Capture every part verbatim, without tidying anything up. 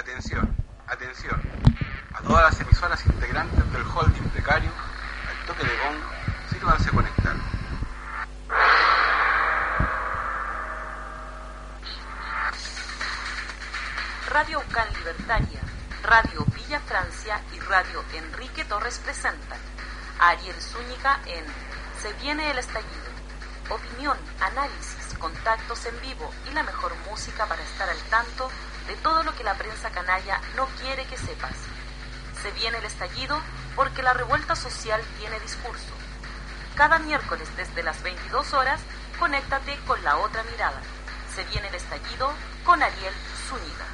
Atención, atención. A todas las emisoras integrantes del holding precario, al toque de gong, sírvanse conectar. Radio UCAN Libertaria, Radio Villa Francia y Radio Enrique Torres presentan a Ariel Zúñiga en Se viene el estallido. Opinión, análisis, contactos en vivo y la mejor música para estar al tanto de todo lo que la prensa canalla no quiere que sepas. Se viene el estallido porque la revuelta social tiene discurso. Cada miércoles desde las veintidós horas, conéctate con La Otra Mirada. Se viene el estallido con Ariel Zúñiga.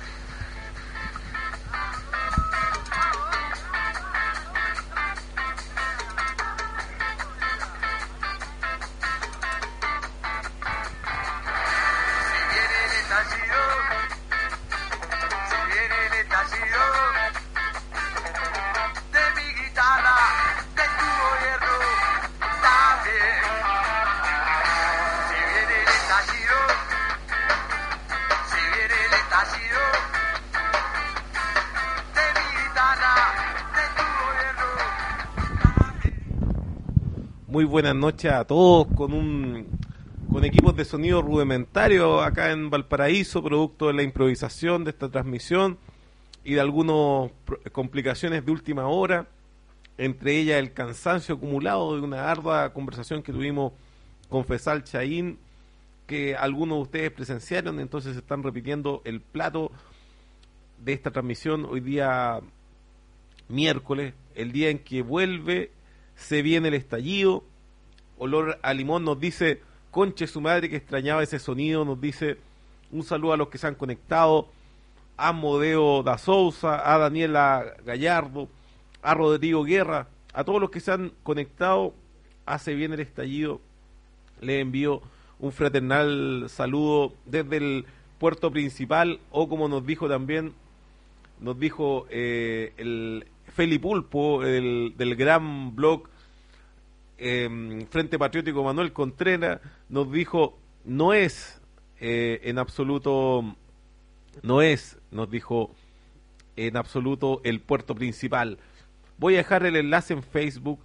Muy buenas noches a todos con un con equipos de sonido rudimentario acá en Valparaíso, producto de la improvisación de esta transmisión y de algunas complicaciones de última hora, entre ellas el cansancio acumulado de una ardua conversación que tuvimos con Fesal Chaín, que algunos de ustedes presenciaron, entonces están repitiendo el plato de esta transmisión hoy día miércoles, el día en que vuelve Se viene el estallido. Olor a limón nos dice, conche su madre que extrañaba ese sonido, nos dice un saludo a los que se han conectado, a Modeo da Souza, a Daniela Gallardo, a Rodrigo Guerra, a todos los que se han conectado a Se viene el estallido. Les envío un fraternal saludo desde el puerto principal, o como nos dijo también, nos dijo eh, el Feli Pulpo el, del gran blog eh, Frente Patriótico Manuel Contreras, nos dijo, no es eh, en absoluto, no es, nos dijo, en absoluto el puerto principal. Voy a dejar el enlace en Facebook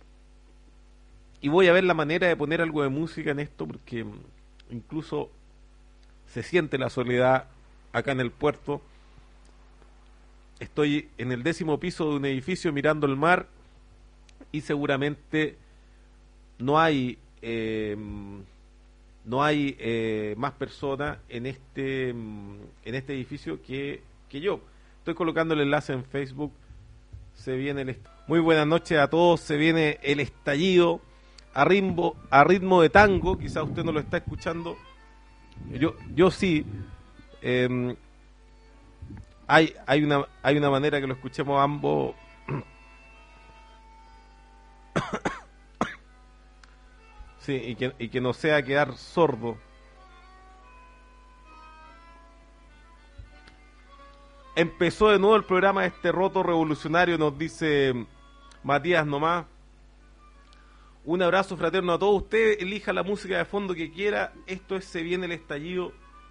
y voy a ver la manera de poner algo de música en esto, porque incluso se siente la soledad acá en el puerto. Estoy en el décimo piso de un edificio mirando el mar y seguramente no hay eh, no hay eh, más personas en este en este edificio que, que yo. Estoy colocando el enlace en Facebook. Se viene el est- Muy buenas noches a todos. Se viene el estallido a ritmo, a ritmo de tango. Quizás usted no lo está escuchando. Yo, yo sí. Eh, Hay, hay una hay una manera que lo escuchemos ambos. Sí, y que, y que no sea quedar sordo. Empezó de nuevo el programa este roto revolucionario, nos dice Matías nomás. Un abrazo fraterno a todos ustedes. Elija la música de fondo que quiera. Esto es Se viene el estallido.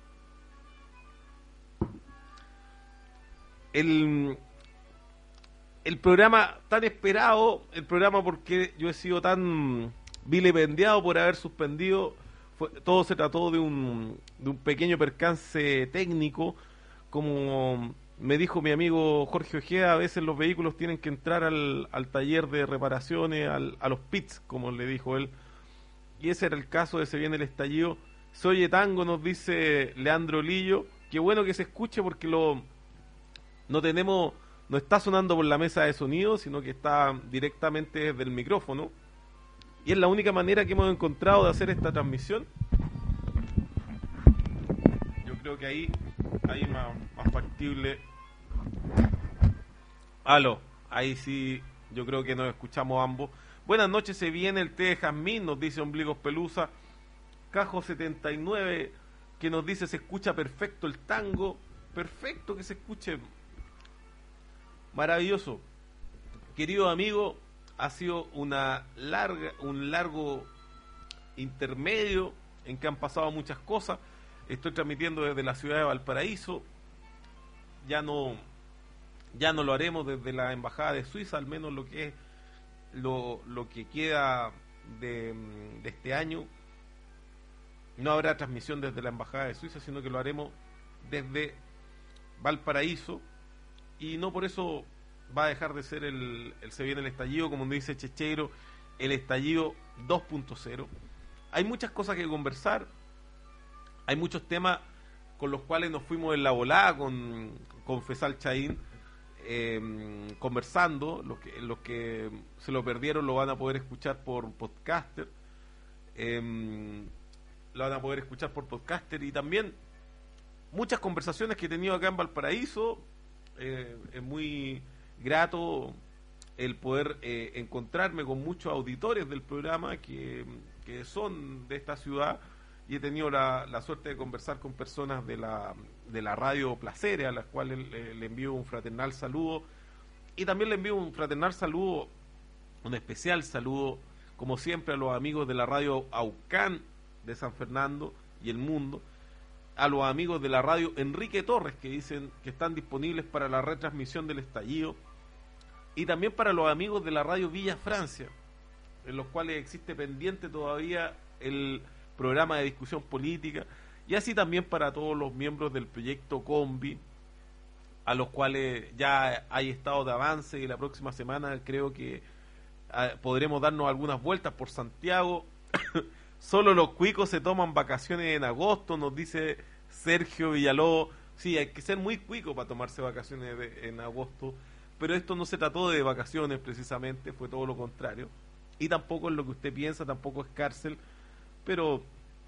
El, el programa tan esperado, el programa porque yo he sido tan vilipendiado por haber suspendido, fue, todo se trató de un, de un pequeño percance técnico, como me dijo mi amigo Jorge Ojeda, a veces los vehículos tienen que entrar al, al taller de reparaciones, al, a los pits, como le dijo él, y ese era el caso de Se viene el estallido. Se oye tango, nos dice Leandro Lillo, qué bueno que se escuche porque lo... No tenemos, no está sonando por la mesa de sonido, sino que está directamente desde el micrófono. Y es la única manera que hemos encontrado de hacer esta transmisión. Yo creo que ahí, ahí más, más factible. Aló, ahí sí, yo creo que nos escuchamos ambos. Buenas noches, se viene el té de jazmín, nos dice Ombligos Pelusa. Cajo setenta y nueve, que nos dice se escucha perfecto el tango. Perfecto que se escuche. Maravilloso. Querido amigo, ha sido una larga, un largo intermedio en que han pasado muchas cosas. Estoy transmitiendo desde la ciudad de Valparaíso. ya no ya no lo haremos desde la embajada de Suiza, al menos lo que es lo, lo que queda de, de este año. No habrá transmisión desde la embajada de Suiza, sino que lo haremos desde Valparaíso, y no por eso va a dejar de ser el, el Se Viene el Estallido, como dice Checheiro, el estallido dos punto cero. Hay muchas cosas que conversar, hay muchos temas con los cuales nos fuimos en la volada con, con Fesal Chaín, eh, conversando. Los que, los que se lo perdieron lo van a poder escuchar por podcaster, eh, lo van a poder escuchar por podcaster, y también muchas conversaciones que he tenido acá en Valparaíso. Eh, es muy grato el poder eh, encontrarme con muchos auditores del programa que, que son de esta ciudad, y he tenido la, la suerte de conversar con personas de la, de la radio Placeres, a las cuales le, le envío un fraternal saludo, y también le envío un fraternal saludo, un especial saludo, como siempre, a los amigos de la radio Aucán de San Fernando y El Mundo, a los amigos de la radio Enrique Torres, que dicen que están disponibles para la retransmisión del estallido, y también para los amigos de la radio Villa Francia, en los cuales existe pendiente todavía el programa de discusión política, y así también para todos los miembros del proyecto Combi, a los cuales ya hay estado de avance, y la próxima semana creo que eh, podremos darnos algunas vueltas por Santiago. Solo los cuicos se toman vacaciones en agosto, nos dice Sergio Villalobos. Sí, hay que ser muy cuico para tomarse vacaciones de, en agosto, pero esto no se trató de vacaciones precisamente, fue todo lo contrario, y tampoco es lo que usted piensa, tampoco es cárcel, pero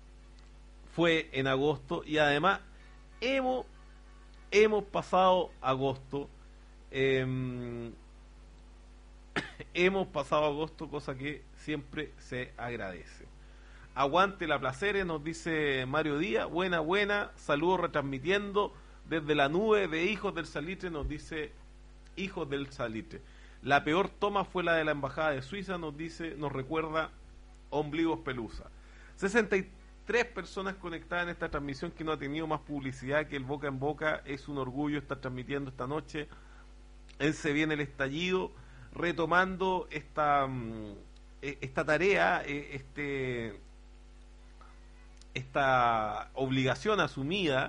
fue en agosto, y además hemos hemos pasado agosto, eh, hemos pasado agosto, cosa que siempre se agradece. Aguante la Placeres, nos dice Mario Díaz. Buena, buena. Saludos retransmitiendo desde la nube de Hijos del Salitre, nos dice Hijos del Salitre. La peor toma fue la de la embajada de Suiza, nos dice, nos recuerda Ombligos Pelusa. sesenta y tres personas conectadas en esta transmisión, que no ha tenido más publicidad que el boca en boca. Es un orgullo estar transmitiendo esta noche en Se Viene el Estallido, retomando esta esta tarea, este esta obligación asumida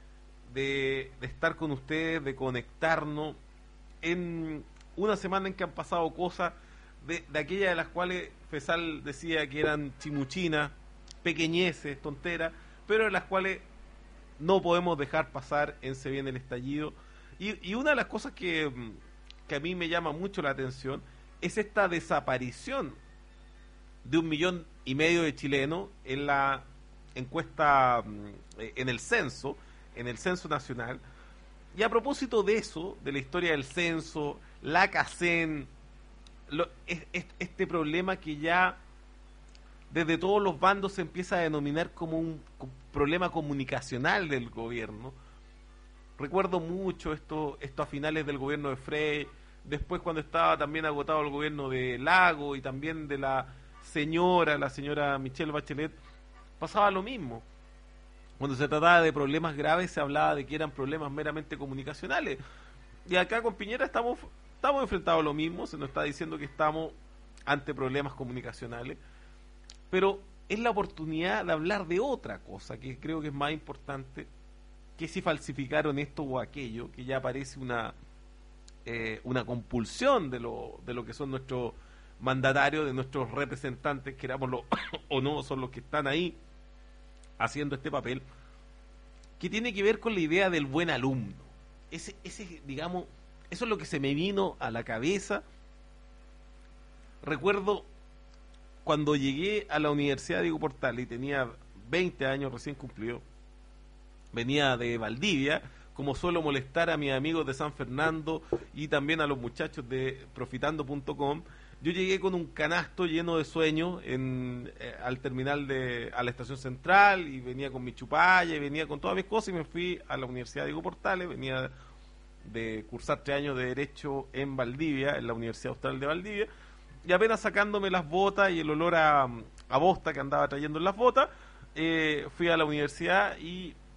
de, de estar con ustedes, de conectarnos en una semana en que han pasado cosas de, de aquellas de las cuales Fesal decía que eran chimuchinas, pequeñeces, tonteras, pero en las cuales no podemos dejar pasar en Se Viene el Estallido. Y, y una de las cosas que, que a mí me llama mucho la atención es esta desaparición de un millón y medio de chilenos en la encuesta, en el censo, en el censo nacional. Y a propósito de eso, de la historia del censo, la CACEN, lo, es, es, este problema que ya desde todos los bandos se empieza a denominar como un problema comunicacional del gobierno. Recuerdo mucho esto, esto a finales del gobierno de Frey, después cuando estaba también agotado el gobierno de Lago y también de la señora, la señora Michelle Bachelet, pasaba lo mismo. Cuando se trataba de problemas graves se hablaba de que eran problemas meramente comunicacionales. Y acá con Piñera estamos, estamos enfrentados a lo mismo, se nos está diciendo que estamos ante problemas comunicacionales, pero es la oportunidad de hablar de otra cosa que creo que es más importante, que si falsificaron esto o aquello, que ya parece una eh, una compulsión de lo, de lo que son nuestros mandatarios, de nuestros representantes, querámoslo o no, son los que están ahí haciendo este papel, que tiene que ver con la idea del buen alumno. Ese, ese, digamos, eso es lo que se me vino a la cabeza. Recuerdo cuando llegué a la Universidad Diego Portales y tenía veinte años recién cumplido, venía de Valdivia, como suelo molestar a mis amigos de San Fernando y también a los muchachos de profitando punto com. Yo llegué con un canasto lleno de sueños en, eh, al terminal de, a la estación central, y venía con mi chupalla y venía con todas mis cosas, y me fui a la Universidad Diego Portales. Venía de cursar tres años de Derecho en Valdivia, en la Universidad Austral de Valdivia, y apenas sacándome las botas y el olor a, a bosta que andaba trayendo en las botas, eh, fui a la universidad y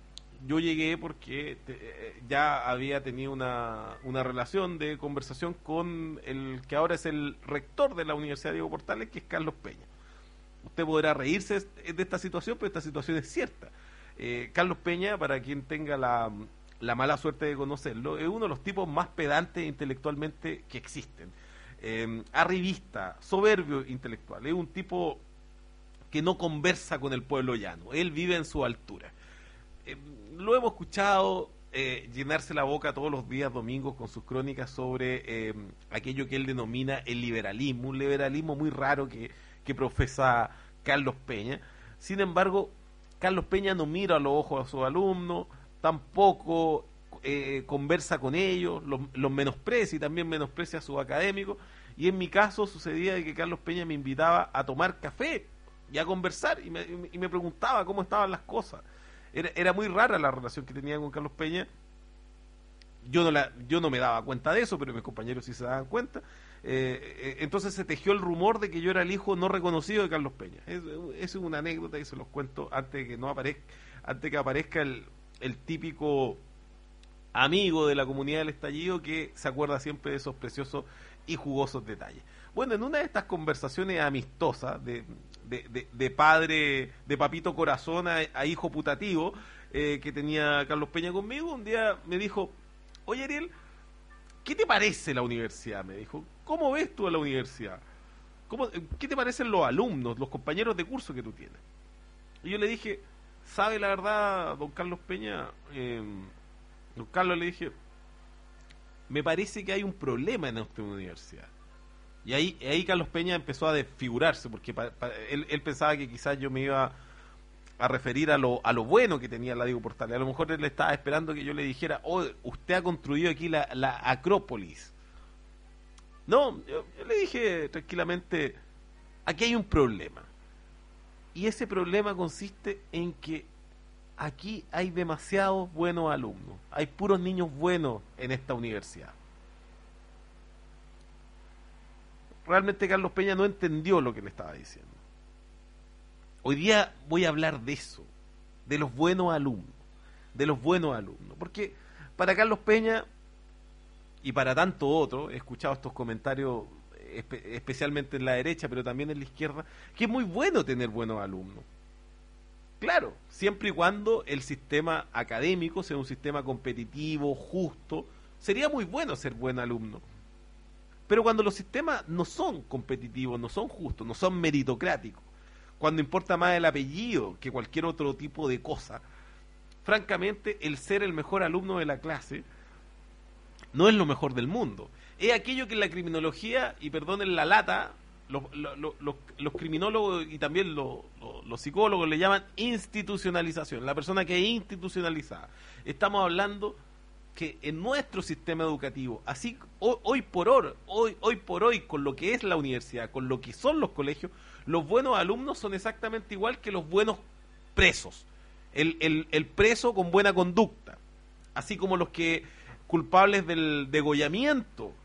yo llegué porque te, ya había tenido una, una relación de conversación con el que ahora es el rector de la Universidad Diego Portales, que es Carlos Peña. Usted podrá reírse de esta situación, pero esta situación es cierta. Eh, Carlos Peña, para quien tenga la, la mala suerte de conocerlo, es uno de los tipos más pedantes intelectualmente que existen. Eh, arribista, soberbio intelectual, es un tipo que no conversa con el pueblo llano, él vive en su altura. Eh, lo hemos escuchado eh, llenarse la boca todos los días domingos con sus crónicas sobre eh, aquello que él denomina el liberalismo, un liberalismo muy raro que, que profesa Carlos Peña. Sin embargo, Carlos Peña no mira a los ojos a sus alumnos, tampoco eh, conversa con ellos, los, los menosprecia y también menosprecia a sus académicos, y en mi caso sucedía de que Carlos Peña me invitaba a tomar café y a conversar y me, y me preguntaba cómo estaban las cosas. Era, era muy rara la relación que tenía con Carlos Peña. Yo no, la, yo no me daba cuenta de eso, pero mis compañeros sí se daban cuenta. Eh, eh, entonces se tejió el rumor de que yo era el hijo no reconocido de Carlos Peña. Es, es una anécdota y se los cuento antes de que no aparezca, antes que aparezca el, el típico amigo de la comunidad del estallido que se acuerda siempre de esos preciosos y jugosos detalles. Bueno, en una de estas conversaciones amistosas de, de, de, de padre, de papito corazón a, a hijo putativo eh, que tenía Carlos Peña conmigo, un día me dijo: oye, Ariel, ¿qué te parece la universidad? Me dijo, ¿cómo ves tú a la universidad? ¿Cómo, ¿Qué te parecen los alumnos, los compañeros de curso que tú tienes? Y yo le dije, ¿sabe la verdad, don Carlos Peña? Eh, don Carlos, le dije, me parece que hay un problema en esta universidad. Y ahí, ahí Carlos Peña empezó a desfigurarse, porque pa, pa, él, él pensaba que quizás yo me iba a referir a lo, a lo bueno que tenía la Diego Portales. A lo mejor él estaba esperando que yo le dijera, oh, usted ha construido aquí la, la Acrópolis. No, yo, yo le dije tranquilamente, aquí hay un problema. Y ese problema consiste en que aquí hay demasiados buenos alumnos. Hay puros niños buenos en esta universidad. Realmente Carlos Peña no entendió lo que le estaba diciendo. Hoy día voy a hablar de eso, de los buenos alumnos, de los buenos alumnos, porque para Carlos Peña y para tanto otro, he escuchado estos comentarios espe- especialmente en la derecha, pero también en la izquierda, que es muy bueno tener buenos alumnos. Claro, siempre y cuando el sistema académico sea un sistema competitivo, justo, sería muy bueno ser buen alumno. Pero cuando los sistemas no son competitivos, no son justos, no son meritocráticos, cuando importa más el apellido que cualquier otro tipo de cosa, francamente, el ser el mejor alumno de la clase no es lo mejor del mundo. Es aquello que en la criminología, y perdonen la lata, los, los, los, los criminólogos y también los, los, los psicólogos le llaman institucionalización, la persona que es institucionalizada. Estamos hablando que en nuestro sistema educativo, así hoy, hoy por hoy, hoy, hoy por hoy, con lo que es la universidad, con lo que son los colegios, los buenos alumnos son exactamente igual que los buenos presos. El, el, el preso con buena conducta, así como los que culpables del degollamiento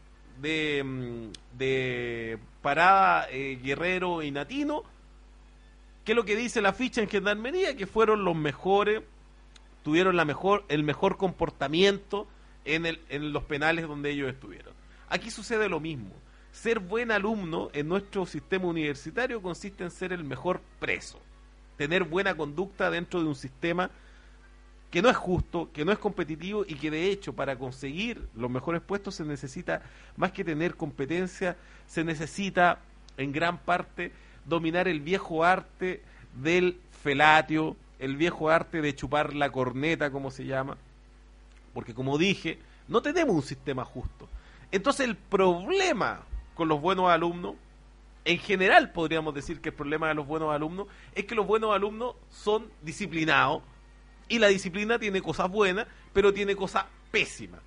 de, de Parada, eh, Guerrero y Natino, que es lo que dice la ficha en Gendarmería, que fueron los mejores, tuvieron la mejor, el mejor comportamiento en, el, en los penales donde ellos estuvieron. Aquí sucede lo mismo. Ser buen alumno en nuestro sistema universitario consiste en ser el mejor preso, tener buena conducta dentro de un sistema que no es justo, que no es competitivo y que de hecho para conseguir los mejores puestos se necesita, más que tener competencia, se necesita en gran parte dominar el viejo arte del felatio, el viejo arte de chupar la corneta, como se llama, porque como dije, no tenemos un sistema justo. Entonces el problema con los buenos alumnos, en general podríamos decir que el problema de los buenos alumnos es que los buenos alumnos son disciplinados, y la disciplina tiene cosas buenas, pero tiene cosas pésimas,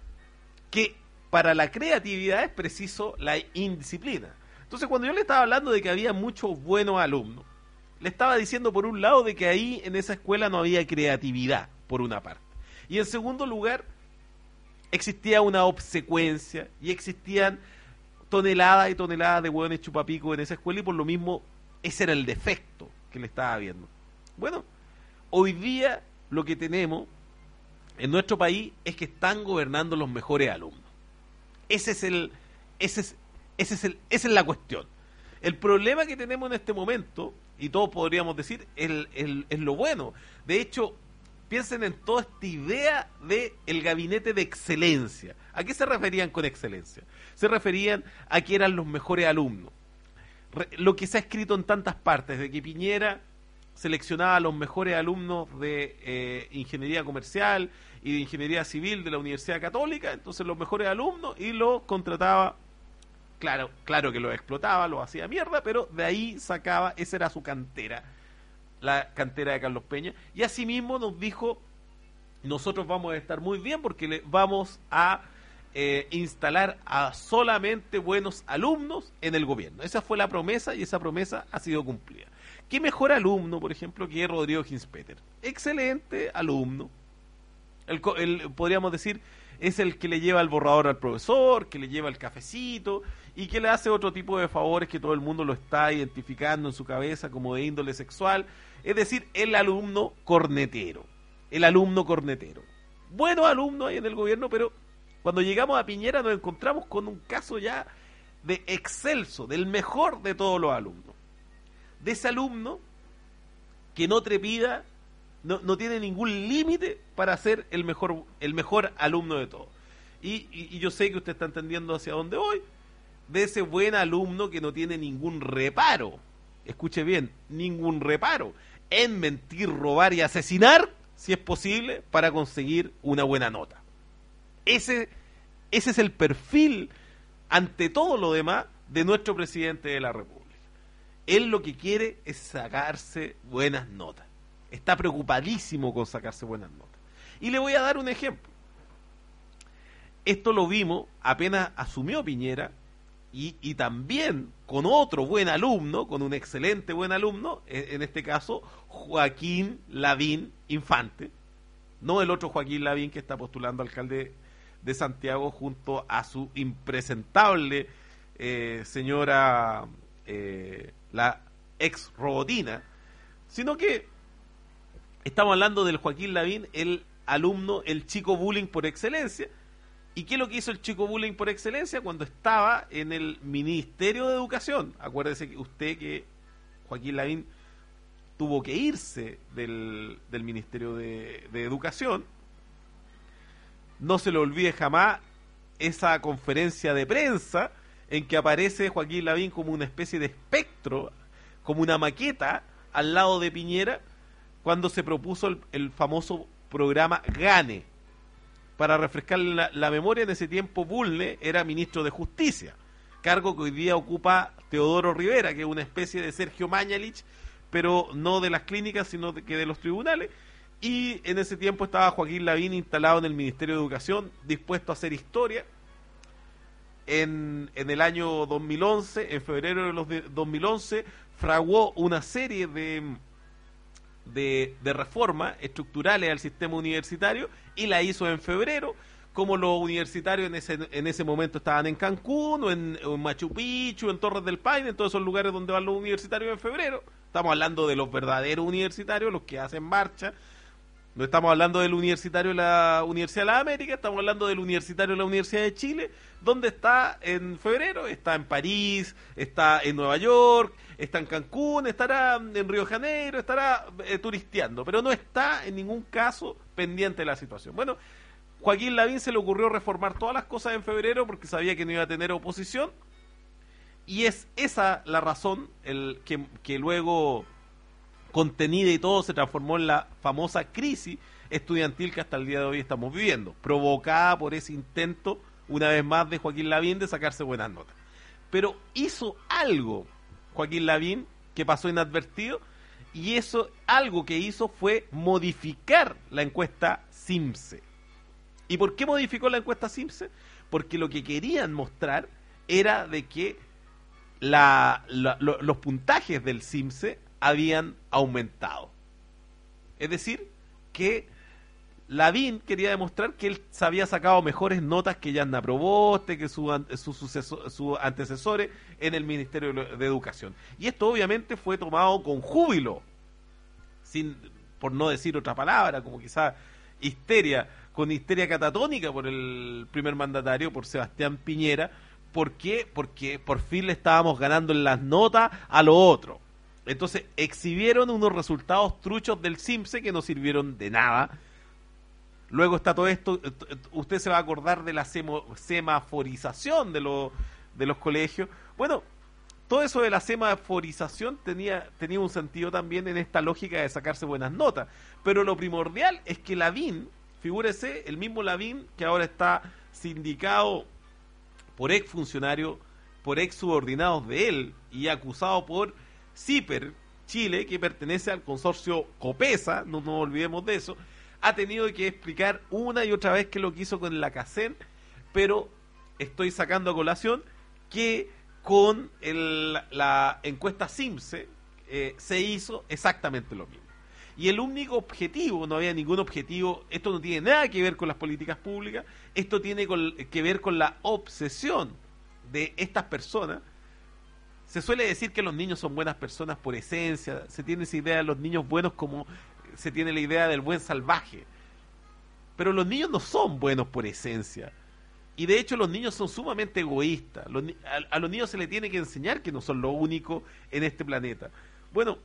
que para la creatividad es preciso la indisciplina. Entonces cuando yo le estaba hablando de que había muchos buenos alumnos, le estaba diciendo por un lado de que ahí en esa escuela no había creatividad, por una parte. Y en segundo lugar, existía una obsecuencia y existían toneladas y toneladas de hueones chupapicos en esa escuela y por lo mismo ese era el defecto que le estaba viendo. Bueno, hoy día lo que tenemos en nuestro país es que están gobernando los mejores alumnos. Ese es el, ese es, ese es el, esa es la cuestión. El problema que tenemos en este momento, y todos podríamos decir, el, el, es lo bueno. De hecho, piensen en toda esta idea de el gabinete de excelencia. ¿A qué se referían con excelencia? Se referían a que eran los mejores alumnos. Re, lo que se ha escrito en tantas partes, de que Piñera seleccionaba a los mejores alumnos de eh, ingeniería comercial y de ingeniería civil de la Universidad Católica, entonces los mejores alumnos, y los contrataba, claro, claro que los explotaba, los hacía mierda, pero de ahí sacaba, esa era su cantera, la cantera de Carlos Peña, y asimismo nos dijo, nosotros vamos a estar muy bien porque le vamos a eh, instalar a solamente buenos alumnos en el gobierno. Esa fue la promesa y esa promesa ha sido cumplida. ¿Qué mejor alumno, por ejemplo, que Rodrigo Ginspeter? Excelente alumno. El, el, podríamos decir, es el que le lleva el borrador al profesor, que le lleva el cafecito y que le hace otro tipo de favores que todo el mundo lo está identificando en su cabeza como de índole sexual. Es decir, el alumno cornetero. El alumno cornetero. Buenos alumnos hay en el gobierno, pero cuando llegamos a Piñera nos encontramos con un caso ya de excelso, del mejor de todos los alumnos. De ese alumno que no trepida, no, no tiene ningún límite para ser el mejor, el mejor alumno de todos. Y, y, y yo sé que usted está entendiendo hacia dónde voy. De ese buen alumno que no tiene ningún reparo, escuche bien, ningún reparo en mentir, robar y asesinar, si es posible, para conseguir una buena nota. Ese, ese es el perfil, ante todo lo demás, de nuestro presidente de la República. Él lo que quiere es sacarse buenas notas. Está preocupadísimo con sacarse buenas notas. Y le voy a dar un ejemplo. Esto lo vimos apenas asumió Piñera y, y también con otro buen alumno, con un excelente buen alumno, en, en este caso Joaquín Lavín Infante. No el otro Joaquín Lavín que está postulando alcalde de Santiago junto a su impresentable eh, señora... Eh, la ex robotina, sino que estamos hablando del Joaquín Lavín, el alumno, el chico bullying por excelencia. ¿Y qué es lo que hizo el chico bullying por excelencia cuando estaba en el Ministerio de Educación? Acuérdese usted que Joaquín Lavín tuvo que irse del, del Ministerio de, de Educación. No se le olvide jamás esa conferencia de prensa en que aparece Joaquín Lavín como una especie de espectro, como una maqueta al lado de Piñera, cuando se propuso el, el famoso programa GANE. Para refrescar la, la memoria, en ese tiempo Bulne era ministro de Justicia, cargo que hoy día ocupa Teodoro Rivera, que es una especie de Sergio Mañalich, pero no de las clínicas, sino de, que de los tribunales. Y en ese tiempo estaba Joaquín Lavín instalado en el Ministerio de Educación, dispuesto a hacer historia. En, en el año dos mil once, en febrero de los de dos mil once, fraguó una serie de, de, de reformas estructurales al sistema universitario y la hizo en febrero. Como los universitarios en ese, en ese momento estaban en Cancún o en, o en Machu Picchu, en Torres del Paine, en todos esos lugares donde van los universitarios en febrero. Estamos hablando de los verdaderos universitarios, los que hacen marcha. No estamos hablando del universitario de la Universidad de las Américas, estamos hablando del universitario de la Universidad de Chile, donde está en febrero, está en París, está en Nueva York, está en Cancún, estará en Río de Janeiro, estará eh, turisteando, pero no está en ningún caso pendiente de la situación. Bueno, Joaquín Lavín se le ocurrió reformar todas las cosas en febrero porque sabía que no iba a tener oposición, y es esa la razón el que, que luego... contenida y todo se transformó en la famosa crisis estudiantil que hasta el día de hoy estamos viviendo, provocada por ese intento, una vez más, de Joaquín Lavín de sacarse buenas notas. Pero hizo algo Joaquín Lavín que pasó inadvertido, y eso algo que hizo fue modificar la encuesta CIMSE. ¿Y por qué modificó la encuesta CIMSE? Porque lo que querían mostrar era de que la, la, lo, los puntajes del CIMSE habían aumentado. Es decir, que Lavín quería demostrar que él se había sacado mejores notas que Yasna Proboste, que sus su, su, su antecesores en el Ministerio de Educación. Y esto obviamente fue tomado con júbilo, sin, por no decir otra palabra, como quizás histeria, con histeria catatónica por el primer mandatario, por Sebastián Piñera. ¿Por qué? Porque por fin le estábamos ganando en las notas a lo otro. Entonces exhibieron unos resultados truchos del CIMSE que no sirvieron de nada. Luego está todo esto, usted se va a acordar de la semo, semaforización de, lo, de los colegios. Bueno, todo eso de la semaforización tenía, tenía un sentido también en esta lógica de sacarse buenas notas. Pero lo primordial es que Lavín, figúrese, el mismo Lavín que ahora está sindicado por ex funcionarios, por ex subordinados de él y acusado por CIPER Chile, que pertenece al consorcio Copesa, no nos olvidemos de eso, ha tenido que explicar una y otra vez qué es lo que hizo con la CACEN, pero estoy sacando a colación que con el, la encuesta CIMSE eh, se hizo exactamente lo mismo. Y el único objetivo, no había ningún objetivo, esto no tiene nada que ver con las políticas públicas, esto tiene con, que ver con la obsesión de estas personas. Se suele decir que los niños son buenas personas por esencia, se tiene esa idea de los niños buenos como se tiene la idea del buen salvaje. Pero los niños no son buenos por esencia. Y de hecho los niños son sumamente egoístas. Los, a, a los niños se les tiene que enseñar que no son lo único en este planeta. Bueno,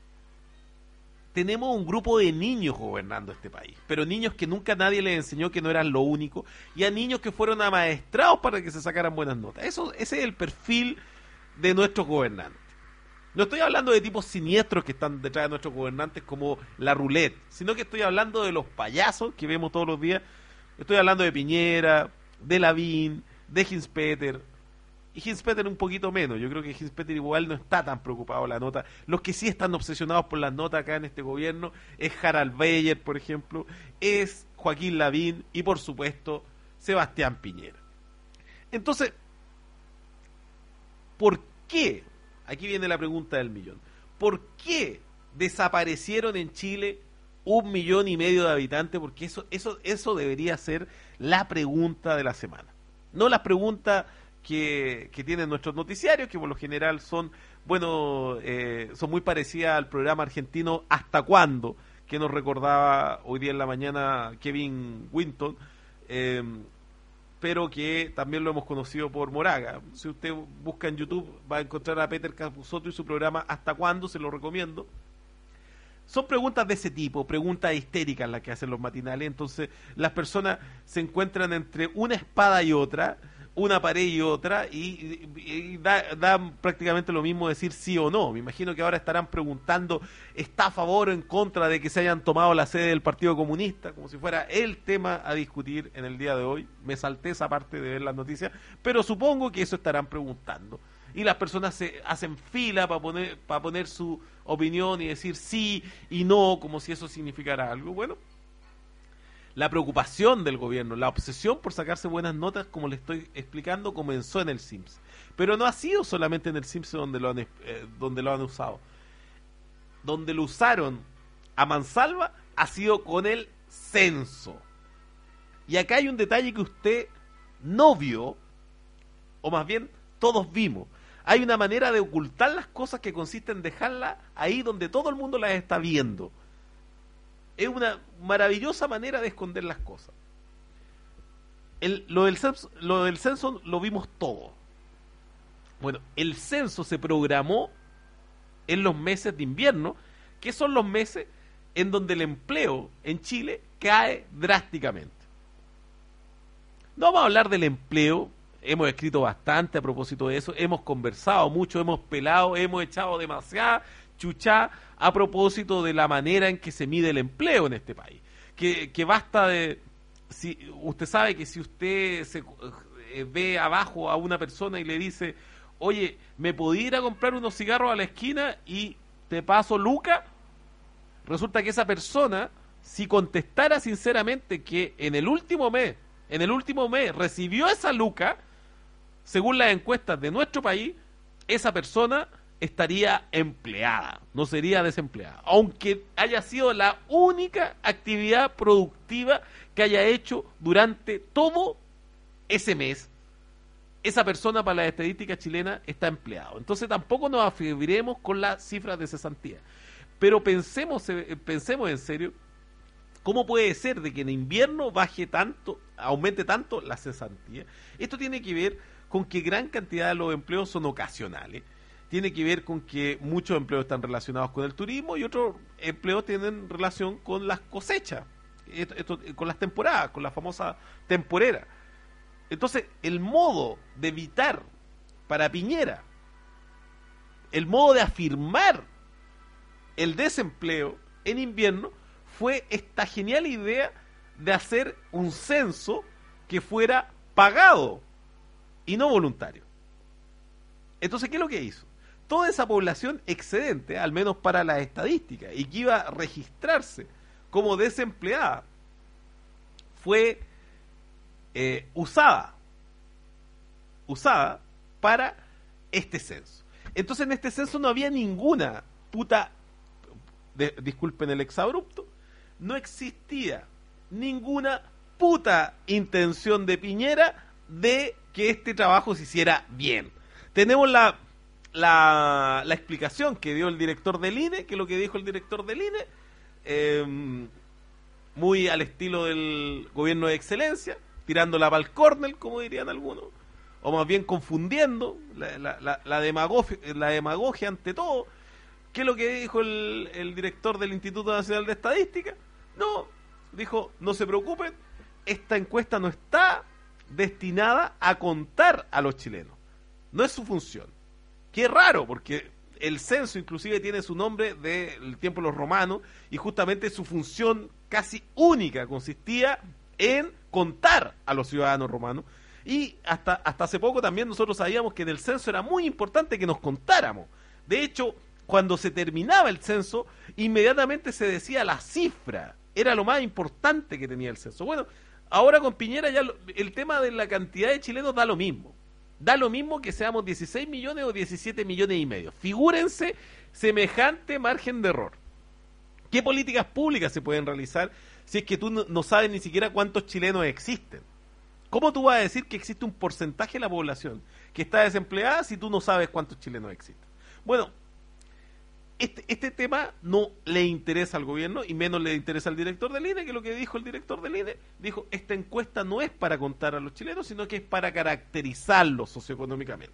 tenemos un grupo de niños gobernando este país, pero niños que nunca nadie les enseñó que no eran lo único, y a niños que fueron amaestrados para que se sacaran buenas notas. Eso, ese es el perfil de nuestros gobernantes. No estoy hablando de tipos siniestros que están detrás de nuestros gobernantes como la roulette, sino que estoy hablando de los payasos que vemos todos los días. Estoy hablando de Piñera, de Lavín, de Hinspeter, y Hinspeter un poquito menos. Yo creo que Hinspeter igual no está tan preocupado por la nota. Los que sí están obsesionados por las notas acá en este gobierno es Harald Beyer, por ejemplo, es Joaquín Lavín y por supuesto Sebastián Piñera. Entonces, ¿por qué? Aquí viene la pregunta del millón. ¿Por qué desaparecieron en Chile un millón y medio de habitantes? Porque eso, eso, eso debería ser la pregunta de la semana. No las preguntas que, que tienen nuestros noticiarios, que por lo general son, bueno, eh, son muy parecidas al programa argentino ¿Hasta cuándo?, que nos recordaba hoy día en la mañana Kevin Winton, eh, pero que también lo hemos conocido por Moraga. Si usted busca en YouTube va a encontrar a Peter Capusotto y su programa ¿Hasta cuándo?, se lo recomiendo. Son preguntas de ese tipo, preguntas histéricas las que hacen los matinales. Entonces las personas se encuentran entre una espada y otra, una pared y otra, y, y, y da, da prácticamente lo mismo decir sí o no. Me imagino que ahora estarán preguntando, ¿está a favor o en contra de que se hayan tomado la sede del Partido Comunista? Como si fuera el tema a discutir en el día de hoy. Me salté esa parte de ver las noticias, pero supongo que eso estarán preguntando. Y las personas se hacen fila para poner, para poner su opinión y decir sí y no, como si eso significara algo. Bueno, la preocupación del gobierno, la obsesión por sacarse buenas notas, como le estoy explicando, comenzó en el CIMSE. Pero no ha sido solamente en el CIMSE donde lo han, eh, donde lo han usado. Donde lo usaron a mansalva ha sido con el censo. Y acá hay un detalle que usted no vio, o más bien todos vimos. Hay una manera de ocultar las cosas que consiste en dejarlas ahí donde todo el mundo las está viendo. Es una maravillosa manera de esconder las cosas. El, lo, del censo, lo del censo lo vimos todo. Bueno, el censo se programó en los meses de invierno, que son los meses en donde el empleo en Chile cae drásticamente. No vamos a hablar del empleo. Hemos escrito bastante a propósito de eso, hemos conversado mucho, hemos pelado, hemos echado demasiada chuchá a propósito de la manera en que se mide el empleo en este país. Que, que basta de... si usted sabe que si usted se eh, ve abajo a una persona y le dice, oye, ¿me podía ir a comprar unos cigarros a la esquina y te paso Luca? Resulta que esa persona, si contestara sinceramente que en el último mes, en el último mes recibió esa Luca, según las encuestas de nuestro país, esa persona estaría empleada, no sería desempleada, aunque haya sido la única actividad productiva que haya hecho durante todo ese mes. Esa persona, para las estadísticas chilenas, está empleado. Entonces tampoco nos afirmemos con las cifras de cesantía. Pero pensemos, pensemos en serio ¿Cómo puede ser de que en invierno baje tanto, aumente tanto la cesantía? Esto tiene que ver con que gran cantidad de los empleos son ocasionales. Tiene que ver con que muchos empleos están relacionados con el turismo y otros empleos tienen relación con las cosechas, esto, esto, con las temporadas, con la famosa temporera. Entonces, el modo de evitar para Piñera, el modo de afirmar el desempleo en invierno fue esta genial idea de hacer un censo que fuera pagado y no voluntario. Entonces, ¿qué es lo que hizo? Toda esa población excedente, al menos para las estadísticas, y que iba a registrarse como desempleada, fue eh, usada, usada para este censo. Entonces, en este censo no había ninguna puta, de, disculpen el exabrupto, no existía ninguna puta intención de Piñera de que este trabajo se hiciera bien. Tenemos la La, la explicación que dio el director del I N E, que lo que dijo el director del I N E, eh, muy al estilo del gobierno de excelencia, tirándola para el córner, como dirían algunos, o más bien confundiendo la, la, la, la, demagogia, la demagogia ante todo. ¿Qué es lo que dijo el, el director del Instituto Nacional de Estadística? No, dijo, no se preocupen, esta encuesta no está destinada a contar a los chilenos, no es su función. Qué raro, porque el censo inclusive tiene su nombre del tiempo de los romanos y justamente su función casi única consistía en contar a los ciudadanos romanos, y hasta, hasta hace poco también nosotros sabíamos que en el censo era muy importante que nos contáramos. De hecho, cuando se terminaba el censo, inmediatamente se decía la cifra, era lo más importante que tenía el censo. Bueno, ahora con Piñera ya lo, el tema de la cantidad de chilenos da lo mismo. Da lo mismo que seamos dieciséis millones o diecisiete millones y medio. Figúrense semejante margen de error. ¿Qué políticas públicas se pueden realizar si es que tú no, no sabes ni siquiera cuántos chilenos existen? ¿Cómo tú vas a decir que existe un porcentaje de la población que está desempleada si tú no sabes cuántos chilenos existen? Bueno, este, este tema no le interesa al gobierno y menos le interesa al director del I N E, que lo que dijo el director del I N E, dijo, esta encuesta no es para contar a los chilenos, sino que es para caracterizarlos socioeconómicamente.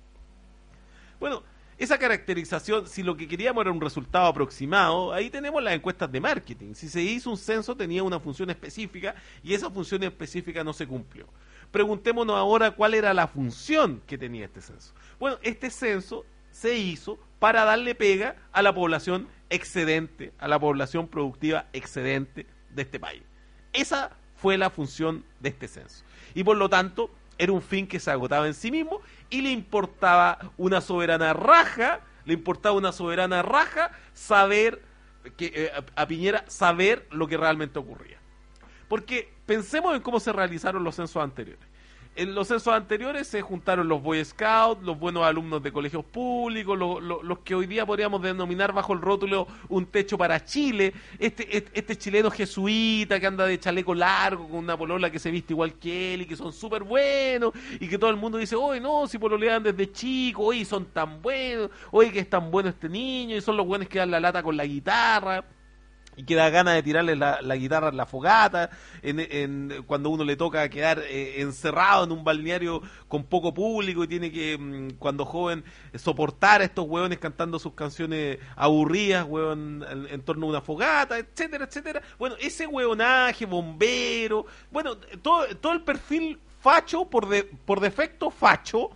Bueno, esa caracterización, si lo que queríamos era un resultado aproximado, ahí tenemos las encuestas de marketing. Si se hizo un censo tenía una función específica y esa función específica no se cumplió. Preguntémonos ahora cuál era la función que tenía este censo. Bueno, este censo se hizo para darle pega a la población excedente, a la población productiva excedente de este país. Esa fue la función de este censo. Y por lo tanto, era un fin que se agotaba en sí mismo y le importaba una soberana raja, le importaba una soberana raja saber, que eh, a Piñera saber lo que realmente ocurría. Porque pensemos en cómo se realizaron los censos anteriores. En los censos anteriores se juntaron los Boy Scouts, los buenos alumnos de colegios públicos, lo, lo, los que hoy día podríamos denominar bajo el rótulo un techo para Chile, este, este, este chileno jesuita que anda de chaleco largo con una polola que se viste igual que él y que son súper buenos y que todo el mundo dice, oye no, si pololean desde chico, oye son tan buenos, oye que es tan bueno este niño, y son los buenos que dan la lata con la guitarra y que da ganas de tirarle la, la guitarra en la fogata, en, en, cuando uno le toca quedar eh, encerrado en un balneario con poco público y tiene que, mmm, cuando joven, soportar a estos hueones cantando sus canciones aburridas, hueón, en, en torno a una fogata, etcétera, etcétera. Bueno, ese hueonaje, bombero, bueno, todo, todo el perfil facho, por, de, por defecto facho,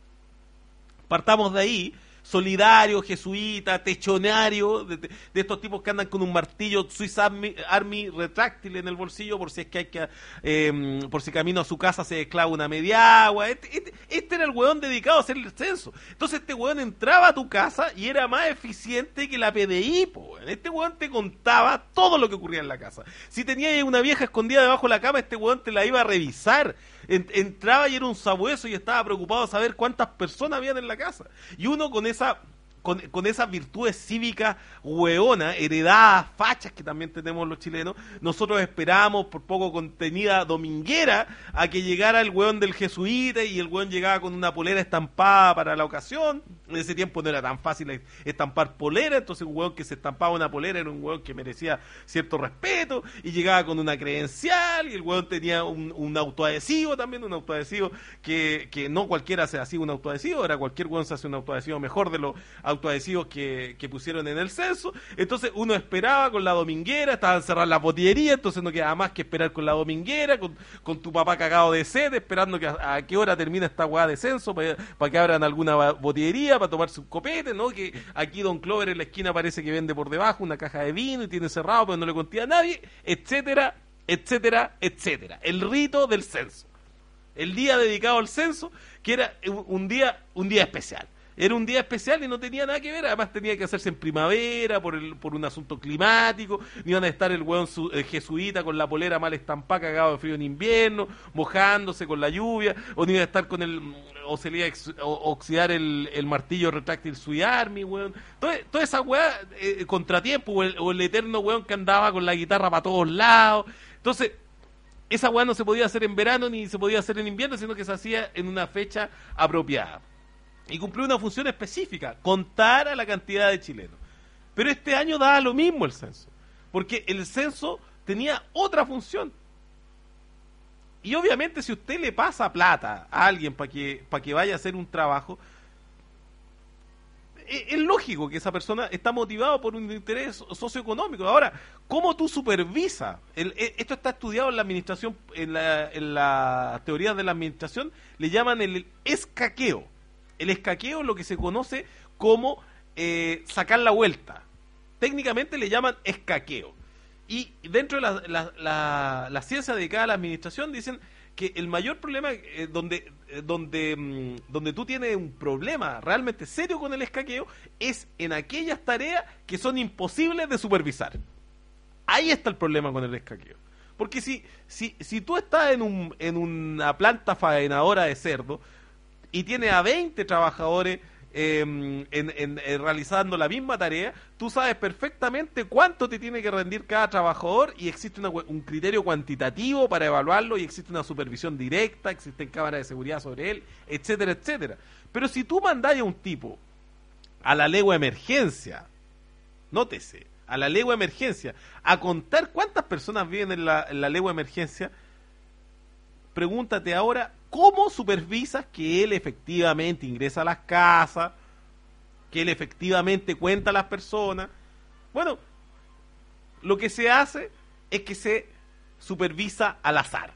partamos de ahí, solidario, jesuita, techonario, de, de, de estos tipos que andan con un martillo Swiss Army, Army retráctil en el bolsillo por si es que hay que, eh, por si camino a su casa se clava una media agua. Este, este, este era el hueón dedicado a hacer el censo. Entonces este hueón entraba a tu casa y era más eficiente que la P D I, po. Este hueón te contaba todo lo que ocurría en la casa. Si tenías una vieja escondida debajo de la cama, este hueón te la iba a revisar. Entraba y era un sabueso y estaba preocupado de saber cuántas personas habían en la casa. Y uno con esa con, con esas virtudes cívicas hueonas, heredadas, fachas que también tenemos los chilenos, nosotros esperábamos por poco contenida dominguera a que llegara el hueón del jesuita y el hueón llegaba con una polera estampada para la ocasión, En ese tiempo no era tan fácil estampar polera, entonces un hueón que se estampaba una polera era un hueón que merecía cierto respeto y llegaba con una credencial y el hueón tenía un, un autoadhesivo también, un autoadhesivo que, que no cualquiera se hacía un autoadhesivo, ahora cualquier hueón se hace un autoadhesivo mejor de los autoadhesivos que, que pusieron en el censo. Entonces uno esperaba con la dominguera, estaban cerradas las botillerías, entonces no quedaba más que esperar con la dominguera, con, con tu papá cagado de sed, esperando que a, a qué hora termina esta hueá de censo para pa que abran alguna botillería para tomarse un copete, ¿no? Que aquí Don Clover en la esquina parece que vende por debajo una caja de vino y tiene cerrado pero no le conté a nadie, etcétera, etcétera, etcétera. El rito del censo. El día dedicado al censo, que era un día, un día especial. Era un día especial y no tenía nada que ver, además tenía que hacerse en primavera por el por un asunto climático, ni iban a estar el hueón su, el jesuita con la polera mal estampada, cagado de frío en invierno, mojándose con la lluvia, o ni iba a estar con el, o se le iba a ex, o, oxidar el, el martillo retráctil Sui Army, hueón. Toda, toda esa hueá, eh, contratiempo, o el, o el eterno hueón que andaba con la guitarra para todos lados. Entonces, esa hueá no se podía hacer en verano ni se podía hacer en invierno, sino que se hacía en una fecha apropiada. Y cumplió una función específica, contar a la cantidad de chilenos. Pero este año daba lo mismo el censo, porque el censo tenía otra función. Y obviamente si usted le pasa plata a alguien para que, para que vaya a hacer un trabajo, es, es lógico que esa persona está motivada por un interés socioeconómico. Ahora, ¿cómo tú supervisas? El, esto está estudiado en la administración, en la, en la teoría de la administración, le llaman el escaqueo. El escaqueo es lo que se conoce como eh, sacar la vuelta. Técnicamente le llaman escaqueo. Y dentro de la, la, la, la ciencia dedicada a la administración dicen que el mayor problema, eh, donde, eh, donde, mmm, donde tú tienes un problema realmente serio con el escaqueo, es en aquellas tareas que son imposibles de supervisar. Ahí está el problema con el escaqueo. Porque si, si, si tú estás en, un, en una planta faenadora de cerdo, y tiene a veinte trabajadores eh, en, en, en, realizando la misma tarea, tú sabes perfectamente cuánto te tiene que rendir cada trabajador y existe una, un criterio cuantitativo para evaluarlo y existe una supervisión directa, existen cámaras de seguridad sobre él, etcétera, etcétera. Pero si tú mandás a un tipo a la legua emergencia, nótese, a la legua emergencia, a contar cuántas personas viven en la, en la legua emergencia, pregúntate ahora, ¿cómo supervisas que él efectivamente ingresa a las casas, que él efectivamente cuenta a las personas? Bueno, lo que se hace es que se supervisa al azar.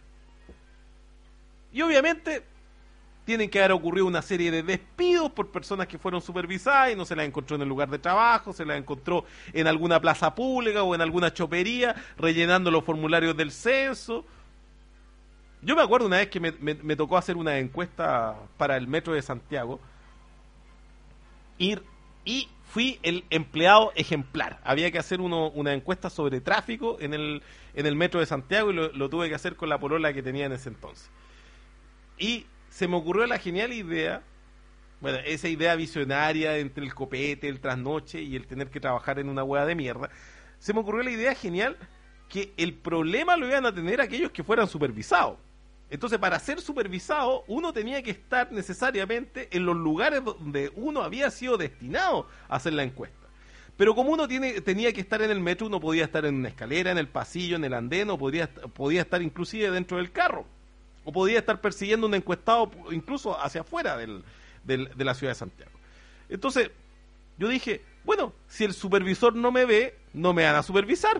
Y obviamente tienen que haber ocurrido una serie de despidos por personas que fueron supervisadas y no se las encontró en el lugar de trabajo, se las encontró en alguna plaza pública o en alguna chopería rellenando los formularios del censo. Yo me acuerdo una vez que me, me, me tocó hacer una encuesta para el Metro de Santiago ir, y fui el empleado ejemplar. Había que hacer uno, una encuesta sobre tráfico en el, en el Metro de Santiago y lo, lo tuve que hacer con la polola que tenía en ese entonces. Y se me ocurrió la genial idea, bueno, esa idea visionaria entre el copete, el trasnoche y el tener que trabajar en una hueá de mierda, se me ocurrió la idea genial que el problema lo iban a tener aquellos que fueran supervisados. Entonces, para ser supervisado, uno tenía que estar necesariamente en los lugares donde uno había sido destinado a hacer la encuesta. Pero como uno tiene, tenía que estar en el metro, uno podía estar en una escalera, en el pasillo, en el andén, o podía, podía estar inclusive dentro del carro. O podía estar persiguiendo un encuestado incluso hacia afuera del, del, de la ciudad de Santiago. Entonces, yo dije, bueno, si el supervisor no me ve, no me van a supervisar.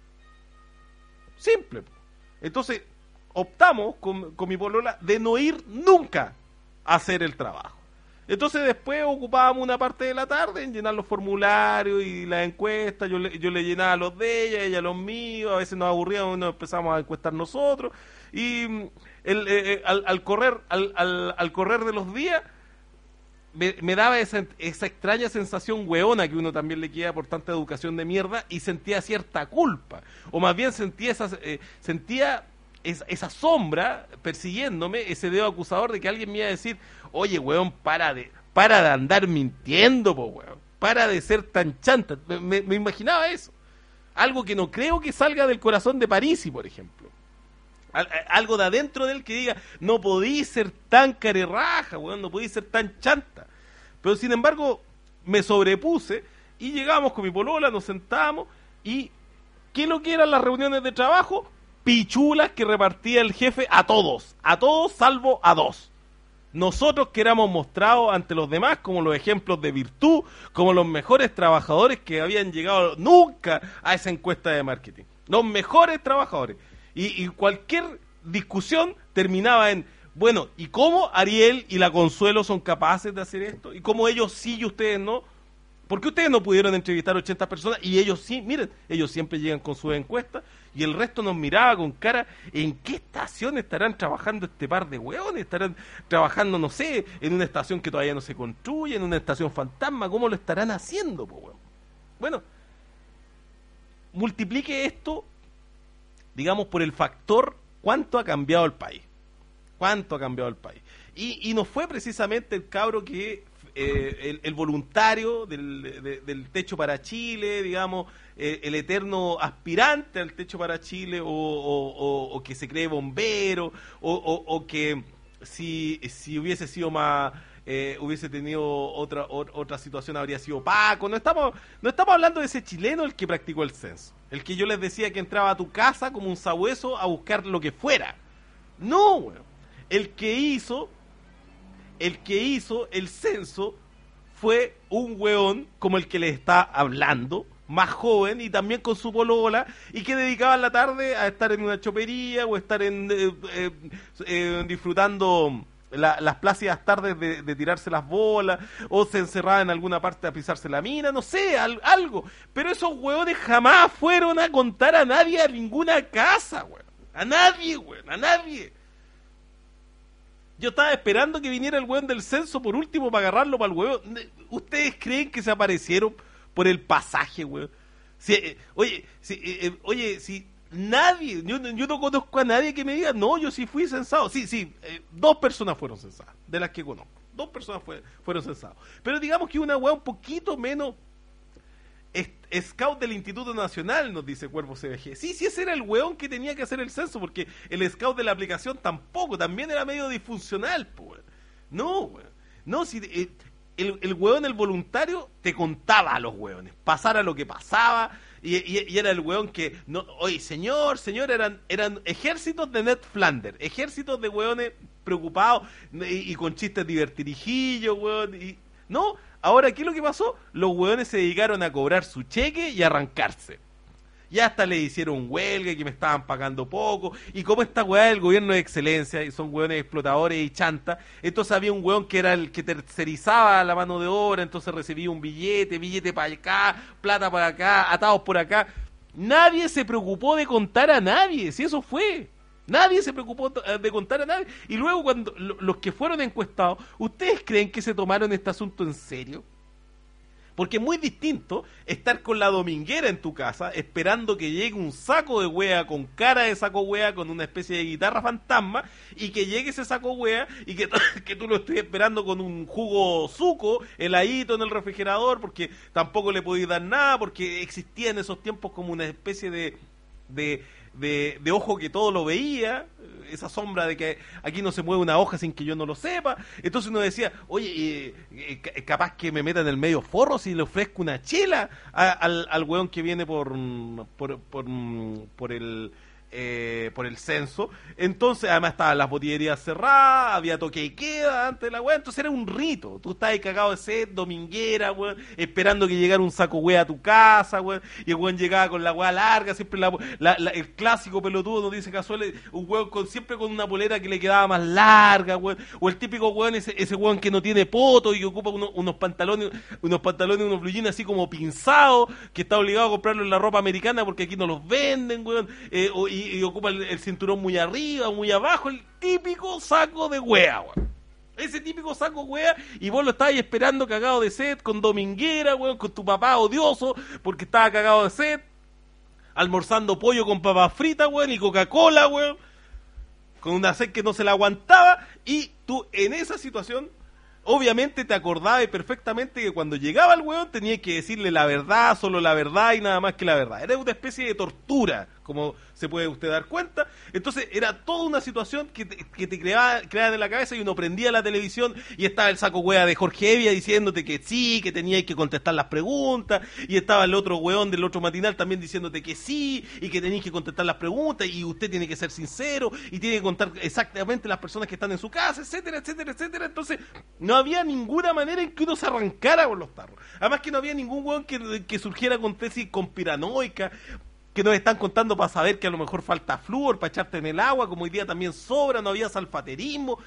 Simple. Entonces, optamos con, con mi polola de no ir nunca a hacer el trabajo. Entonces después ocupábamos una parte de la tarde en llenar los formularios y las encuestas. Yo le, yo le llenaba los de ella, ella los míos. A veces nos aburríamos y nos empezamos a encuestar nosotros. Y el, eh, al, al correr al, al, al correr de los días me, me daba esa, esa extraña sensación hueona que uno también le queda por tanta educación de mierda, y sentía cierta culpa, o más bien sentía esa, eh, sentía esa, esa sombra persiguiéndome, ese dedo acusador de que alguien me iba a decir, oye hueón, para de para de andar mintiendo, po, hueón, para de ser tan chanta. Me, me, me imaginaba eso, algo que no creo que salga del corazón de Parisi, por ejemplo. Algo de adentro de él que diga, no podí ser tan carerraja, weón, no podí ser tan chanta. Pero sin embargo, me sobrepuse y llegamos con mi polola, nos sentamos y ¿qué es lo que eran las reuniones de trabajo? Pichulas que repartía el jefe a todos, a todos salvo a dos. Nosotros que éramos mostrados ante los demás como los ejemplos de virtud, como los mejores trabajadores que habían llegado nunca a esa encuesta de marketing. Los mejores trabajadores. Y, y cualquier discusión terminaba en, bueno, ¿y cómo Ariel y la Consuelo son capaces de hacer esto? ¿Y cómo ellos sí y ustedes no? ¿Por qué ustedes no pudieron entrevistar a ochenta personas y ellos sí? Miren, ellos siempre llegan con sus encuestas y el resto nos miraba con cara, ¿en qué estación estarán trabajando este par de hueones? ¿Estarán trabajando, no sé, en una estación que todavía no se construye, en una estación fantasma? ¿Cómo lo estarán haciendo, po, hueón? Bueno, multiplique esto, digamos, por el factor cuánto ha cambiado el país. ¿Cuánto ha cambiado el país? Y, y no fue precisamente el cabro que... Eh, el, el voluntario del, de, del Techo para Chile, digamos, eh, el eterno aspirante al Techo para Chile, o, o, o, o que se cree bombero, o, o, o que si, si hubiese sido más, eh, hubiese tenido otra o, otra situación, habría sido Paco. No estamos, no estamos hablando de ese chileno el que practicó el censo, el que yo les decía que entraba a tu casa como un sabueso a buscar lo que fuera. No, bueno, el que hizo... El que hizo el censo fue un hueón como el que le está hablando, más joven y también con su polola, y que dedicaba la tarde a estar en una chopería o estar en eh, eh, eh, disfrutando la, las plácidas tardes de, de tirarse las bolas, o se encerraba en alguna parte a pisarse la mina, no sé, al, algo. Pero esos hueones jamás fueron a contar a nadie a ninguna casa, hueón. A nadie, hueón, a nadie. Yo estaba esperando que viniera el hueón del censo por último para agarrarlo para el hueón. ¿Ustedes creen que se aparecieron por el pasaje, hueón? Si, eh, oye, si, eh, oye, si nadie, yo, yo no conozco a nadie que me diga, no, yo sí fui censado. Sí, sí, eh, dos personas fueron censadas, de las que conozco. Dos personas fue, fueron censadas. Pero digamos que una hueá un poquito menos... Scout del Instituto Nacional, nos dice Cuervo C B G. Sí, sí, ese era el weón que tenía que hacer el censo, porque el scout de la aplicación tampoco, también era medio disfuncional, pues. No, weón. No, si eh, el, el weón, el voluntario, te contaba a los weones, pasara lo que pasaba, y, y, y era el weón que, no, oye, señor, señor, eran, eran ejércitos de Ned Flanders, ejércitos de weones preocupados y, y con chistes divertirijillos, weón, y no. Ahora, ¿qué es lo que pasó? Los hueones se dedicaron a cobrar su cheque y a arrancarse. Y hasta le hicieron huelga y que me estaban pagando poco. Y como esta hueá del gobierno de excelencia, y son hueones explotadores y chanta, entonces había un hueón que era el que tercerizaba la mano de obra, entonces recibía un billete, billete para acá, plata para acá, atados por acá. Nadie se preocupó de contar a nadie, si eso fue. Nadie se preocupó de contar a nadie. Y luego cuando los que fueron encuestados, ¿ustedes creen que se tomaron este asunto en serio? Porque es muy distinto estar con la dominguera en tu casa esperando que llegue un saco de wea con cara de saco wea con una especie de guitarra fantasma, y que llegue ese saco wea y que, que tú lo estés esperando con un jugo suco heladito en el refrigerador, porque tampoco le podías dar nada, porque existía en esos tiempos como una especie de... de De, de ojo que todo lo veía, esa sombra de que aquí no se mueve una hoja sin que yo no lo sepa. Entonces uno decía, oye, eh, eh, capaz que me meta en el medio forro si le ofrezco una chela a, al, al weón que viene por por, por, por el eh, por el censo. Entonces además estaban las botillerías cerradas, había toque y queda antes de la weá, entonces era un rito. Tú estabas ahí cagado de sed, dominguera, weón, esperando que llegara un saco weá a tu casa, weón, y el weón llegaba con la weá larga, siempre la, la, la, el clásico pelotudo, nos dice Casuel, un weón con, siempre con una polera que le quedaba más larga, weón, o el típico weón, ese, ese weón que no tiene poto y que ocupa unos, unos pantalones, unos pantalones, unos blue jeans así como pinzados, que está obligado a comprarlo en la ropa americana porque aquí no los venden, weón, eh, o, y, y ocupa el, el cinturón muy arriba, muy abajo, el típico saco de wea, weón. Ese típico saco wea, y vos lo estabas esperando cagado de sed, con dominguera, weón, con tu papá odioso, porque estaba cagado de sed, almorzando pollo con papas fritas, weón, y Coca-Cola, weón, con una sed que no se la aguantaba, y tú en esa situación, obviamente te acordabas perfectamente que cuando llegaba el weón tenías que decirle la verdad, solo la verdad y nada más que la verdad. Era una especie de tortura como se puede usted dar cuenta. Entonces era toda una situación que te, que te creaba, creaban en la cabeza, y uno prendía la televisión y estaba el saco hueá de Jorge Evia diciéndote que sí, que tenías que contestar las preguntas, y estaba el otro hueón del otro matinal también diciéndote que sí, y que tenías que contestar las preguntas, y usted tiene que ser sincero, y tiene que contar exactamente las personas que están en su casa, etcétera, etcétera, etcétera. Entonces no había ninguna manera en que uno se arrancara con los tarros. Además que no había ningún hueón que, que surgiera con tesis conspiranoica, que nos están contando para saber que a lo mejor falta flúor para echarte en el agua, como hoy día también sobra, no había salfaterismo.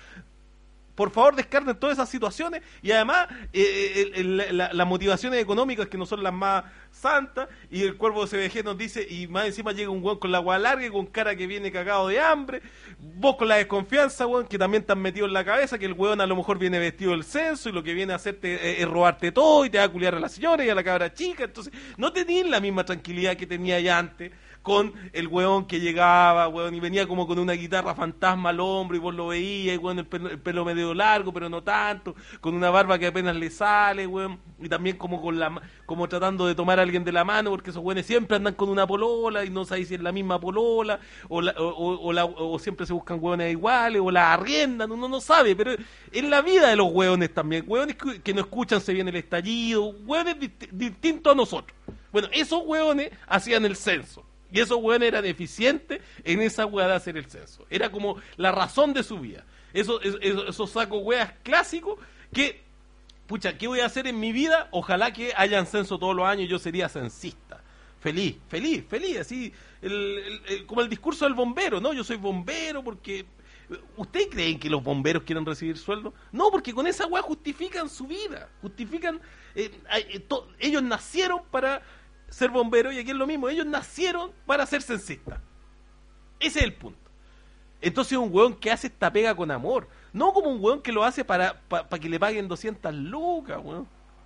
Por favor, descarten todas esas situaciones, y además eh, el, el, la, las motivaciones económicas, que no son las más santas, y el Cuervo de C B G nos dice, y más encima llega un hueón con la agua larga y con cara que viene cagado de hambre, vos con la desconfianza, hueón, que también te han metido en la cabeza, que el hueón a lo mejor viene vestido del censo, y lo que viene a hacerte es, es robarte todo, y te va a culiar a la señora y a la cabra chica. Entonces no tenías la misma tranquilidad que tenía ya antes, con el hueón que llegaba, hueón, y venía como con una guitarra fantasma al hombro, y vos lo veías, y hueón, el pelo, el pelo medio largo, pero no tanto, con una barba que apenas le sale, hueón, y también como con la como tratando de tomar a alguien de la mano, porque esos hueones siempre andan con una polola, y no sabéis si es la misma polola, o, la, o, o, o, la, o siempre se buscan hueones iguales, o la arriendan, uno no sabe, pero es la vida de los hueones también, hueones que, que no escuchan, se viene el estallido, hueones dist, distintos a nosotros. Bueno, esos hueones hacían el censo. Y esos hueones eran eficientes en esa hueá de hacer el censo. Era como la razón de su vida. Eso, eso, esos sacos hueas clásicos que, pucha, ¿qué voy a hacer en mi vida? Ojalá que hayan censo todos los años y yo sería censista. Feliz, feliz, feliz. Así, el, el, el, como el discurso del bombero, ¿no? Yo soy bombero porque... ¿Ustedes creen que los bomberos quieren recibir sueldo? No, porque con esa hueá justifican su vida. Justifican... Eh, eh, to, ellos nacieron para... ser bombero, y aquí es lo mismo, ellos nacieron para ser censistas. Ese es el punto. Entonces es un hueón que hace esta pega con amor, no como un hueón que lo hace para, para, para que le paguen doscientas lucas, hueón.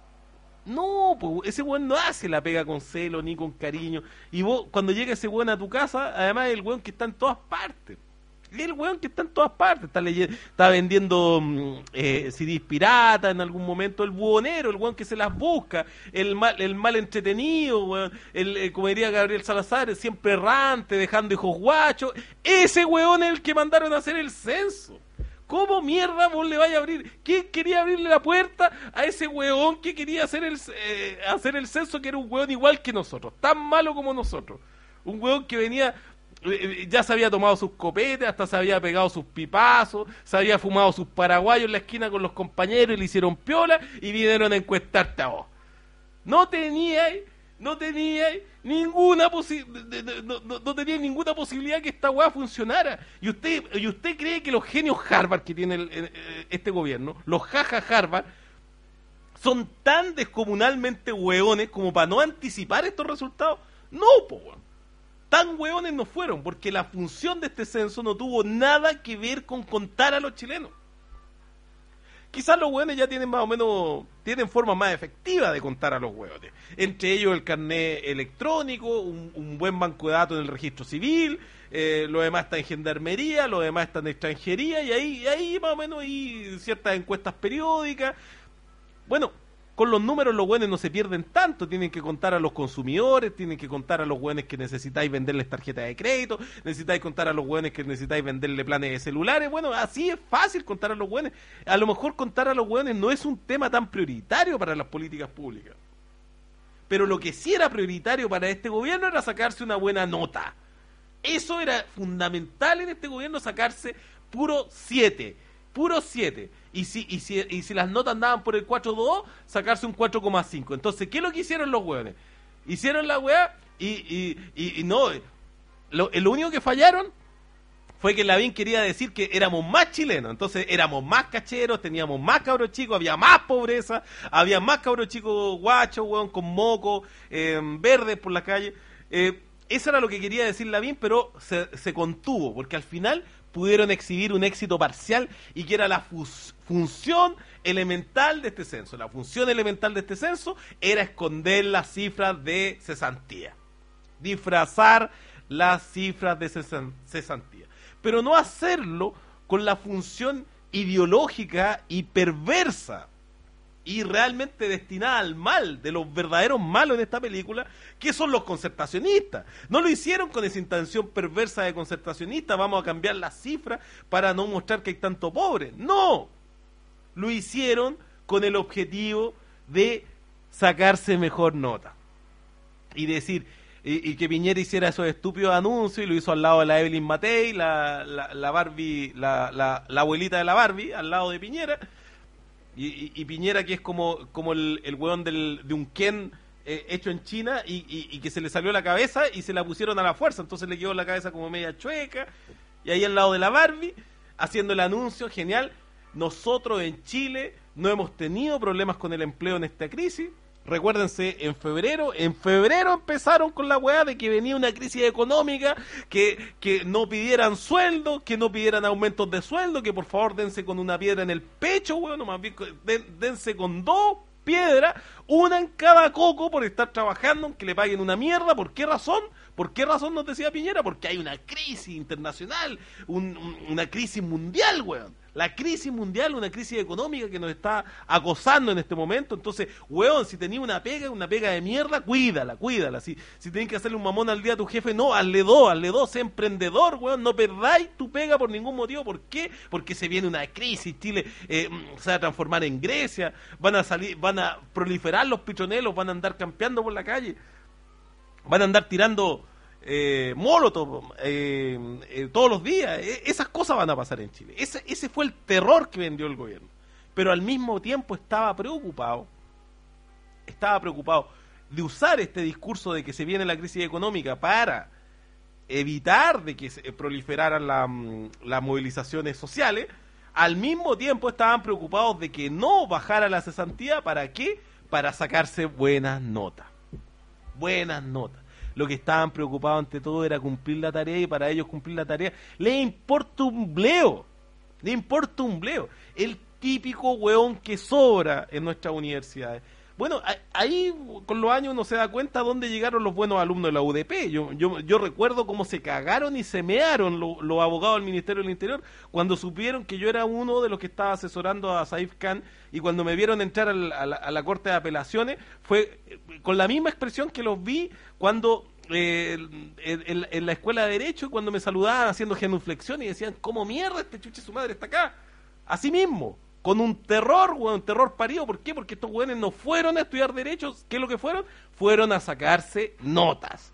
No, pues ese hueón no hace la pega con celo ni con cariño. Y vos, cuando llega ese hueón a tu casa, además es el hueón que está en todas partes. El hueón que está en todas partes, está leyendo, está vendiendo eh, C Ds pirata en algún momento, el buhonero, el hueón que se las busca, el mal, el mal entretenido, hueón, el, el, como diría Gabriel Salazar, siempre errante, dejando hijos guachos. Ese hueón es el que mandaron a hacer el censo. ¿Cómo mierda vos le vais a abrir? ¿Quién quería abrirle la puerta a ese hueón que quería hacer el, eh, hacer el censo, que era un hueón igual que nosotros, tan malo como nosotros? Un hueón que venía... ya se había tomado sus copetes, hasta se había pegado sus pipazos, se había fumado sus paraguayos en la esquina con los compañeros y le hicieron piola y vinieron a encuestarte a vos. No teníais, no teníais ninguna posibilidad, no, no, no teníais ninguna posibilidad que esta weá funcionara. Y usted, y usted cree que los genios Harvard que tiene el, el, este gobierno, los jaja Harvard, son tan descomunalmente hueones como para no anticipar estos resultados. No, po, weón. Tan hueones no fueron, porque la función de este censo no tuvo nada que ver con contar a los chilenos. Quizás los hueones ya tienen más o menos, tienen forma más efectiva de contar a los hueones. Entre ellos el carnet electrónico, un, un buen banco de datos en el registro civil, eh, lo demás está en gendarmería, lo demás está en extranjería, y ahí, ahí más o menos hay ciertas encuestas periódicas. Bueno, con los números los hueones no se pierden tanto, tienen que contar a los consumidores, tienen que contar a los hueones que necesitáis venderles tarjetas de crédito, necesitáis contar a los hueones que necesitáis venderle planes de celulares. Bueno, así es fácil contar a los hueones. A lo mejor contar a los hueones no es un tema tan prioritario para las políticas públicas, pero lo que sí era prioritario para este gobierno era sacarse una buena nota. Eso era fundamental en este gobierno, sacarse puro siete. Puro siete. Y si, y, si, y si las notas andaban por el cuatro punto dos, sacarse un cuatro coma cinco. Entonces, ¿qué es lo que hicieron los hueones? Hicieron la hueá y, y, y, y no. Lo, lo único que fallaron fue que Lavín quería decir que éramos más chilenos. Entonces, éramos más cacheros, teníamos más cabros chicos, había más pobreza, había más cabros chicos guachos, hueón, con moco, eh, verdes por la calle. Eh, eso era lo que quería decir Lavín, pero se, se contuvo, porque al final pudieron exhibir un éxito parcial, y que era la fus- función elemental de este censo. La función elemental de este censo era esconder las cifras de cesantía, disfrazar las cifras de cesan- cesantía, pero no hacerlo con la función ideológica y perversa y realmente destinada al mal, de los verdaderos malos en esta película, que son los concertacionistas. No lo hicieron con esa intención perversa de concertacionistas, vamos a cambiar las cifras para no mostrar que hay tanto pobre. No, lo hicieron con el objetivo de sacarse mejor nota. Y decir, y, y que Piñera hiciera esos estúpidos anuncios, y lo hizo al lado de la Evelyn Matei, la, la, la Barbie, la, la, la abuelita de la Barbie, al lado de Piñera. Y, y, y Piñera, que es como, como el, el weón del, de un Ken eh, hecho en China y, y, y que se le salió la cabeza y se la pusieron a la fuerza, entonces le quedó la cabeza como media chueca, y ahí al lado de la Barbie, haciendo el anuncio, genial. Nosotros en Chile no hemos tenido problemas con el empleo en esta crisis. Recuérdense, en febrero, en febrero empezaron con la weá de que venía una crisis económica, que, que no pidieran sueldo, que no pidieran aumentos de sueldo, que por favor dense con una piedra en el pecho, weón, no más bien den, dense con dos piedras, una en cada coco por estar trabajando, aunque le paguen una mierda. ¿Por qué razón? ¿Por qué razón nos decía Piñera? Porque hay una crisis internacional, un, un, una crisis mundial, weón. La crisis mundial, una crisis económica que nos está acosando en este momento. Entonces, weón, si tenés una pega, una pega de mierda, cuídala, cuídala. Si, si tenés que hacerle un mamón al día a tu jefe, no, hazle dos, hazle dos, sé emprendedor, weón, no perdáis tu pega por ningún motivo. ¿Por qué? Porque se viene una crisis, Chile eh, se va a transformar en Grecia, van a salir, van a proliferar los pichonelos, van a andar campeando por la calle, van a andar tirando Eh, molotov eh, eh, todos los días. Eh, esas cosas van a pasar en Chile. Ese, ese fue el terror que vendió el gobierno, pero al mismo tiempo estaba preocupado estaba preocupado de usar este discurso de que se viene la crisis económica para evitar de que se proliferaran la, las movilizaciones sociales. Al mismo tiempo estaban preocupados de que no bajara la cesantía. ¿Para qué? Para sacarse buenas notas buenas notas. Lo que estaban preocupados ante todo era cumplir la tarea, y para ellos cumplir la tarea les importa un bleo, le importa un bleo. El típico hueón que sobra en nuestras universidades. Bueno, ahí con los años uno se da cuenta dónde llegaron los buenos alumnos de la U D P. Yo yo, yo recuerdo cómo se cagaron y se mearon los, los abogados del Ministerio del Interior cuando supieron que yo era uno de los que estaba asesorando a Saif Khan, y cuando me vieron entrar a la, a la, a la Corte de Apelaciones fue con la misma expresión que los vi cuando eh, en, en, en la Escuela de Derecho, cuando me saludaban haciendo genuflexión y decían, ¿cómo mierda este chuche su madre está acá? Así mismo, con un terror, un terror parido. ¿Por qué? Porque estos güeyes no fueron a estudiar derechos. ¿Qué es lo que fueron? Fueron a sacarse notas.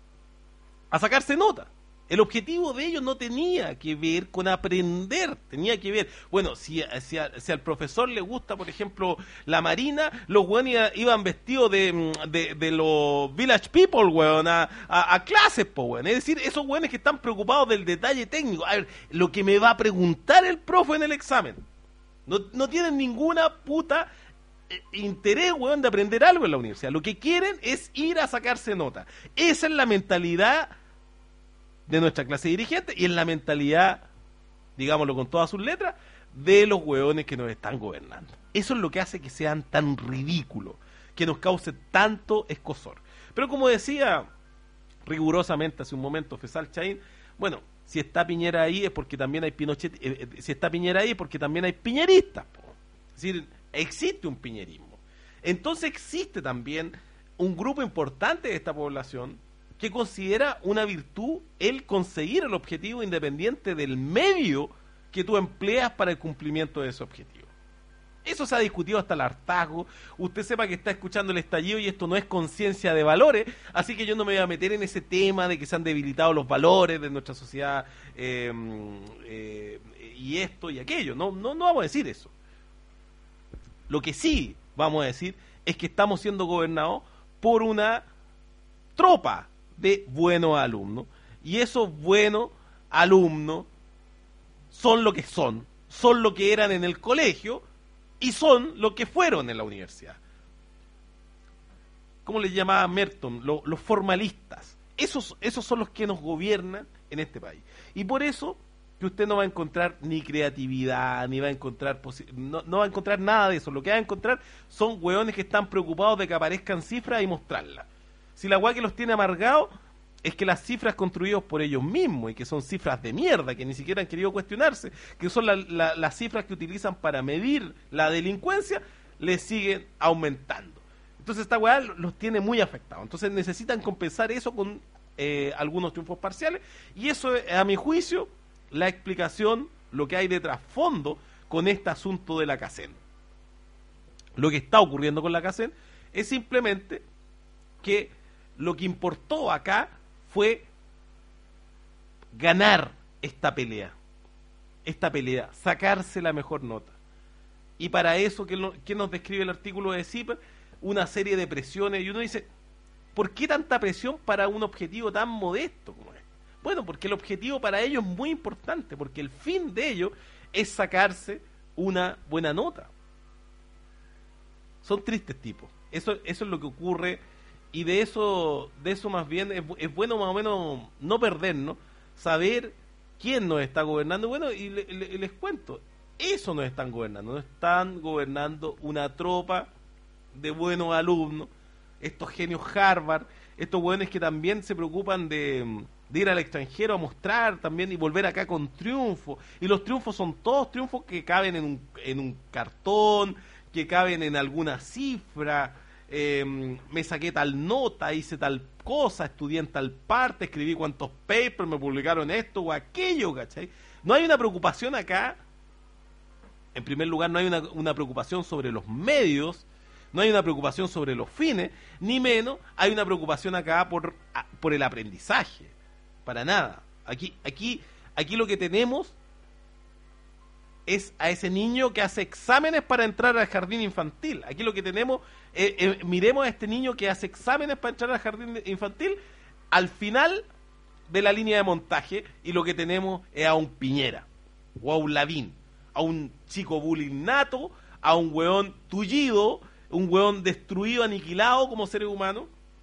A sacarse notas. El objetivo de ellos no tenía que ver con aprender, tenía que ver, bueno, si, si, a, si al profesor le gusta, por ejemplo, la marina, los güeyes iban vestidos de, de, de los village people, weón, a, a, a clases, po, weón. Es decir, esos güeyes que están preocupados del detalle técnico. A ver, lo que me va a preguntar el profe en el examen. No, no tienen ninguna puta eh, interés, weón, de aprender algo en la universidad. Lo que quieren es ir a sacarse nota. Esa es la mentalidad de nuestra clase dirigente, y es la mentalidad, digámoslo con todas sus letras, de los hueones que nos están gobernando. Eso es lo que hace que sean tan ridículos, que nos cause tanto escozor. Pero como decía rigurosamente hace un momento Fesal Chaín, bueno, si está Piñera ahí es porque también hay Pinochet, eh, eh, si está Piñera ahí es porque también hay piñeristas, po. Es decir, existe un piñerismo. Entonces existe también un grupo importante de esta población que considera una virtud el conseguir el objetivo independiente del medio que tú empleas para el cumplimiento de ese objetivo. Eso se ha discutido hasta el hartazgo. Usted sepa que está escuchando el estallido y esto no es conciencia de valores, así que yo no me voy a meter en ese tema de que se han debilitado los valores de nuestra sociedad eh, eh, y esto y aquello. No, no, no vamos a decir eso. Lo que sí vamos a decir es que estamos siendo gobernados por una tropa de buenos alumnos, y esos buenos alumnos son lo que son, son lo que eran en el colegio y son lo que fueron en la universidad. ¿Cómo les llamaba Merton? Lo, los formalistas. Esos, esos son los que nos gobiernan en este país. Y por eso que usted no va a encontrar ni creatividad, ni va a encontrar no, no va a encontrar nada de eso. Lo que va a encontrar son hueones que están preocupados de que aparezcan cifras y mostrarlas. Si la hueá que los tiene amargados es que las cifras construidas por ellos mismos, y que son cifras de mierda, que ni siquiera han querido cuestionarse, que son la, la, las cifras que utilizan para medir la delincuencia, le siguen aumentando. Entonces esta weá los tiene muy afectados. Entonces necesitan compensar eso con eh, algunos triunfos parciales, y eso es, a mi juicio, la explicación, lo que hay de trasfondo con este asunto de la CACEN. Lo que está ocurriendo con la CACEN es simplemente que lo que importó acá fue ganar esta pelea, esta pelea, sacarse la mejor nota. Y para eso, ¿qué, lo, qué nos describe el artículo de CIPER? Una serie de presiones, y uno dice, ¿por qué tanta presión para un objetivo tan modesto como este? Bueno, porque el objetivo para ellos es muy importante, porque el fin de ello es sacarse una buena nota. Son tristes tipos, eso, eso es lo que ocurre, y de eso, de eso más bien es, es bueno más o menos no perdernos, saber quién nos está gobernando. Bueno, y le, le, les cuento, eso nos están gobernando, nos están gobernando una tropa de buenos alumnos, estos genios Harvard, estos buenos que también se preocupan de, de ir al extranjero a mostrar también y volver acá con triunfo, y los triunfos son todos triunfos que caben en un, en un cartón, que caben en alguna cifra. Eh, me saqué tal nota, hice tal cosa, estudié en tal parte, escribí cuantos papers, me publicaron esto o aquello, ¿cachai? No hay una preocupación acá, en primer lugar no hay una, una preocupación sobre los medios, no hay una preocupación sobre los fines, ni menos hay una preocupación acá por, por el aprendizaje, para nada. Aquí, aquí, aquí lo que tenemos es a ese niño que hace exámenes para entrar al jardín infantil. Aquí lo que tenemos, eh, eh, miremos a este niño que hace exámenes para entrar al jardín infantil al final de la línea de montaje, y lo que tenemos es a un Piñera, o a un Lavín, a un chico bullying nato, a un weón tullido, un weón destruido, aniquilado como seres humanos.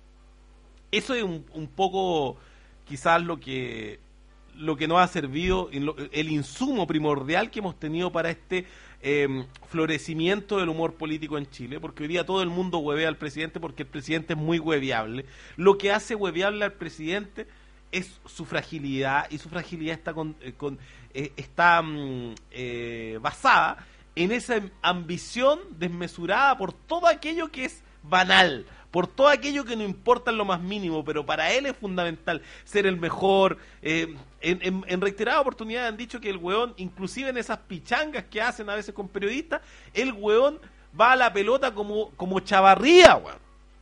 Eso es un, un poco quizás lo que... lo que nos ha servido, el insumo primordial que hemos tenido para este eh, florecimiento del humor político en Chile, porque hoy día todo el mundo huevea al presidente porque el presidente es muy hueviable. Lo que hace hueviable al presidente es su fragilidad, y su fragilidad está, con, eh, con, eh, está mm, eh, basada en esa ambición desmesurada por todo aquello que es banal, por todo aquello que no importa en lo más mínimo, pero para él es fundamental ser el mejor. Eh, en, en, en reiteradas oportunidades han dicho que el weón, inclusive en esas pichangas que hacen a veces con periodistas, el weón va a la pelota como, como Chavarría, weón.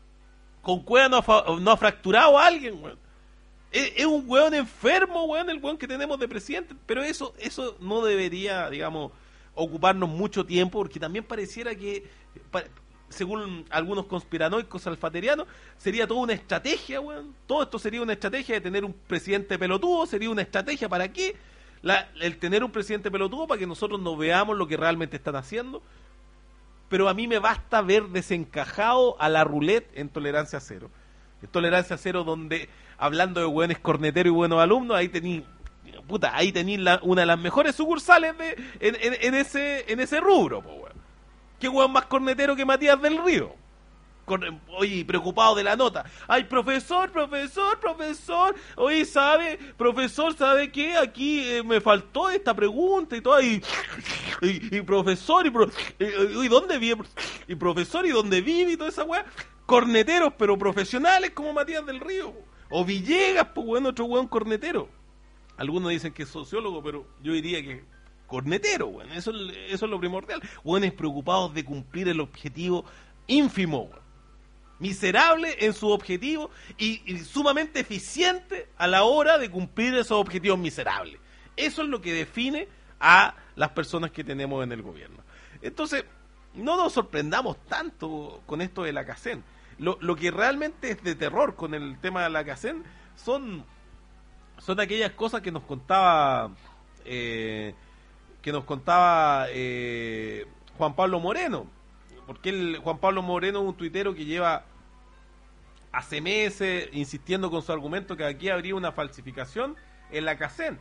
Con cueva no ha, no ha fracturado a alguien, weón. Es, es un weón enfermo, weón, el weón que tenemos de presidente, pero eso, eso no debería, digamos, ocuparnos mucho tiempo, porque también pareciera que... Pa, según algunos conspiranoicos alfaterianos, sería toda una estrategia, weón. Todo esto sería una estrategia de tener un presidente pelotudo. ¿Sería una estrategia para qué? La, el tener un presidente pelotudo para que nosotros no veamos lo que realmente están haciendo. Pero a mí me basta ver desencajado a la roulette en Tolerancia Cero. En Tolerancia Cero, donde, hablando de buenos corneteros y buenos alumnos, ahí tení, puta, ahí tení la, una de las mejores sucursales de, en, en, en, ese, en ese rubro, po, weón. ¿Qué weón más cornetero que Matías del Río? Con, oye, preocupado de la nota. Ay, profesor, profesor, profesor. Oye, ¿sabe? Profesor, ¿sabe qué? Aquí eh, me faltó esta pregunta y todo. Y, y, y profesor, y, pro, y, y ¿dónde vive? Y profesor, ¿y dónde vive? Y toda esa weá. Corneteros, pero profesionales como Matías del Río. O Villegas, pues weón, otro weón cornetero. Algunos dicen que es sociólogo, pero yo diría que cornetero, weón. Eso, eso es lo primordial. Weones preocupados de cumplir el objetivo ínfimo, weón. Miserable en su objetivo y, y sumamente eficiente a la hora de cumplir esos objetivos miserables. Eso es lo que define a las personas que tenemos en el gobierno. Entonces, no nos sorprendamos tanto con esto de la CACEN. Lo, lo que realmente es de terror con el tema de la CACEN son, son aquellas cosas que nos contaba eh, que nos contaba eh, Juan Pablo Moreno. Porque el, Juan Pablo Moreno es un tuitero que lleva hace meses insistiendo con su argumento que aquí habría una falsificación en la CACEN.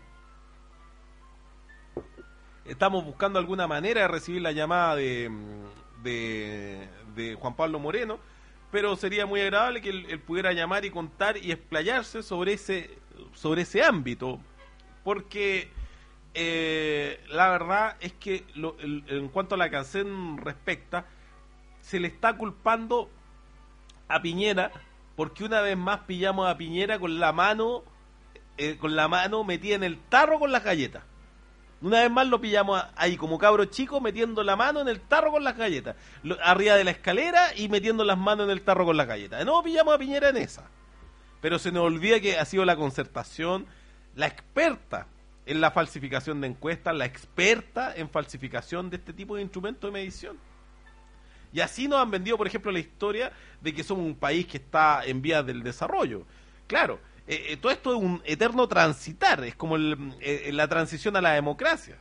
Estamos buscando alguna manera de recibir la llamada de, de, de Juan Pablo Moreno, pero sería muy agradable que él, él pudiera llamar y contar y explayarse sobre ese, sobre ese ámbito, porque eh, la verdad es que lo, el, en cuanto a la CACEN respecta, se le está culpando a Piñera porque una vez más pillamos a Piñera con la mano eh, con la mano metida en el tarro con las galletas. Una vez más lo pillamos ahí como cabro chico metiendo la mano en el tarro con las galletas, lo, arriba de la escalera y metiendo las manos en el tarro con las galletas. De nuevo pillamos a Piñera en esa. Pero se nos olvida que ha sido la Concertación la experta en la falsificación de encuestas, la experta en falsificación de este tipo de instrumentos de medición. Y así nos han vendido, por ejemplo, la historia de que somos un país que está en vías del desarrollo. Claro, eh, eh, todo esto es un eterno transitar, es como el, eh, la transición a la democracia.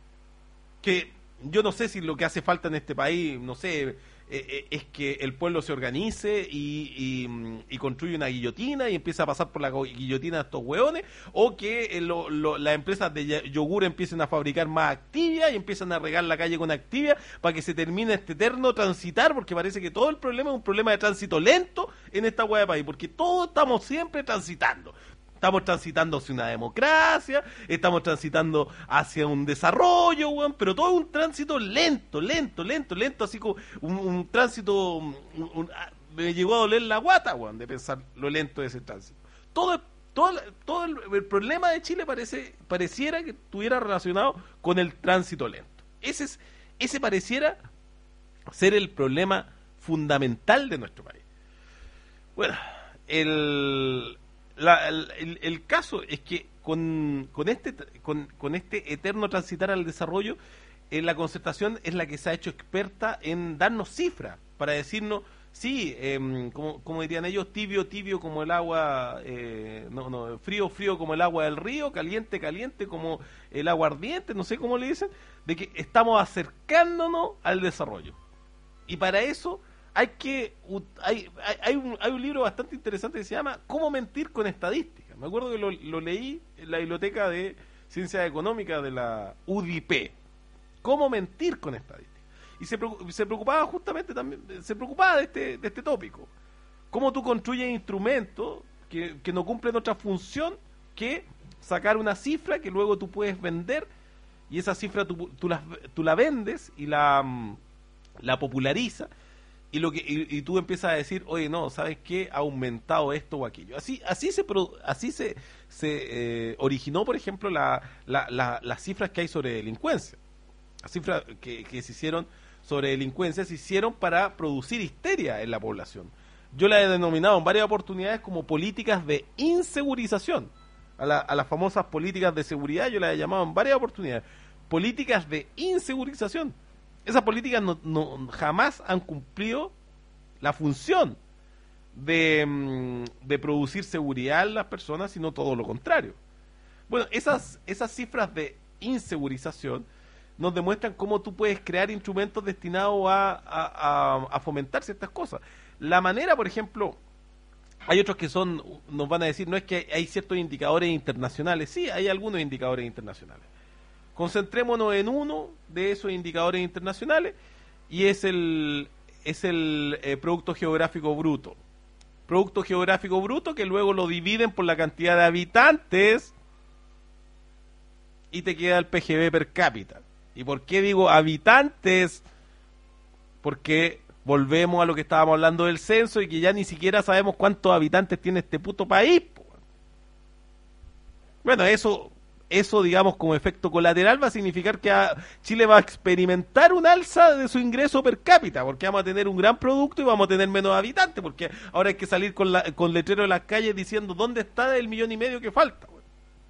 Que yo no sé si lo que hace falta en este país, no sé, eh, eh, es que el pueblo se organice y, y, y construye una guillotina y empieza a pasar por la guillotina de estos hueones, o que eh, lo, lo, las empresas de yogur empiecen a fabricar más Activia y empiezan a regar la calle con Activia para que se termine este eterno transitar, porque parece que todo el problema es un problema de tránsito lento en esta hueá de país, porque todos estamos siempre transitando. Estamos transitando hacia una democracia, estamos transitando hacia un desarrollo, weón, pero todo es un tránsito lento, lento, lento, lento, así como un, un tránsito, un, un, me llegó a doler la guata, weón, de pensar lo lento de ese tránsito. Todo, todo, todo el, el problema de Chile parece, pareciera que estuviera relacionado con el tránsito lento. Ese es, ese pareciera ser el problema fundamental de nuestro país. Bueno, el... La, el, el caso es que con, con este con, con este eterno transitar al desarrollo, eh, la Concertación es la que se ha hecho experta en darnos cifras para decirnos, sí, eh, como, como dirían ellos, tibio, tibio como el agua, eh, no, no, frío, frío como el agua del río, caliente, caliente como el agua ardiente, no sé cómo le dicen, de que estamos acercándonos al desarrollo. Y para eso hay que hay, hay, hay, un, hay un libro bastante interesante que se llama ¿Cómo mentir con estadísticas? Me acuerdo que lo, lo leí en la biblioteca de Ciencias Económicas de la U D I P. ¿Cómo mentir con estadísticas? Y se, se preocupaba justamente también, se preocupaba de este, de este tópico. ¿Cómo tú construyes instrumentos que, que no cumplen otra función que sacar una cifra que luego tú puedes vender, y esa cifra tú, tú, la, tú la vendes y la, la popularizas? Y lo que y, y tú empiezas a decir, oye, no, ¿sabes qué? Ha aumentado esto o aquello. Así así se así se, se eh, originó, por ejemplo, la, la, la, las cifras que hay sobre delincuencia. Las cifras que, que se hicieron sobre delincuencia se hicieron para producir histeria en la población. Yo la he denominado en varias oportunidades como políticas de insegurización. A, la, a las famosas políticas de seguridad yo las he llamado en varias oportunidades políticas de insegurización. Esas políticas no, no, jamás han cumplido la función de, de producir seguridad en las personas, sino todo lo contrario. Bueno, esas, esas cifras de insegurización nos demuestran cómo tú puedes crear instrumentos destinados a, a, a, a fomentar ciertas cosas. La manera, por ejemplo, hay otros que son, nos van a decir, no es que hay ciertos indicadores internacionales, sí, hay algunos indicadores internacionales. Concentrémonos en uno de esos indicadores internacionales y es el es el eh, Producto Geográfico Bruto. Producto Geográfico Bruto que luego lo dividen por la cantidad de habitantes y te queda el P G B per cápita. ¿Y por qué digo habitantes? Porque volvemos a lo que estábamos hablando del censo y que ya ni siquiera sabemos cuántos habitantes tiene este puto país. Bueno, eso... Eso, digamos, como efecto colateral va a significar que a Chile va a experimentar un alza de su ingreso per cápita, porque vamos a tener un gran producto y vamos a tener menos habitantes, porque ahora hay que salir con, la, con letrero de las calles diciendo dónde está el millón y medio que falta. Bueno.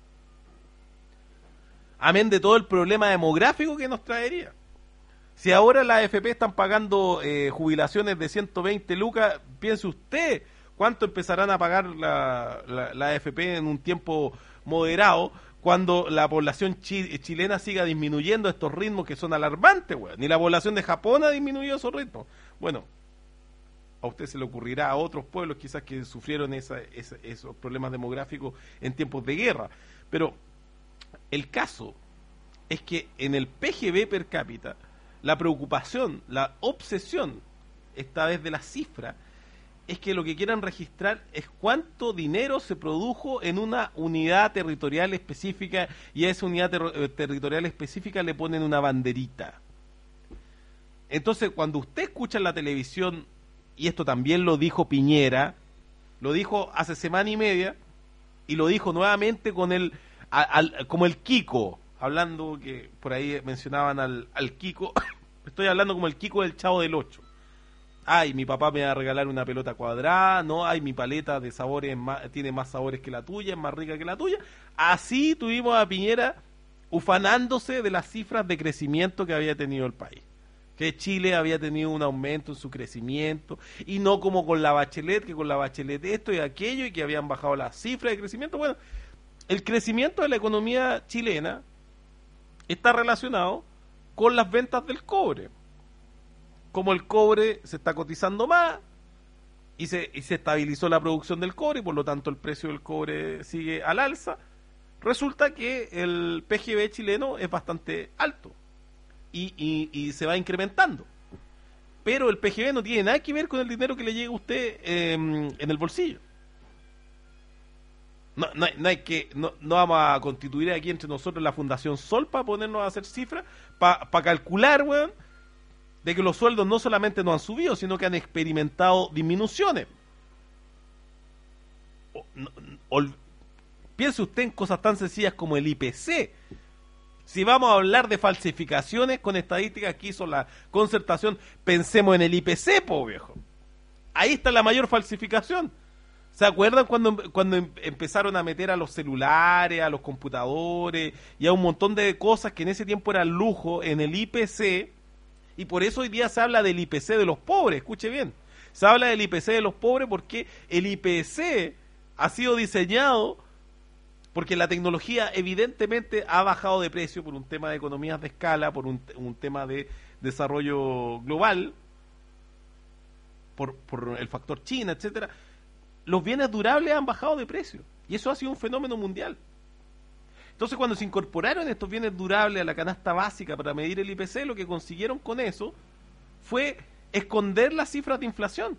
Amén de todo el problema demográfico que nos traería. Si ahora las A F P están pagando eh, jubilaciones de ciento veinte lucas, piense usted cuánto empezarán a pagar la, la, la A F P en un tiempo moderado, cuando la población chi chilena siga disminuyendo estos ritmos que son alarmantes, weón. Ni la población de Japón ha disminuido esos ritmos. Bueno, a usted se le ocurrirá a otros pueblos quizás que sufrieron esa, esa, esos problemas demográficos en tiempos de guerra. Pero el caso es que en el P G B per cápita, la preocupación, la obsesión, esta vez de la cifra, es que lo que quieran registrar es cuánto dinero se produjo en una unidad territorial específica, y a esa unidad ter territorial específica le ponen una banderita. Entonces, cuando usted escucha en la televisión, y esto también lo dijo Piñera, lo dijo hace semana y media, y lo dijo nuevamente con el, a, al, como el Kiko, hablando que por ahí mencionaban al, al Kiko, estoy hablando como el Kiko del Chavo del Ocho. Ay, mi papá me va a regalar una pelota cuadrada, no, ay, mi paleta de sabores más, tiene más sabores que la tuya, es más rica que la tuya. Así tuvimos a Piñera ufanándose de las cifras de crecimiento que había tenido el país. Que Chile había tenido un aumento en su crecimiento, y no como con la Bachelet, que con la Bachelet esto y aquello, y que habían bajado las cifras de crecimiento. Bueno, el crecimiento de la economía chilena está relacionado con las ventas del cobre. Como el cobre se está cotizando más y se, y se estabilizó la producción del cobre y por lo tanto el precio del cobre sigue al alza, resulta que el P G B chileno es bastante alto y, y, y se va incrementando. Pero el P G B no tiene nada que ver con el dinero que le llega a usted eh, en el bolsillo. No, no, hay, no hay que no, no vamos a constituir aquí entre nosotros la Fundación Sol para ponernos a hacer cifras, para pa calcular, weón, de que los sueldos no solamente no han subido, sino que han experimentado disminuciones. O, no, o, piense usted en cosas tan sencillas como el I P C. Si vamos a hablar de falsificaciones con estadísticas que hizo la Concertación, pensemos en el I P C, po viejo. Ahí está la mayor falsificación. ¿Se acuerdan cuando, cuando em, empezaron a meter a los celulares, a los computadores y a un montón de cosas que en ese tiempo eran lujo en el I P C? Y por eso hoy día se habla del I P C de los pobres, escuche bien. Se habla del I P C de los pobres porque el I P C ha sido diseñado porque la tecnología evidentemente ha bajado de precio por un tema de economías de escala, por un, un tema de desarrollo global, por, por el factor China, etcétera. Los bienes durables han bajado de precio y eso ha sido un fenómeno mundial. Entonces, cuando se incorporaron estos bienes durables a la canasta básica para medir el I P C, lo que consiguieron con eso fue esconder las cifras de inflación.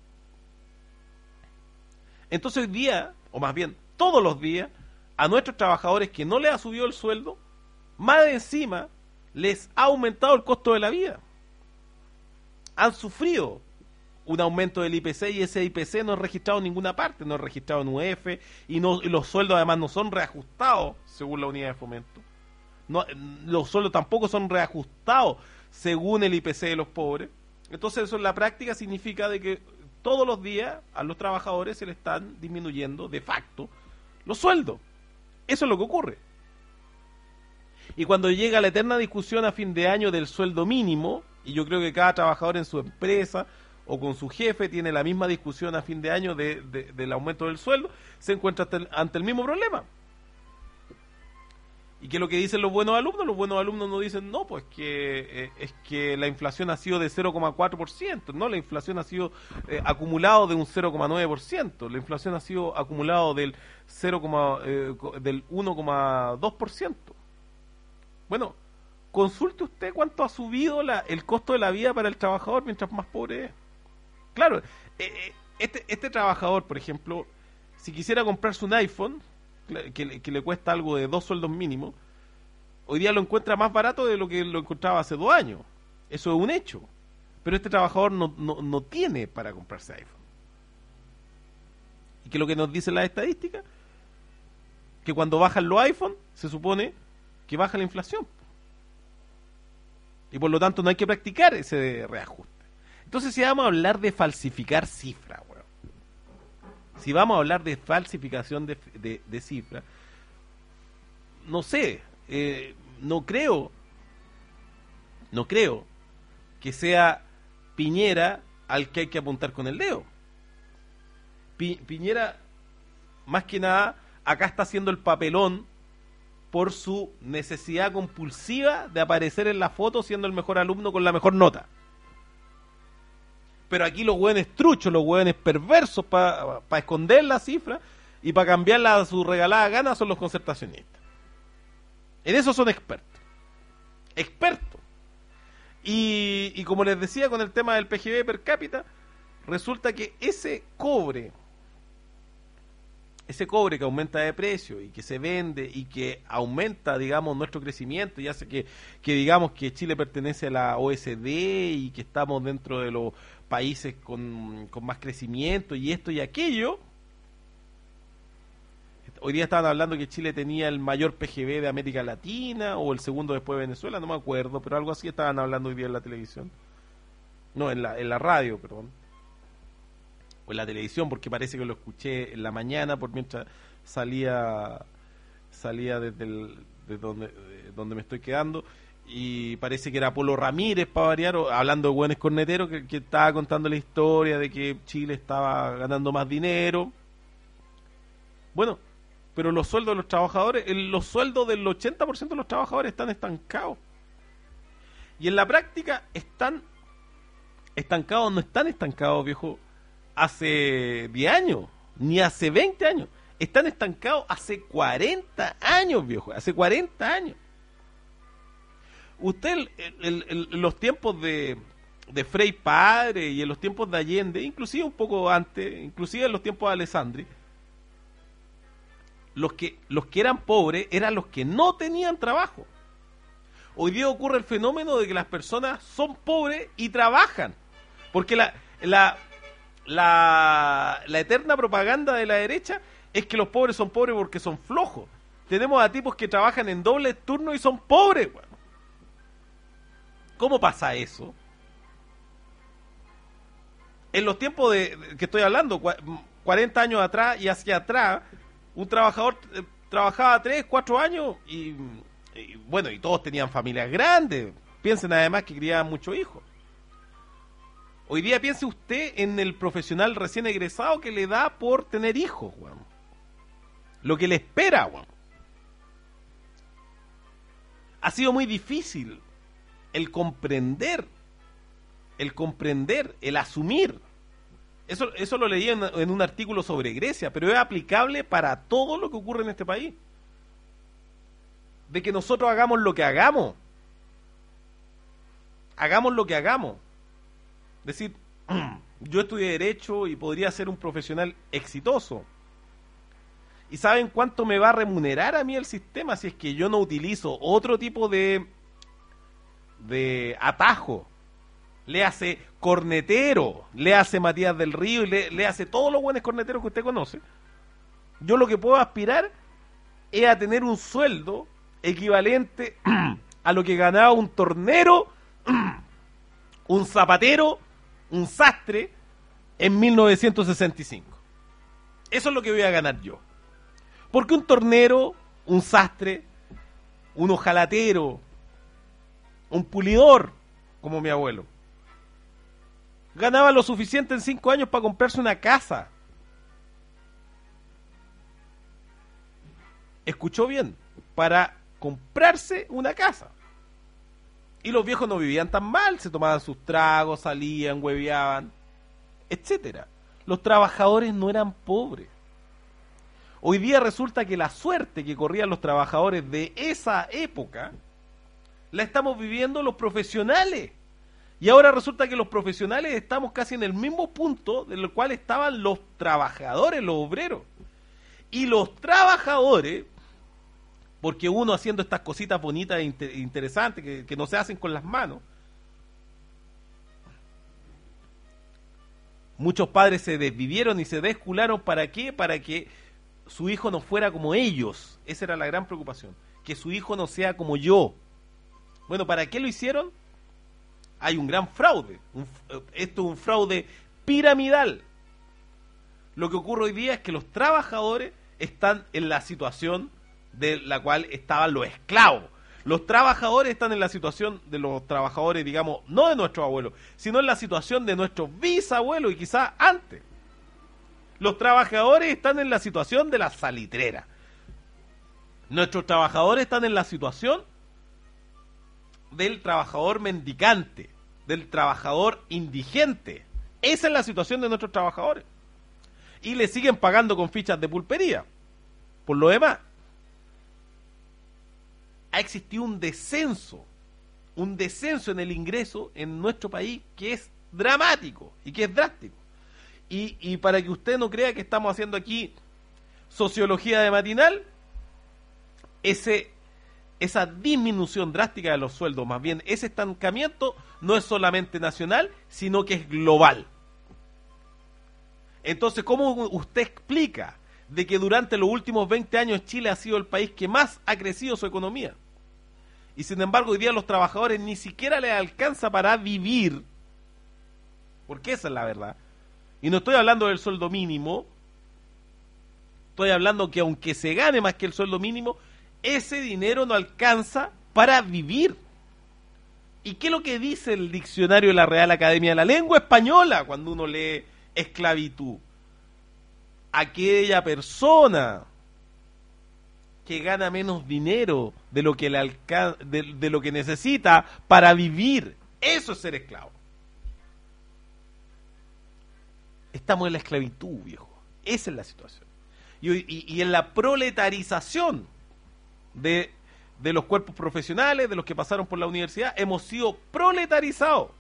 Entonces, hoy día, o más bien todos los días, a nuestros trabajadores que no les ha subido el sueldo, más de encima les ha aumentado el costo de la vida. Han sufrido un aumento del I P C y ese I P C no es registrado en ninguna parte, no es registrado en U E F y, no, y los sueldos además no son reajustados según la unidad de fomento. No, los sueldos tampoco son reajustados según el I P C de los pobres. Entonces eso en la práctica significa de que todos los días a los trabajadores se le están disminuyendo de facto los sueldos. Eso es lo que ocurre. Y cuando llega la eterna discusión a fin de año del sueldo mínimo, y yo creo que cada trabajador en su empresa o con su jefe tiene la misma discusión a fin de año de, de, del aumento del sueldo, se encuentra ante el, ante el mismo problema. ¿Y qué es lo que dicen los buenos alumnos? Los buenos alumnos nos dicen, no, pues que eh, es que la inflación ha sido de cero coma cuatro por ciento, no, la inflación ha sido eh, acumulado de un cero coma nueve por ciento, la inflación ha sido acumulado del cero, eh, del uno coma dos por ciento. Bueno, consulte usted cuánto ha subido la, el costo de la vida para el trabajador mientras más pobre es. Claro, eh, este, este trabajador, por ejemplo, si quisiera comprarse un iPhone, que, que le cuesta algo de dos sueldos mínimos, hoy día lo encuentra más barato de lo que lo encontraba hace dos años. Eso es un hecho. Pero este trabajador no, no, no tiene para comprarse iPhone. ¿Y qué es lo que nos dicen las estadísticas? Que cuando bajan los iPhone, se supone que baja la inflación. Y por lo tanto no hay que practicar ese reajuste. Entonces, si vamos a hablar de falsificar cifras, weón, si vamos a hablar de falsificación de, de, de cifras, no sé, eh, no creo, no creo que sea Piñera al que hay que apuntar con el dedo. Pi, Piñera, más que nada, acá está haciendo el papelón por su necesidad compulsiva de aparecer en la foto siendo el mejor alumno con la mejor nota. Pero aquí los hueones truchos, los hueones perversos para pa esconder la cifra y para cambiarla a su regalada gana son los concertacionistas. En eso son expertos. Expertos. Y, y como les decía con el tema del P G B per cápita, resulta que ese cobre, ese cobre que aumenta de precio y que se vende y que aumenta, digamos, nuestro crecimiento y hace que, que digamos que Chile pertenece a la O E C D y que estamos dentro de los países con, con más crecimiento y esto y aquello. Hoy día estaban hablando que Chile tenía el mayor P G B de América Latina o el segundo después de Venezuela, no me acuerdo, pero algo así estaban hablando hoy día en la televisión. No, en la, en la radio, perdón. O en la televisión, porque parece que lo escuché en la mañana por mientras salía salía desde el, de donde, de donde me estoy quedando, y parece que era Polo Ramírez, para variar, o, hablando de buenos corneteros, que, que estaba contando la historia de que Chile estaba ganando más dinero. Bueno, pero los sueldos de los trabajadores, el, los sueldos del ochenta por ciento de los trabajadores están estancados. Y en la práctica están estancados, no están estancados, viejo, hace diez años, ni hace veinte años. Están estancados hace cuarenta años, viejo, hace cuarenta años. Usted, en los tiempos de, de Frei Padre y en los tiempos de Allende, inclusive un poco antes, inclusive en los tiempos de Alessandri, los que, los que eran pobres eran los que no tenían trabajo. Hoy día ocurre el fenómeno de que las personas son pobres y trabajan, porque la... la La, la eterna propaganda de la derecha es que los pobres son pobres porque son flojos. Tenemos a tipos que trabajan en doble turno y son pobres. Bueno, ¿cómo pasa eso? En los tiempos de, de que estoy hablando, cuarenta años atrás y hacia atrás, un trabajador eh, trabajaba tres, cuatro años y, y bueno, y todos tenían familias grandes. Piensen además que criaban muchos hijos. Hoy día piense usted en el profesional recién egresado que le da por tener hijos, weón. Lo que le espera, weón. Ha sido muy difícil el comprender, el comprender, el asumir. Eso, eso lo leí en, en un artículo sobre Grecia, pero es aplicable para todo lo que ocurre en este país. De que nosotros hagamos lo que hagamos. Hagamos lo que hagamos. Decir, yo estudié Derecho y podría ser un profesional exitoso. ¿Y saben cuánto me va a remunerar a mí el sistema si es que yo no utilizo otro tipo de, de atajo? Le hace cornetero, le hace Matías del Río y le, le hace todos los buenos corneteros que usted conoce. Yo lo que puedo aspirar es a tener un sueldo equivalente a lo que ganaba un tornero, un zapatero, un sastre en mil novecientos sesenta y cinco. Eso es lo que voy a ganar yo. Porque un tornero, un sastre, un ojalatero, un pulidor, como mi abuelo, ganaba lo suficiente en cinco años para comprarse una casa. Escuchó bien, para comprarse una casa. Y los viejos no vivían tan mal, se tomaban sus tragos, salían, hueveaban, etcétera. Los trabajadores no eran pobres. Hoy día resulta que la suerte que corrían los trabajadores de esa época la estamos viviendo los profesionales. Y ahora resulta que los profesionales estamos casi en el mismo punto del cual estaban los trabajadores, los obreros. Y los trabajadores, porque uno haciendo estas cositas bonitas e inter- interesantes que, que no se hacen con las manos, muchos padres se desvivieron y se descularon. ¿Para qué? Para que su hijo no fuera como ellos. Esa era la gran preocupación, que su hijo no sea como yo. Bueno, ¿para qué lo hicieron? Hay un gran fraude. Un, esto es un fraude piramidal. Lo que ocurre hoy día es que los trabajadores están en la situación de la cual estaban los esclavos. Los trabajadores están en la situación de los trabajadores, digamos, no de nuestros abuelos, sino en la situación de nuestros bisabuelos y quizás antes. Los trabajadores están en la situación de la salitrera. Nuestros trabajadores están en la situación del trabajador mendicante, del trabajador indigente. Esa es la situación de nuestros trabajadores. Y le siguen pagando con fichas de pulpería. Por lo demás, ha existido un descenso, un descenso en el ingreso en nuestro país que es dramático y que es drástico. Y, y para que usted no crea que estamos haciendo aquí Sociología de matinal, ese, esa disminución drástica de los sueldos, más bien ese estancamiento, no es solamente nacional, sino que es global. Entonces, ¿cómo usted explica de que durante los últimos veinte años Chile ha sido el país que más ha crecido su economía? Y sin embargo, hoy día a los trabajadores ni siquiera les alcanza para vivir, porque esa es la verdad. Y no estoy hablando del sueldo mínimo, estoy hablando que aunque se gane más que el sueldo mínimo, ese dinero no alcanza para vivir. ¿Y qué es lo que dice el diccionario de la Real Academia de la Lengua Española cuando uno lee esclavitud? Aquella persona que gana menos dinero de lo que le alca- de, de lo que necesita para vivir. Eso es ser esclavo. Estamos en la esclavitud, viejo. Esa es la situación. Y, y, y en la proletarización de, de los cuerpos profesionales, de los que pasaron por la universidad, hemos sido proletarizados.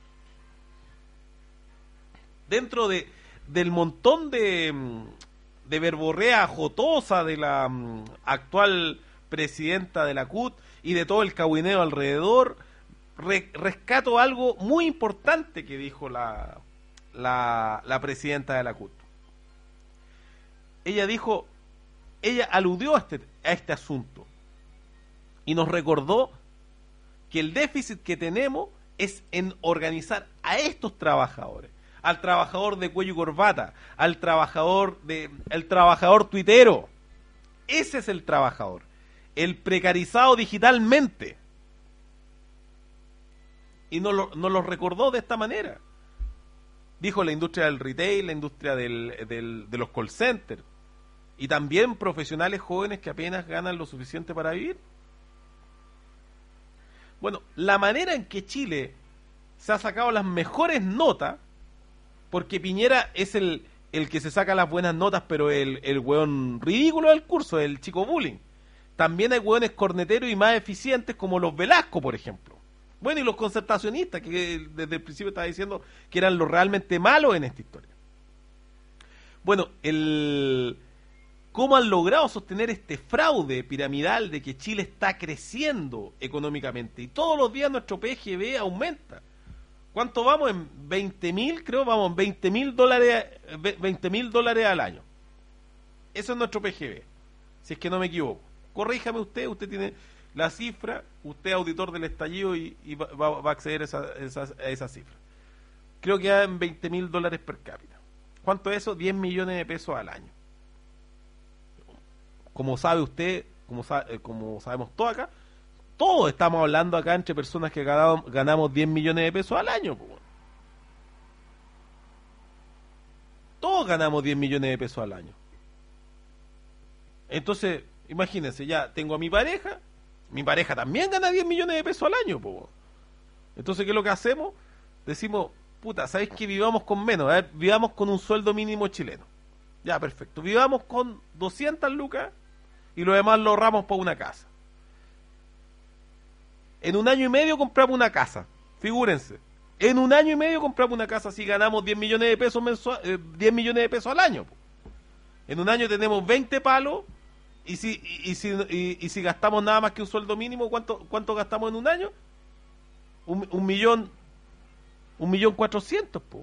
Dentro de, del montón de, de verborrea jotosa de la um, actual presidenta de la C U T y de todo el cahuineo alrededor, re, rescato algo muy importante que dijo la, la, la presidenta de la C U T. Ella dijo, ella aludió a este, a este asunto y nos recordó que el déficit que tenemos es en organizar a estos trabajadores, al trabajador de cuello y corbata, al trabajador de, el trabajador tuitero. Ese es el trabajador, el precarizado digitalmente. Y nos lo, nos lo recordó de esta manera. Dijo la industria del retail, la industria del, del, de los call centers, y también profesionales jóvenes que apenas ganan lo suficiente para vivir. Bueno, la manera en que Chile se ha sacado las mejores notas, porque Piñera es el, el que se saca las buenas notas, pero el, el hueón ridículo del curso, el chico bullying. También hay hueones corneteros y más eficientes como los Velasco, por ejemplo. Bueno, y los concertacionistas, que desde el principio estaba diciendo que eran los realmente malos en esta historia. Bueno, el... ¿cómo han logrado sostener este fraude piramidal de que Chile está creciendo económicamente? Y todos los días nuestro P G B aumenta. ¿Cuánto vamos? En veinte mil, creo, vamos en veinte mil dólares, veinte mil dólares al año. Eso es nuestro P G B, si es que no me equivoco. Corríjame usted, usted tiene la cifra, usted es auditor del estallido y, y va, va a acceder a esa, esa, a esa cifra. Creo que va en veinte mil dólares per cápita. ¿Cuánto es eso? diez millones de pesos al año. Como sabe usted, como, sabe, como sabemos todos acá, todos estamos hablando acá entre personas que ganamos, ganamos diez millones de pesos al año. Pues. Todos ganamos diez millones de pesos al año. Entonces, imagínense, ya tengo a mi pareja, mi pareja también gana diez millones de pesos al año. Pues. Entonces, ¿qué es lo que hacemos? Decimos, puta, ¿sabéis que vivamos con menos? A ver, vivamos con un sueldo mínimo chileno. Ya, perfecto. Vivamos con doscientas lucas y lo demás lo ahorramos para una casa. En un año y medio compramos una casa. Figúrense. En un año y medio compramos una casa si ganamos diez millones de pesos mensual, eh, diez millones de pesos al año. En un año tenemos veinte palos y si y, y si y, y si gastamos nada más que un sueldo mínimo, ¿cuánto cuánto gastamos en un año? Un, un millón un millón cuatrocientos, pues.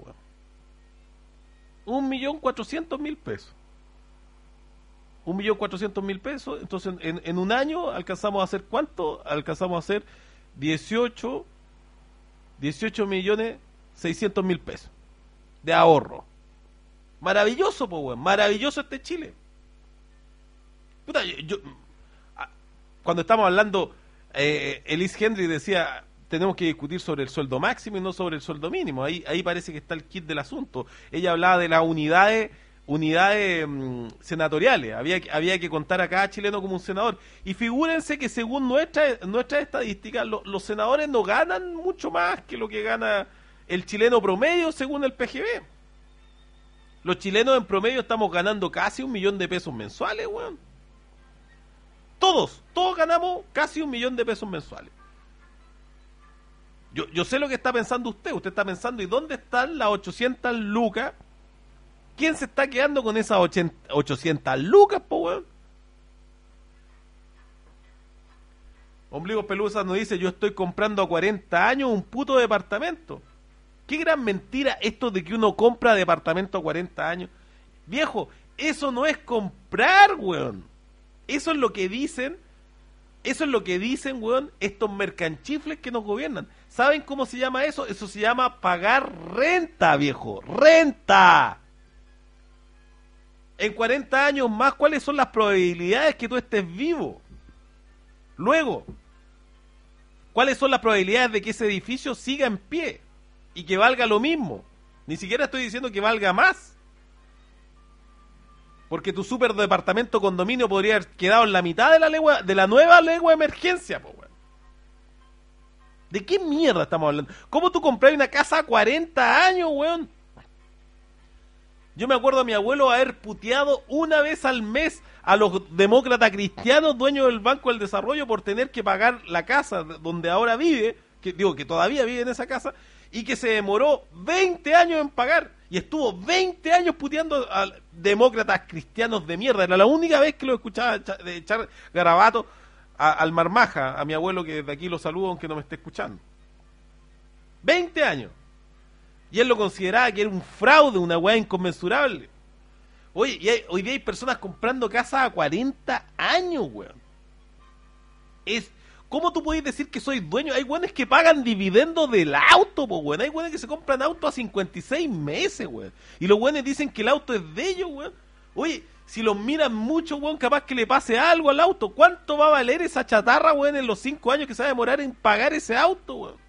Un millón cuatrocientos mil pesos. Un millón cuatrocientos mil pesos. Entonces, en, en un año alcanzamos a hacer ¿cuánto? Alcanzamos a hacer dieciocho millones seiscientos mil pesos de ahorro. Maravilloso, pues, weón. Maravilloso este Chile. Puta, yo, yo, cuando estamos hablando, eh, Elise Henry decía, tenemos que discutir sobre el sueldo máximo y no sobre el sueldo mínimo. Ahí, ahí parece que está el kit del asunto. Ella hablaba de las unidades unidades mmm, senatoriales. Había, había que contar a cada chileno como un senador. Y figúrense que según nuestra, nuestras estadísticas, lo, los senadores no ganan mucho más que lo que gana el chileno promedio según el P G B. Los chilenos en promedio estamos ganando casi un millón de pesos mensuales, weón. Todos, todos ganamos casi un millón de pesos mensuales. Yo, yo sé lo que está pensando usted. Usted está pensando, ¿y dónde están las ochocientas lucas ¿Quién se está quedando con esas ochenta, ochocientas lucas, po, weón? Ombligo Pelusa nos dice, yo estoy comprando a cuarenta años un puto departamento. Qué gran mentira esto de que uno compra departamento a cuarenta años. Viejo, eso no es comprar, weón. Eso es lo que dicen, eso es lo que dicen, weón, estos mercanchifles que nos gobiernan. ¿Saben cómo se llama eso? Eso se llama pagar renta, viejo. ¡Renta! En cuarenta años más, ¿cuáles son las probabilidades que tú estés vivo? Luego, ¿cuáles son las probabilidades de que ese edificio siga en pie y que valga lo mismo? Ni siquiera estoy diciendo que valga más. Porque tu super departamento condominio podría haber quedado en la mitad de la legua, de la nueva legua de emergencia, po, weón. ¿De qué mierda estamos hablando? ¿Cómo tú compras una casa a cuarenta años, weón? Yo me acuerdo a mi abuelo haber puteado una vez al mes a los demócratas cristianos dueños del Banco del Desarrollo por tener que pagar la casa donde ahora vive, que digo que todavía vive en esa casa, y que se demoró veinte años en pagar. Y estuvo veinte años puteando a demócratas cristianos de mierda. Era la única vez que lo escuchaba de echar garabato a, al Marmaja, a mi abuelo, que desde aquí lo saludo aunque no me esté escuchando. veinte años. Y él lo consideraba que era un fraude, una weá inconmensurable. Oye, y hay, hoy día hay personas comprando casas a cuarenta años, weón. Es, ¿cómo tú podés decir que soy dueño? Hay weones que pagan dividendos del auto, po, weón. Hay weones que se compran auto a cincuenta y seis meses, weón. Y los weones dicen que el auto es de ellos, weón. Oye, si los miran mucho, weón, capaz que le pase algo al auto. ¿Cuánto va a valer esa chatarra, weón, en los cinco años que se va a demorar en pagar ese auto, weón?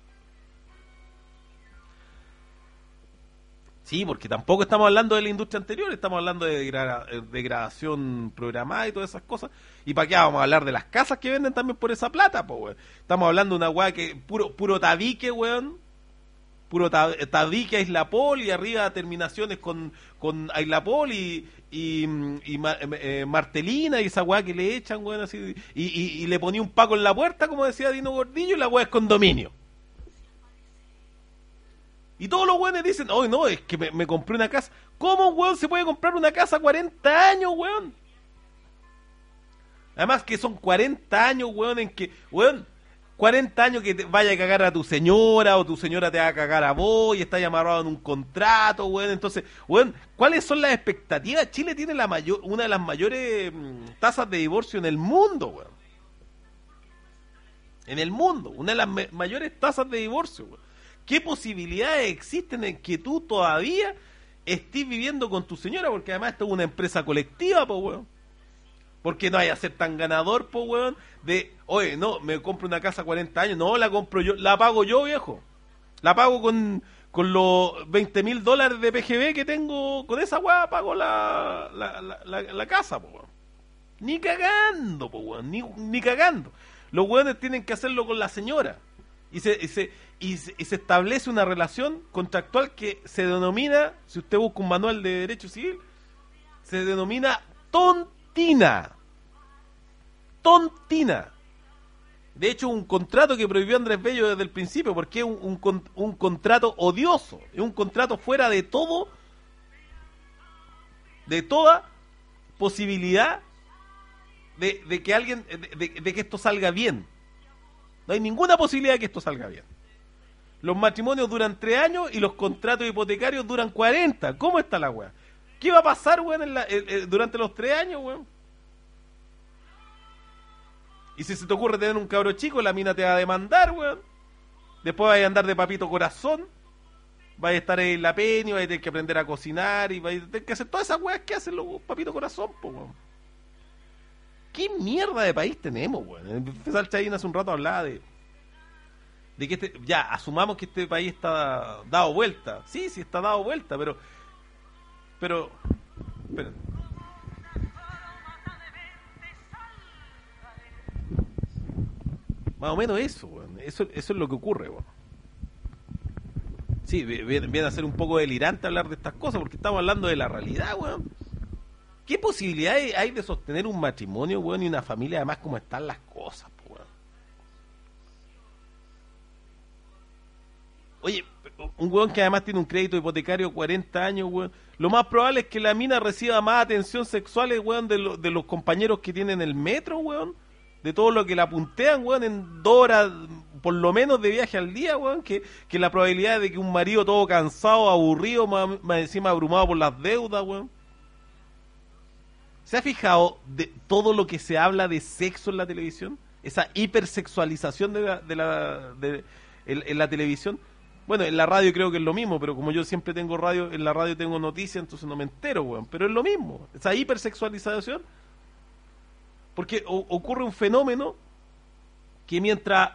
Sí, porque tampoco estamos hablando de la industria anterior, estamos hablando de degra- degradación programada y todas esas cosas. ¿Y para qué vamos a hablar de las casas que venden también por esa plata, po, weón? Estamos hablando de una weá que, puro, puro tabique, weón. Puro ta- tabique Aislapol y arriba terminaciones con, con Aislapol y, y, y ma- eh, martelina y esa weá que le echan, weón, así. Y, y, y le ponía un paco en la puerta, como decía Dino Gordillo, y la weá es condominio. Y todos los weones dicen, oh no, es que me, me compré una casa. ¿Cómo un weón se puede comprar una casa a cuarenta años, weón? Además que son cuarenta años, weón, en que, weón, cuarenta años que te vaya a cagar a tu señora o tu señora te va a cagar a vos y está amarrado en un contrato, weón. Entonces, weón, ¿cuáles son las expectativas? Chile tiene la mayor, una de las mayores mmm, tasas de divorcio en el mundo, weón. En el mundo, una de las me- mayores tasas de divorcio, weón. ¿Qué posibilidades existen en que tú todavía estés viviendo con tu señora? Porque además esto es una empresa colectiva, po, weón. Porque no vaya a ser tan ganador, po, weón, de, oye, no, me compro una casa a cuarenta años, no, la compro yo, la pago yo, viejo. La pago con, con los veinte mil dólares de P G B que tengo, con esa weá pago la, la, la, la, la casa, po, weón. Ni cagando, po, weón, ni, ni cagando. Los weones tienen que hacerlo con la señora. Y se, y, se, y, se, y se establece una relación contractual que se denomina, si usted busca un manual de derecho civil, se denomina tontina. Tontina. De hecho, un contrato que prohibió Andrés Bello desde el principio, porque es un, un, un contrato odioso, es un contrato fuera de todo, de toda posibilidad de, de que alguien, de, de, de que esto salga bien. No hay ninguna posibilidad de que esto salga bien. Los matrimonios duran tres años y los contratos hipotecarios duran cuarenta. ¿Cómo está la weá? ¿Qué va a pasar, weón, en la, en, en, durante los tres años, weón? Y si se te ocurre tener un cabro chico, la mina te va a demandar, weón. Después vas a andar de papito corazón. Vas a estar en la peña, vas a tener que aprender a cocinar y vas a tener que hacer todas esas weas que hacen los papitos corazón, po, weón. ¿Qué mierda de país tenemos, weón? Empezar Chaín hace un rato hablaba de de que este, ya, asumamos que este país está dado vuelta. Sí, sí está dado vuelta, pero pero pero más o menos eso, weón. Eso, eso es lo que ocurre, weón. Sí, viene, viene a ser un poco delirante hablar de estas cosas, porque estamos hablando de la realidad, weón. ¿Qué posibilidades hay de sostener un matrimonio, weón, y una familia, además, como están las cosas, weón? Oye, un weón que además tiene un crédito hipotecario de cuarenta años, weón, lo más probable es que la mina reciba más atención sexual, weón, de, lo, de los compañeros que tienen el metro, weón, de todo lo que la puntean, weón, en dos horas, por lo menos, de viaje al día, weón, que, que la probabilidad de que un marido todo cansado, aburrido, más, más encima abrumado por las deudas, weón. ¿Se ha fijado de todo lo que se habla de sexo en la televisión? Esa hipersexualización de la, de la, de, en, en la televisión. Bueno, en la radio creo que es lo mismo, pero como yo siempre tengo radio, en la radio tengo noticias, entonces no me entero, weón. Pero es lo mismo, esa hipersexualización. Porque o, ocurre un fenómeno que mientras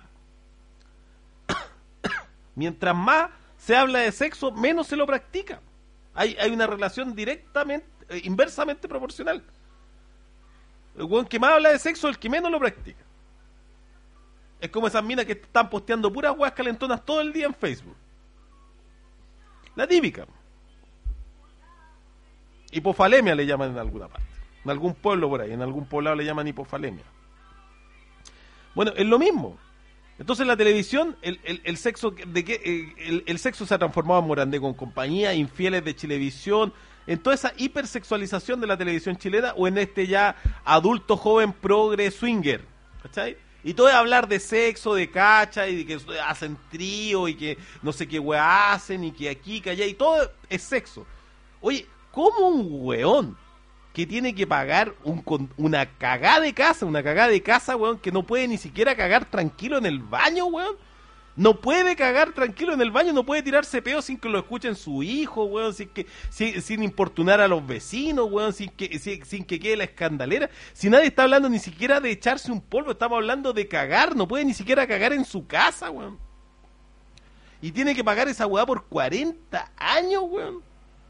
mientras más se habla de sexo, menos se lo practica. Hay, hay una relación directamente, eh, inversamente proporcional. El weón que más habla de sexo es el que menos lo practica. Es como esas minas que están posteando puras weas calentonas todo el día en Facebook. La típica. Hipofalemia le llaman en alguna parte. En algún pueblo por ahí, en algún poblado le llaman hipofalemia. Bueno, es lo mismo. Entonces la televisión, el, el, el sexo de que el, el sexo se ha transformado en Morandé con compañía, infieles de Chilevisión, en toda esa hipersexualización de la televisión chilena, o en este ya adulto joven progre swinger, ¿cachai? Y todo es hablar de sexo, de cacha, y de que hacen trío, y que no sé qué weá hacen, y que aquí, que allá, y todo es sexo. Oye, ¿cómo un weón que tiene que pagar un, una cagada de casa, una cagada de casa, weón, que no puede ni siquiera cagar tranquilo en el baño, weón? No puede cagar tranquilo en el baño, no puede tirarse peo sin que lo escuchen su hijo, weón, sin que sin, sin importunar a los vecinos, weón, sin que sin, sin que quede la escandalera. Si nadie está hablando ni siquiera de echarse un polvo, estamos hablando de cagar, no puede ni siquiera cagar en su casa, weón. Y tiene que pagar esa weá por cuarenta años, weón.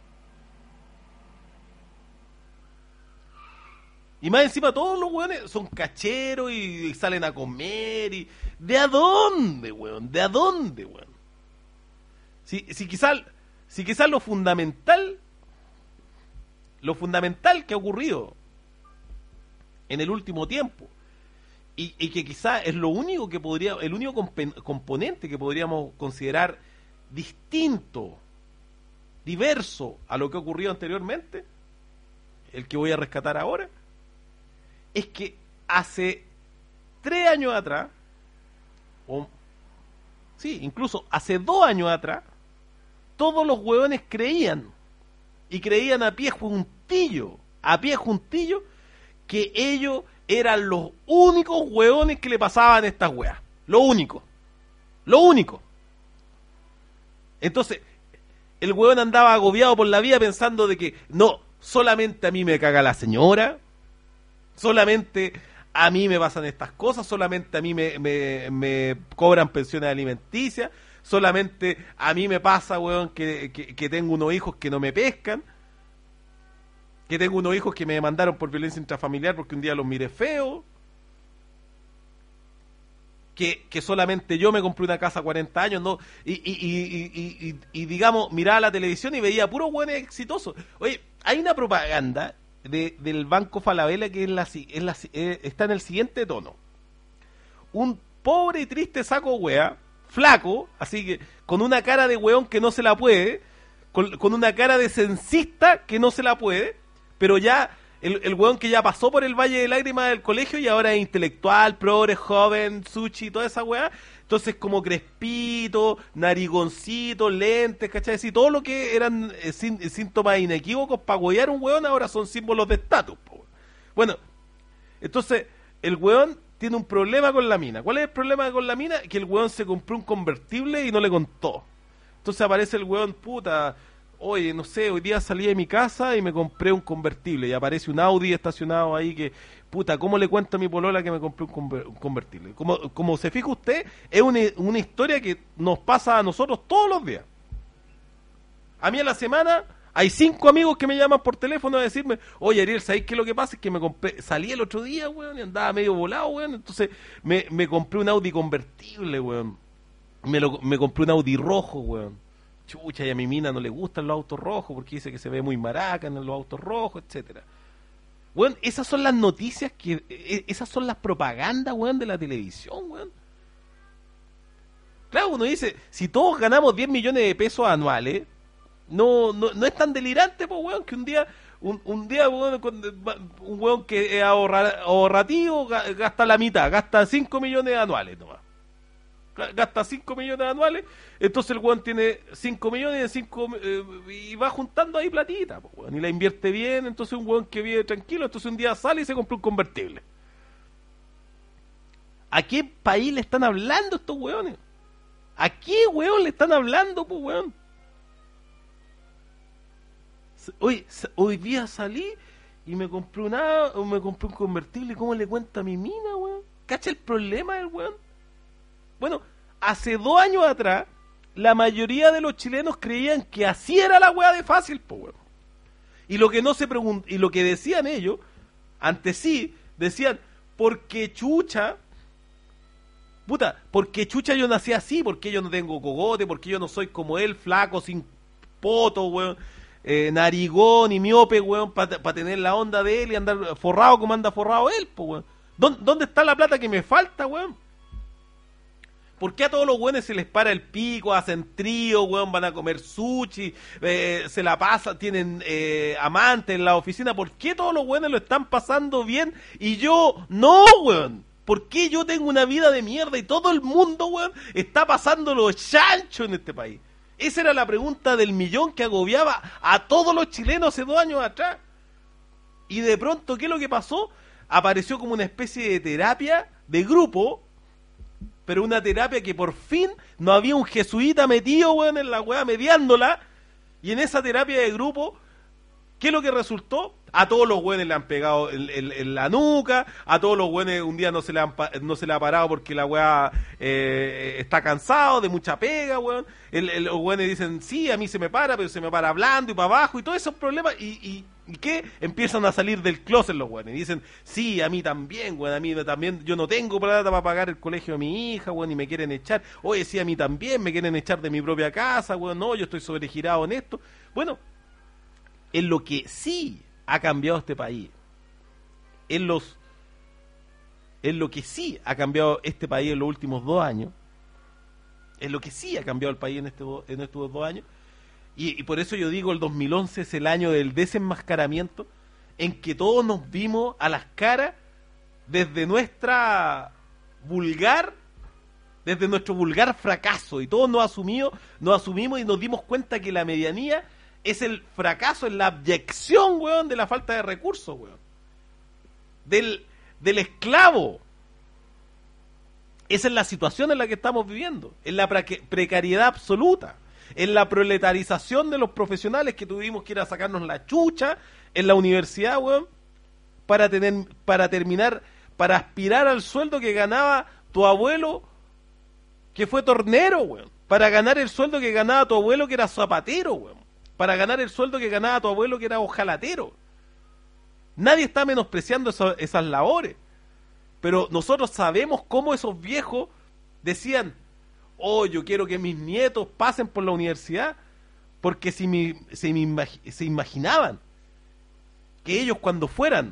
Y más encima todos los weones son cacheros y, y salen a comer y... ¿De a dónde, weón? ¿De a dónde, weón? Si, si quizás si quizás lo fundamental, lo fundamental que ha ocurrido en el último tiempo, y, y que quizás es lo único que podría, el único comp- componente que podríamos considerar distinto, diverso a lo que ha ocurrido anteriormente, el que voy a rescatar ahora, es que hace tres años atrás, o sí, incluso hace dos años atrás, todos los hueones creían, y creían a pie juntillo, a pie juntillo, que ellos eran los únicos hueones que le pasaban estas weas. Lo único. Lo único. Entonces, el hueón andaba agobiado por la vida pensando de que, no, solamente a mí me caga la señora, solamente a mí me pasan estas cosas, solamente a mí me, me, me cobran pensiones alimenticias, solamente a mí me pasa, weón, que, que, que tengo unos hijos que no me pescan, que tengo unos hijos que me demandaron por violencia intrafamiliar porque un día los miré feo, que, que solamente yo me compré una casa a cuarenta años, ¿no? Y, y, y, y, y, y digamos, miraba la televisión y veía puros weones exitosos. Oye, hay una propaganda De, del Banco Falabella que es la, es la, eh, está en el siguiente tono: un pobre y triste saco wea, flaco, así que con una cara de weón que no se la puede, con, con una cara de censista que no se la puede, pero ya el, el weón que ya pasó por el Valle de Lágrimas del colegio y ahora es intelectual, progre, joven, sushi, toda esa wea. Entonces, como crespito, narigoncito, lentes, ¿cachai? Y todo lo que eran eh, sin, síntomas inequívocos para huear un weón ahora son símbolos de estatus. Bueno, entonces, el weón tiene un problema con la mina. ¿Cuál es el problema con la mina? Que el weón se compró un convertible y no le contó. Entonces aparece el weón, puta, oye, no sé, hoy día salí de mi casa y me compré un convertible. Y aparece un Audi estacionado ahí que... Puta, ¿cómo le cuento a mi polola que me compré un, conver- un convertible? Como, como se fija usted, es una, una historia que nos pasa a nosotros todos los días. A mí a la semana hay cinco amigos que me llaman por teléfono a decirme, oye Ariel, ¿sabes qué es lo que pasa? Es que me compré, salí el otro día, weón, y andaba medio volado, weón, entonces me, me compré un Audi convertible, weón. Me, lo, me compré un Audi rojo, weón. Chucha, y a mi mina no le gustan los autos rojos porque dice que se ve muy maraca en los autos rojos, etcétera. Weón, esas son las noticias que... Esas son las propagandas, weón, de la televisión, weón. Claro, uno dice, si todos ganamos diez millones de pesos anuales, no no, no es tan delirante, pues, weón, que un día, un, un día, weón, un weón que es ahorra, ahorrativo gasta la mitad, gasta cinco millones anuales nomás. Gasta cinco millones anuales, entonces el weón tiene cinco millones de cinco, eh, y va juntando ahí platita, pues, weón, y la invierte bien, entonces un weón que vive tranquilo, entonces un día sale y se compra un convertible. ¿A qué país le están hablando estos weones? ¿A qué weón le están hablando, pues, weón? Hoy, hoy día salí y me compré una, me compré un convertible. ¿Cómo le cuenta a mi mina, weón? ¿Cacha el problema del weón? Bueno, hace dos años atrás, la mayoría de los chilenos creían que así era la weá de fácil, pues, weón. Y lo que no se pregun- y lo que decían ellos, antes sí, decían, porque chucha, puta, porque chucha yo nací así, porque yo no tengo cogote, porque yo no soy como él, flaco, sin poto, weón, eh, narigón y miope, weón, para pa tener la onda de él y andar forrado como anda forrado él, pues, weón. ¿Dónde, ¿Dónde está la plata que me falta, weón? ¿Por qué a todos los weones se les para el pico, hacen trío, weón, van a comer sushi, eh, se la pasan, tienen eh, amantes en la oficina? ¿Por qué todos los weones lo están pasando bien y yo no, weón? ¿Por qué yo tengo una vida de mierda y todo el mundo, weón, está pasando los chanchos en este país? Esa era la pregunta del millón que agobiaba a todos los chilenos hace dos años atrás. Y de pronto, ¿qué es lo que pasó? Apareció como una especie de terapia de grupo, pero una terapia que por fin no había un jesuita metido, weón, en la weá mediándola. Y en esa terapia de grupo, ¿qué es lo que resultó? A todos los güeyes le han pegado en, en, en la nuca, a todos los güeyes un día no se le, han, no se le ha parado porque la weá eh, está cansado de mucha pega, weón. El, el, los güeyes dicen, sí, a mí se me para, pero se me para hablando y para abajo y todos esos problemas. ¿Y, y, y qué? Empiezan a salir del closet los güeyes. Y dicen, sí, a mí también, weón, a mí también, yo no tengo plata para pagar el colegio de mi hija, weón, y me quieren echar. Oye, sí, a mí también, me quieren echar de mi propia casa, weón, no, yo estoy sobregirado en esto. Bueno, en lo que sí ha cambiado este país, en los en lo que sí ha cambiado este país en los últimos dos años, en lo que sí ha cambiado el país en, este, en estos dos años, y, y por eso yo digo el dos mil once es el año del desenmascaramiento, en que todos nos vimos a las caras desde nuestra vulgar, desde nuestro vulgar fracaso, y todos nos asumimos, nos asumimos y nos dimos cuenta que la medianía es el fracaso, es la abyección, weón, de la falta de recursos, weón. Del, del esclavo. Esa es la situación en la que estamos viviendo. En la pre- precariedad absoluta. En la proletarización de los profesionales que tuvimos que ir a sacarnos la chucha en la universidad, weón, para tener, para terminar, para aspirar al sueldo que ganaba tu abuelo, que fue tornero, weón. Para ganar el sueldo que ganaba tu abuelo, que era zapatero, weón. Para ganar el sueldo que ganaba tu abuelo, que era ojalatero. Nadie está menospreciando eso, esas labores. Pero nosotros sabemos cómo esos viejos decían, oh, yo quiero que mis nietos pasen por la universidad, porque si mi, se, me imag- se imaginaban que ellos cuando fueran,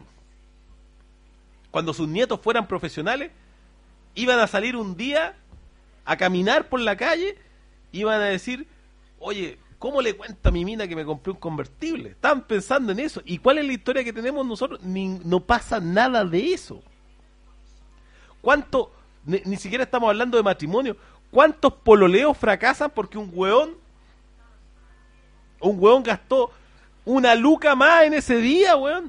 cuando sus nietos fueran profesionales, iban a salir un día a caminar por la calle, iban a decir, oye, ¿cómo le cuento a mi mina que me compré un convertible? Estaban pensando en eso. ¿Y cuál es la historia que tenemos nosotros? Ni, no pasa nada de eso. ¿Cuánto? Ni, ni siquiera estamos hablando de matrimonio. ¿Cuántos pololeos fracasan porque un hueón, un hueón gastó una luca más en ese día, hueón?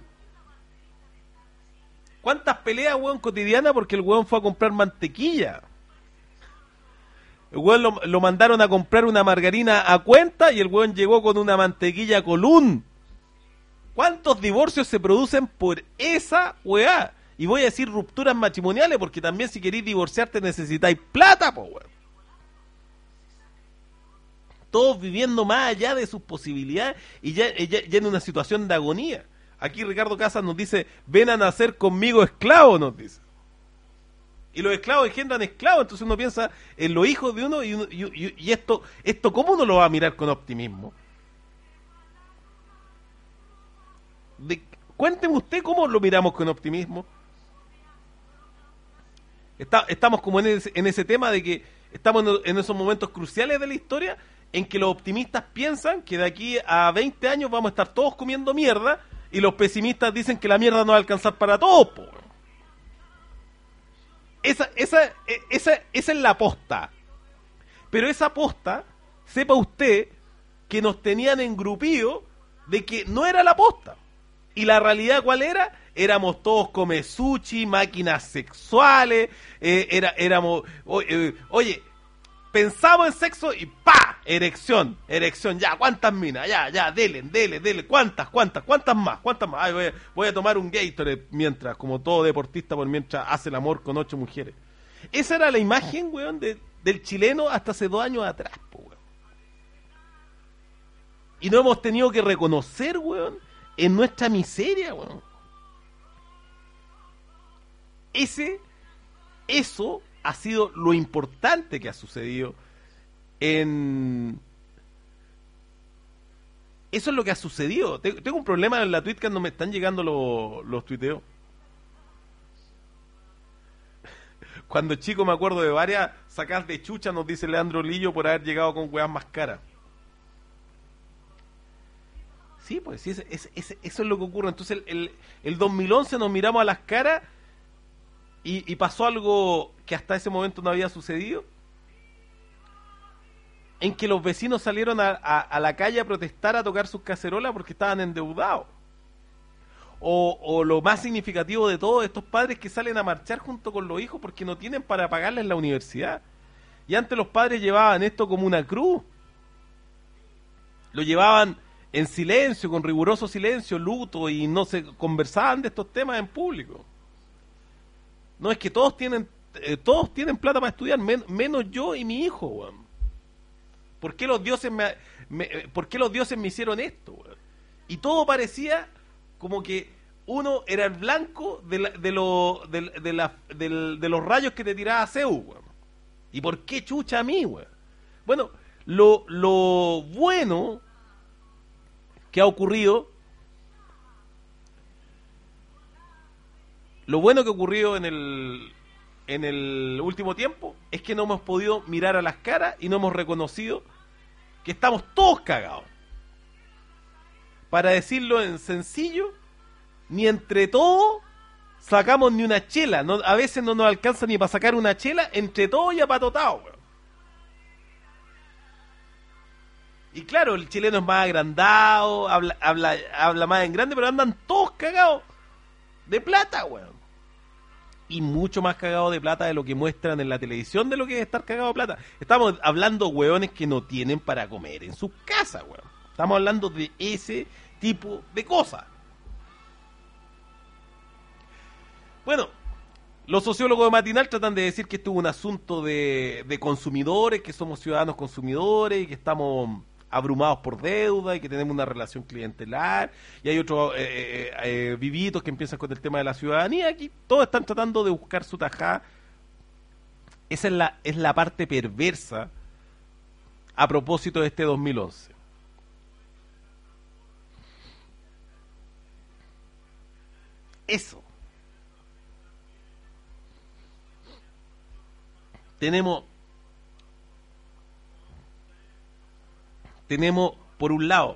¿Cuántas peleas, hueón, cotidianas porque el hueón fue a comprar mantequilla? El weón lo, lo mandaron a comprar una margarina a cuenta y el weón llegó con una mantequilla Colún. ¿Cuántos divorcios se producen por esa weá? Y voy a decir rupturas matrimoniales porque también si queréis divorciarte necesitáis plata, po weón. Todos viviendo más allá de sus posibilidades y ya, ya, ya en una situación de agonía. Aquí Ricardo Casas nos dice, ven a nacer conmigo esclavo, nos dice. Y los esclavos engendran esclavos, entonces uno piensa en los hijos de uno y, uno, y, y, y esto, esto ¿cómo uno lo va a mirar con optimismo? De, cuénteme usted cómo lo miramos con optimismo. Está, estamos como en ese, en ese tema de que estamos en, en esos momentos cruciales de la historia en que los optimistas piensan que de aquí a veinte años vamos a estar todos comiendo mierda y los pesimistas dicen que la mierda no va a alcanzar para todos, po. Esa, esa, esa, esa es la posta. Pero esa posta, sepa usted que nos tenían engrupidos de que no era la posta. Y la realidad, ¿cuál era? Éramos todos come sushi, máquinas sexuales, eh, era, éramos, o, eh, oye, pensamos en sexo y ¡pa! Erección, erección, ya, ¿cuántas minas? Ya, ya, dele, dele, dele, ¿cuántas, cuántas, cuántas más? ¿Cuántas más? Ay, voy, a, voy a tomar un Gatorade mientras, como todo deportista, por mientras hace el amor con ocho mujeres. Esa era la imagen, weón, de, del chileno hasta hace dos años atrás, po, weón. Y no hemos tenido que reconocer, weón, en nuestra miseria, weón. Ese, eso ha sido lo importante que ha sucedido en... Eso es lo que ha sucedido. Tengo un problema en la tweet cuando me están llegando los, los tuiteos. Cuando chico me acuerdo de varias sacas de chucha, nos dice Leandro Lillo, por haber llegado con weas más caras. Sí, pues sí, ese, ese, ese, eso es lo que ocurre. Entonces el, el, el dos mil once nos miramos a las caras y, y pasó algo que hasta ese momento no había sucedido, en que los vecinos salieron a, a, a la calle a protestar, a tocar sus cacerolas porque estaban endeudados. O, o lo más significativo de todo, estos padres que salen a marchar junto con los hijos porque no tienen para pagarles la universidad. Y antes los padres llevaban esto como una cruz. Lo llevaban en silencio, con riguroso silencio, luto, y no se conversaban de estos temas en público. No, es que todos tienen eh, todos tienen plata para estudiar, men menos yo y mi hijo, weón. ¿Por qué los dioses me, me, ¿por qué los dioses me hicieron esto, weón? Y todo parecía como que uno era el blanco de, la, de, lo, de, de, la, de, de los rayos que te tiraba Zeus, weón. ¿Y por qué chucha a mí, weón? Bueno, lo, lo bueno que ha ocurrido, lo bueno que ha ocurrido en el, en el último tiempo es que no hemos podido mirar a las caras y no hemos reconocido que estamos todos cagados. Para decirlo en sencillo, ni entre todos sacamos ni una chela. No, a veces no nos alcanza ni para sacar una chela, entre todos y apatotados, weón. Y claro, el chileno es más agrandado, habla, habla, habla más en grande, pero andan todos cagados de plata, weón. Y mucho más cagados de plata de lo que muestran en la televisión de lo que es estar cagado de plata. Estamos hablando, weones, que no tienen para comer en sus casas, weón. Estamos hablando de ese tipo de cosas. Bueno, los sociólogos de Matinal tratan de decir que esto es un asunto de, de consumidores, que somos ciudadanos consumidores y que estamos abrumados por deuda y que tenemos una relación clientelar, y hay otros eh, eh, eh, vivitos que empiezan con el tema de la ciudadanía. Aquí todos están tratando de buscar su tajada. Esa es la, es la parte perversa a propósito de este dos mil once. Eso. Tenemos tenemos por un lado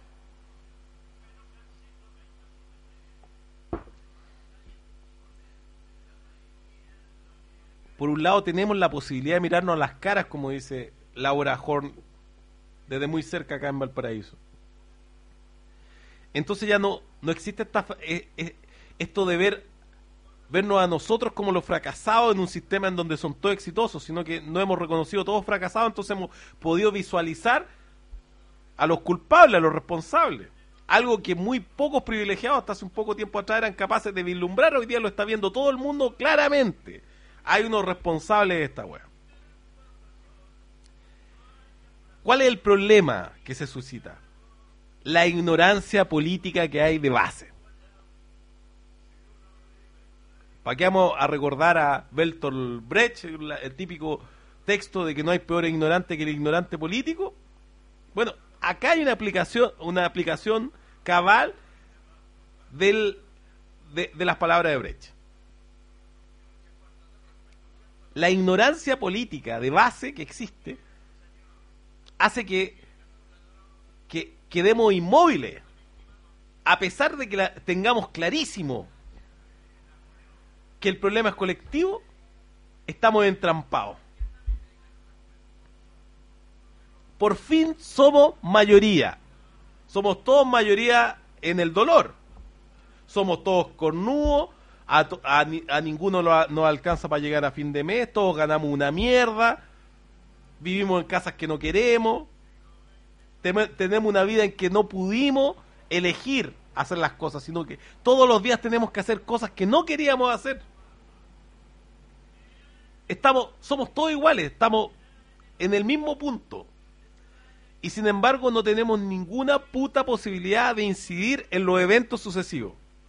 por un lado tenemos la posibilidad de mirarnos a las caras, como dice Laura Horn, desde muy cerca acá en Valparaíso. Entonces ya no no existe esta, eh, eh, esto de ver vernos a nosotros como los fracasados en un sistema en donde son todos exitosos, sino que no hemos reconocido todos fracasados, entonces hemos podido visualizar a los culpables, a los responsables. Algo que muy pocos privilegiados hasta hace un poco tiempo atrás eran capaces de vislumbrar, hoy día lo está viendo todo el mundo claramente. Hay unos responsables de esta wea. ¿Cuál es el problema que se suscita? La ignorancia política que hay de base. ¿Para qué vamos a recordar a Bertolt Brecht, el típico texto de que no hay peor ignorante que el ignorante político? Bueno, acá hay una aplicación, una aplicación cabal del, de, de las palabras de Brecht. la ignorancia política de base que existe hace que, que quedemos inmóviles, a pesar de que la, tengamos clarísimo que el problema es colectivo, estamos entrampados. Por fin somos mayoría. Somos todos mayoría en el dolor. Somos todos cornudos, a, a, a ninguno lo, nos alcanza para llegar a fin de mes, todos ganamos una mierda, vivimos en casas que no queremos, tem, tenemos una vida en que no pudimos elegir hacer las cosas, sino que todos los días tenemos que hacer cosas que no queríamos hacer. Estamos, somos todos iguales, estamos en el mismo punto. Y sin embargo no tenemos ninguna puta posibilidad de incidir en los eventos sucesivos.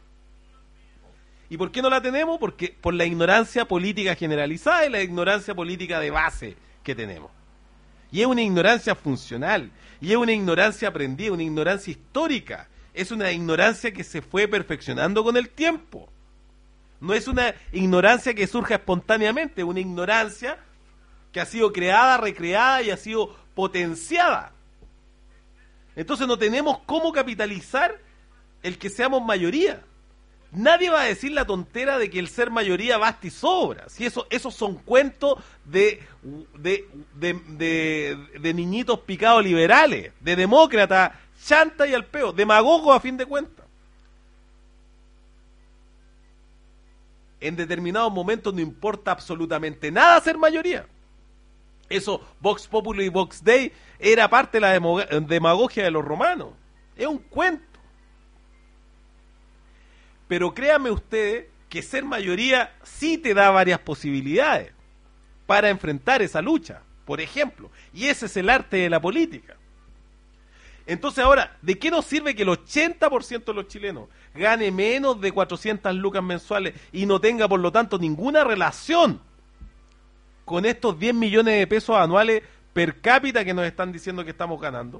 ¿Y por qué no la tenemos? Porque por la ignorancia política generalizada y la ignorancia política de base que tenemos. Y es una ignorancia funcional, y es una ignorancia aprendida, una ignorancia histórica. Es una ignorancia que se fue perfeccionando con el tiempo. No es una ignorancia que surja espontáneamente, es una ignorancia que ha sido creada, recreada y ha sido potenciada. Entonces no tenemos cómo capitalizar el que seamos mayoría. Nadie va a decir la tontera de que el ser mayoría basta y sobra. Si eso, esos son cuentos de, de, de, de, de niñitos picados liberales, de demócratas, chanta y al peo, demagogos a fin de cuentas. En determinados momentos no importa absolutamente nada ser mayoría. Eso, Vox Populi y Vox Dei, era parte de la demagogia de los romanos. Es un cuento. Pero créanme ustedes que ser mayoría sí te da varias posibilidades para enfrentar esa lucha, por ejemplo. Y ese es el arte de la política. Entonces ahora, ¿de qué nos sirve que el ochenta por ciento de los chilenos gane menos de cuatrocientas lucas mensuales y no tenga por lo tanto ninguna relación con estos diez millones de pesos anuales per cápita que nos están diciendo que estamos ganando?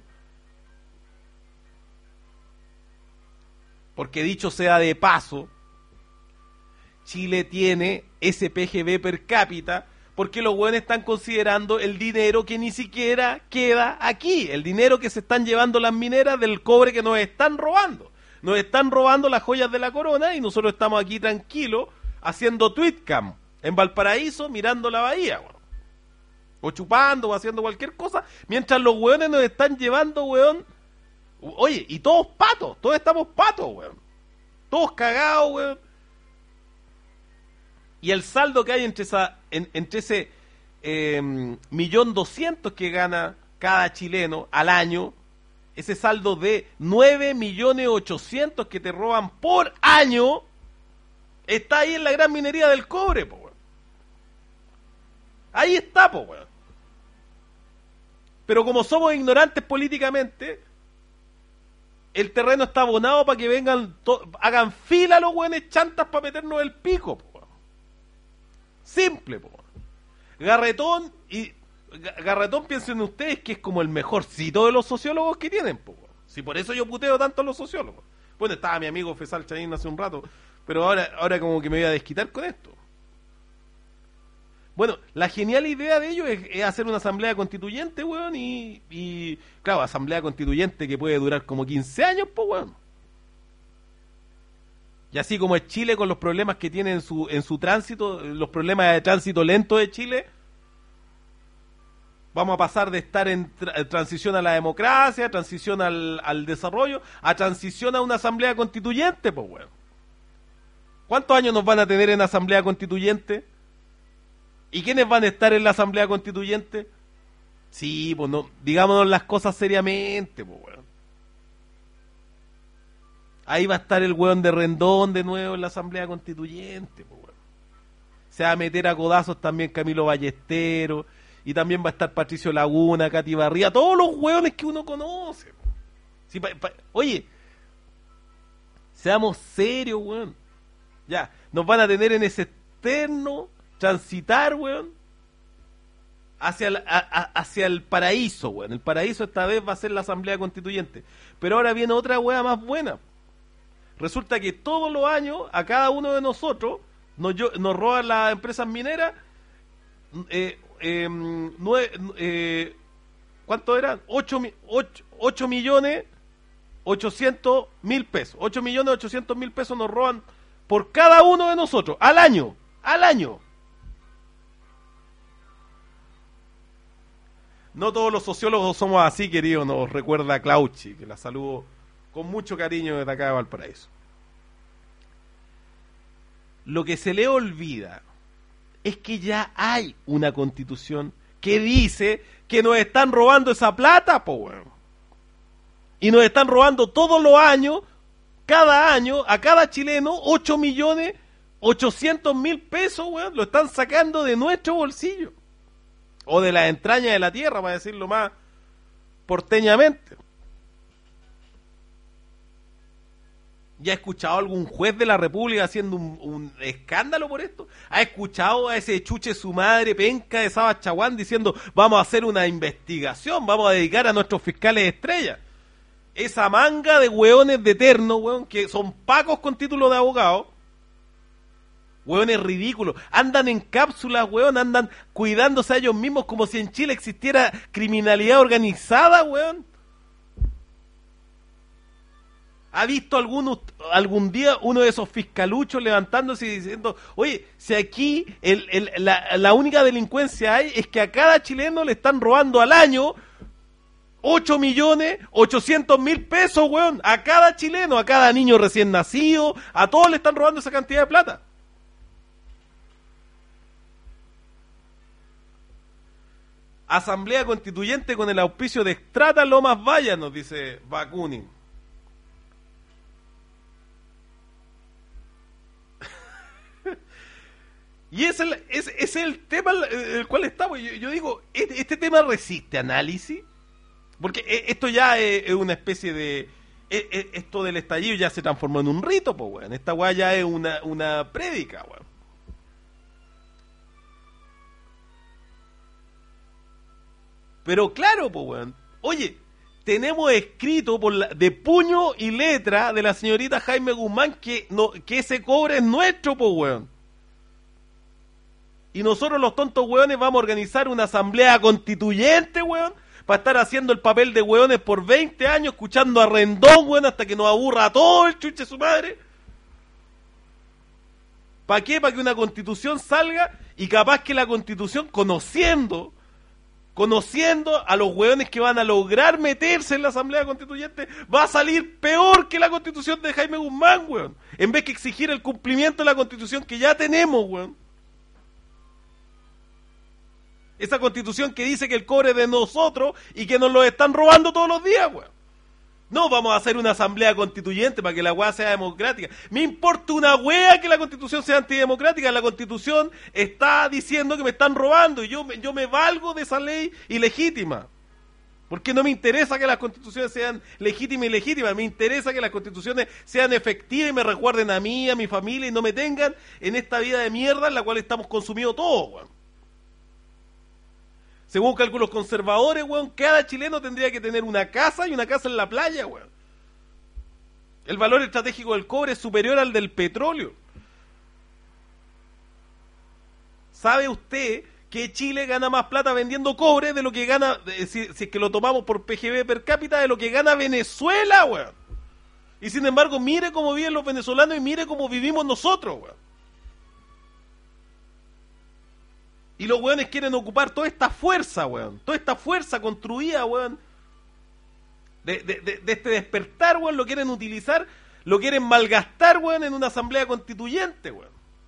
Porque dicho sea de paso, Chile tiene ese P G B per cápita porque los hueones están considerando el dinero que ni siquiera queda aquí, el dinero que se están llevando las mineras del cobre que nos están robando. Nos están robando las joyas de la corona y nosotros estamos aquí tranquilos haciendo tweetcam en Valparaíso mirando la bahía, weón. O chupando o haciendo cualquier cosa, mientras los hueones nos están llevando, weón. Oye, y todos patos, todos estamos patos, weón. Todos cagados, weón. Y el saldo que hay entre esa, en, entre ese eh, millón doscientos que gana cada chileno al año, ese saldo de nueve millones ochocientos que te roban por año, está ahí en la gran minería del cobre, po, weón. Ahí está, po, weón. Pero como somos ignorantes políticamente, el terreno está abonado para que vengan, to- hagan fila los hueones chantas para meternos el pico, po. Simple, po. Garretón y Garretón, piensen ustedes que es como el mejorcito de los sociólogos que tienen, po. Si por eso yo puteo tanto a los sociólogos. Bueno, estaba mi amigo Fesal Chaín hace un rato, pero ahora, ahora como que me voy a desquitar con esto. Bueno, la genial idea de ellos es, es hacer una asamblea constituyente, weón, y, y claro, asamblea constituyente que puede durar como quince años, pues, weón. Y así como es Chile con los problemas que tiene en su, en su tránsito, los problemas de tránsito lento de Chile, vamos a pasar de estar en tra- transición a la democracia, transición al, al desarrollo, a transición a una asamblea constituyente, pues, weón. ¿Cuántos años nos van a tener en asamblea constituyente? ¿Y quiénes van a estar en la asamblea constituyente? Sí, pues no, digámonos las cosas seriamente, pues, weón. Ahí va a estar el weón de Rendón de nuevo en la asamblea constituyente, pues, weón. Se va a meter a codazos también Camilo Ballestero, y también va a estar Patricio Laguna, Katy Barría, todos los weones que uno conoce, pues. Sí, pa, pa, oye, seamos serios, weón. Ya, nos van a tener en ese eterno transitar, weón, hacia el, a, a, hacia el paraíso, weón. El paraíso esta vez va a ser la asamblea constituyente. Pero ahora viene otra weá más buena. Resulta que todos los años a cada uno de nosotros nos, nos roban las empresas mineras eh, eh, nueve, eh, ¿cuánto eran? ocho millones ochocientos mil pesos. ocho millones ochocientos mil pesos nos roban por cada uno de nosotros, al año, al año. No todos los sociólogos somos así, querido, nos recuerda Claucci, que la saludo con mucho cariño desde acá de Valparaíso. Lo que se le olvida es que ya hay una constitución que dice que nos están robando esa plata, po, weón. Y nos están robando todos los años, cada año, a cada chileno, ocho millones ochocientos mil pesos, weón, lo están sacando de nuestro bolsillo. O de las entrañas de la tierra, para decirlo más porteñamente. ¿Ya ha escuchado algún juez de la República haciendo un, un escándalo por esto? ¿Ha escuchado a ese chuche su madre penca de Saba Chaguán diciendo vamos a hacer una investigación, vamos a dedicar a nuestros fiscales estrellas? Esa manga de hueones de eterno, hueón, que son pacos con título de abogado, hueones ridículos, andan en cápsulas, hueón, andan cuidándose a ellos mismos como si en Chile existiera criminalidad organizada, hueón. ¿Ha visto algún, algún día uno de esos fiscaluchos levantándose y diciendo, oye, si aquí el, el, la, la única delincuencia hay es que a cada chileno le están robando al año ocho millones ochocientos mil pesos, weón, a cada chileno, a cada niño recién nacido, a todos le están robando esa cantidad de plata? Asamblea Constituyente con el auspicio de Extrata Lomas Valla, nos dice Bakunin. Y ese es, es, es el tema en el cual estamos. Yo, yo digo, ¿este, ¿este tema resiste análisis? Porque esto ya es, es una especie de... Es, es, esto del estallido ya se transformó en un rito, pues, weón. Esta weá ya es una, una prédica, weón. Pero claro, pues, weón. Oye, tenemos escrito por la, de puño y letra de la señorita Jaime Guzmán que, no, que ese cobre es nuestro, pues, weón. Y nosotros los tontos hueones vamos a organizar una asamblea constituyente, hueón, para estar haciendo el papel de hueones por veinte años, escuchando a Rendón, hueón, hasta que nos aburra a todo el chuche su madre. ¿Para qué? Para que una constitución salga y capaz que la constitución, conociendo, conociendo a los hueones que van a lograr meterse en la asamblea constituyente, va a salir peor que la constitución de Jaime Guzmán, hueón. En vez que exigir el cumplimiento de la constitución que ya tenemos, hueón. Esa constitución que dice que el cobre es de nosotros y que nos lo están robando todos los días, weón. No, vamos a hacer una asamblea constituyente para que la weá sea democrática. Me importa una wea que la constitución sea antidemocrática. La constitución está diciendo que me están robando y yo, yo me valgo de esa ley ilegítima. Porque no me interesa que las constituciones sean legítimas y legítimas. Me interesa que las constituciones sean efectivas y me recuerden a mí, a mi familia y no me tengan en esta vida de mierda en la cual estamos consumidos todos, weón. Según cálculos conservadores, weón, cada chileno tendría que tener una casa y una casa en la playa, weón. El valor estratégico del cobre es superior al del petróleo. ¿Sabe usted que Chile gana más plata vendiendo cobre de lo que gana, si, si es que lo tomamos por P G B per cápita, de lo que gana Venezuela, weón? Y sin embargo, mire cómo viven los venezolanos y mire cómo vivimos nosotros, weón. Y los weones quieren ocupar toda esta fuerza, weón. Toda esta fuerza construida, weón. De, de, de, de este despertar, weón. Lo quieren utilizar, lo quieren malgastar, weón, en una asamblea constituyente, weón.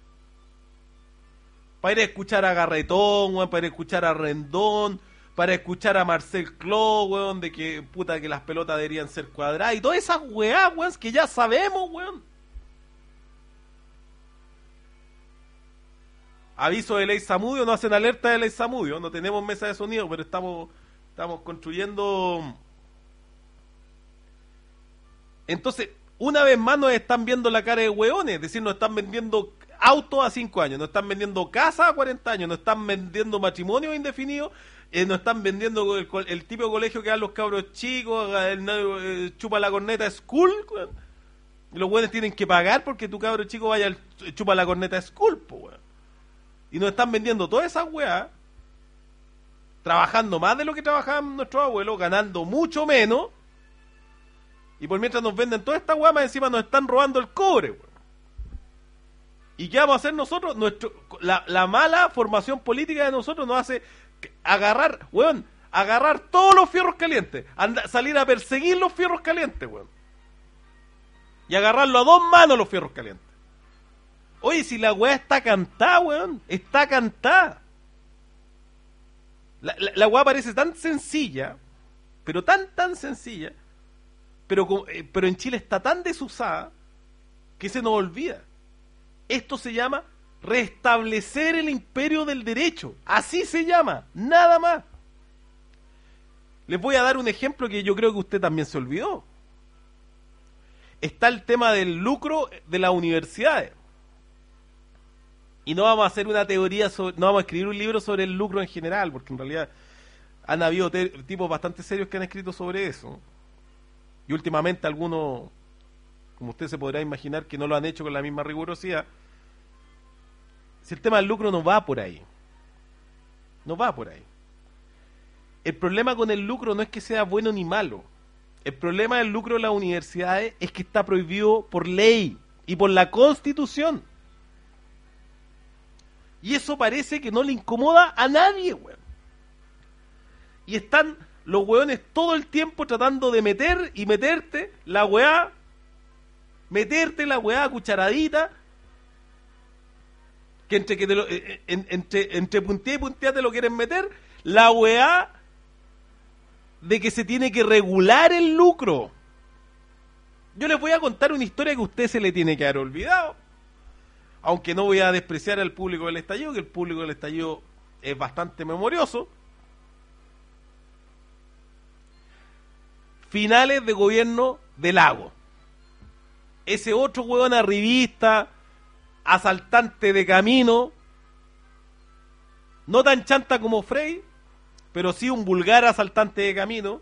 Para ir a escuchar a Garretón, weón. Para ir a escuchar a Rendón. Para escuchar a Marcel Cló, weón. De que, puta, que las pelotas deberían ser cuadradas. Y todas esas weás, weón, que ya sabemos, weón. Aviso de ley Samudio, no hacen alerta de ley Samudio, no tenemos mesa de sonido, pero estamos, estamos construyendo. Entonces, una vez más nos están viendo la cara de hueones, es decir, nos están vendiendo autos a cinco años, nos están vendiendo casas a cuarenta años, nos están vendiendo matrimonios indefinidos, eh, nos están vendiendo el, el tipo de colegio que dan los cabros chicos, el, el chupa la corneta school, y los hueones tienen que pagar porque tu cabro chico vaya al chupa la corneta school, po, weón. Y nos están vendiendo todas esas weas trabajando más de lo que trabajaban nuestros abuelos, ganando mucho menos, y por mientras nos venden toda esta guama, encima nos están robando el cobre, weón. ¿Y qué vamos a hacer nosotros? Nuestro, la, la mala formación política de nosotros nos hace agarrar, weón, agarrar todos los fierros calientes, anda, salir a perseguir los fierros calientes, weón. Y agarrarlo a dos manos los fierros calientes. Oye, si la weá está cantada, weón, está cantada. La, la, la weá parece tan sencilla, pero tan, tan sencilla, pero, eh, pero en Chile está tan desusada que se nos olvida. Esto se llama restablecer el imperio del derecho. Así se llama, nada más. Les voy a dar un ejemplo que yo creo que usted también se olvidó. Está el tema del lucro de las universidades. Y no vamos a hacer una teoría, sobre, no vamos a escribir un libro sobre el lucro en general, porque en realidad han habido te- tipos bastante serios que han escrito sobre eso. Y últimamente algunos, como usted se podrá imaginar, que no lo han hecho con la misma rigurosidad. Si el tema del lucro no va por ahí. No va por ahí. El problema con el lucro no es que sea bueno ni malo. El problema del lucro de las universidades es que está prohibido por ley y por la Constitución. Y eso parece que no le incomoda a nadie, weón. Y están los weones todo el tiempo tratando de meter y meterte la weá, meterte la weá a cucharadita, que entre que te lo, en, entre, entre puntía y puntía te lo quieren meter, la weá de que se tiene que regular el lucro. Yo les voy a contar una historia que a usted se le tiene que haber olvidado. Aunque no voy a despreciar al público del estallido, que el público del estallido es bastante memorioso. Finales de gobierno de Lago. Ese otro huevón arribista, asaltante de camino, no tan chanta como Frey, pero sí un vulgar asaltante de camino.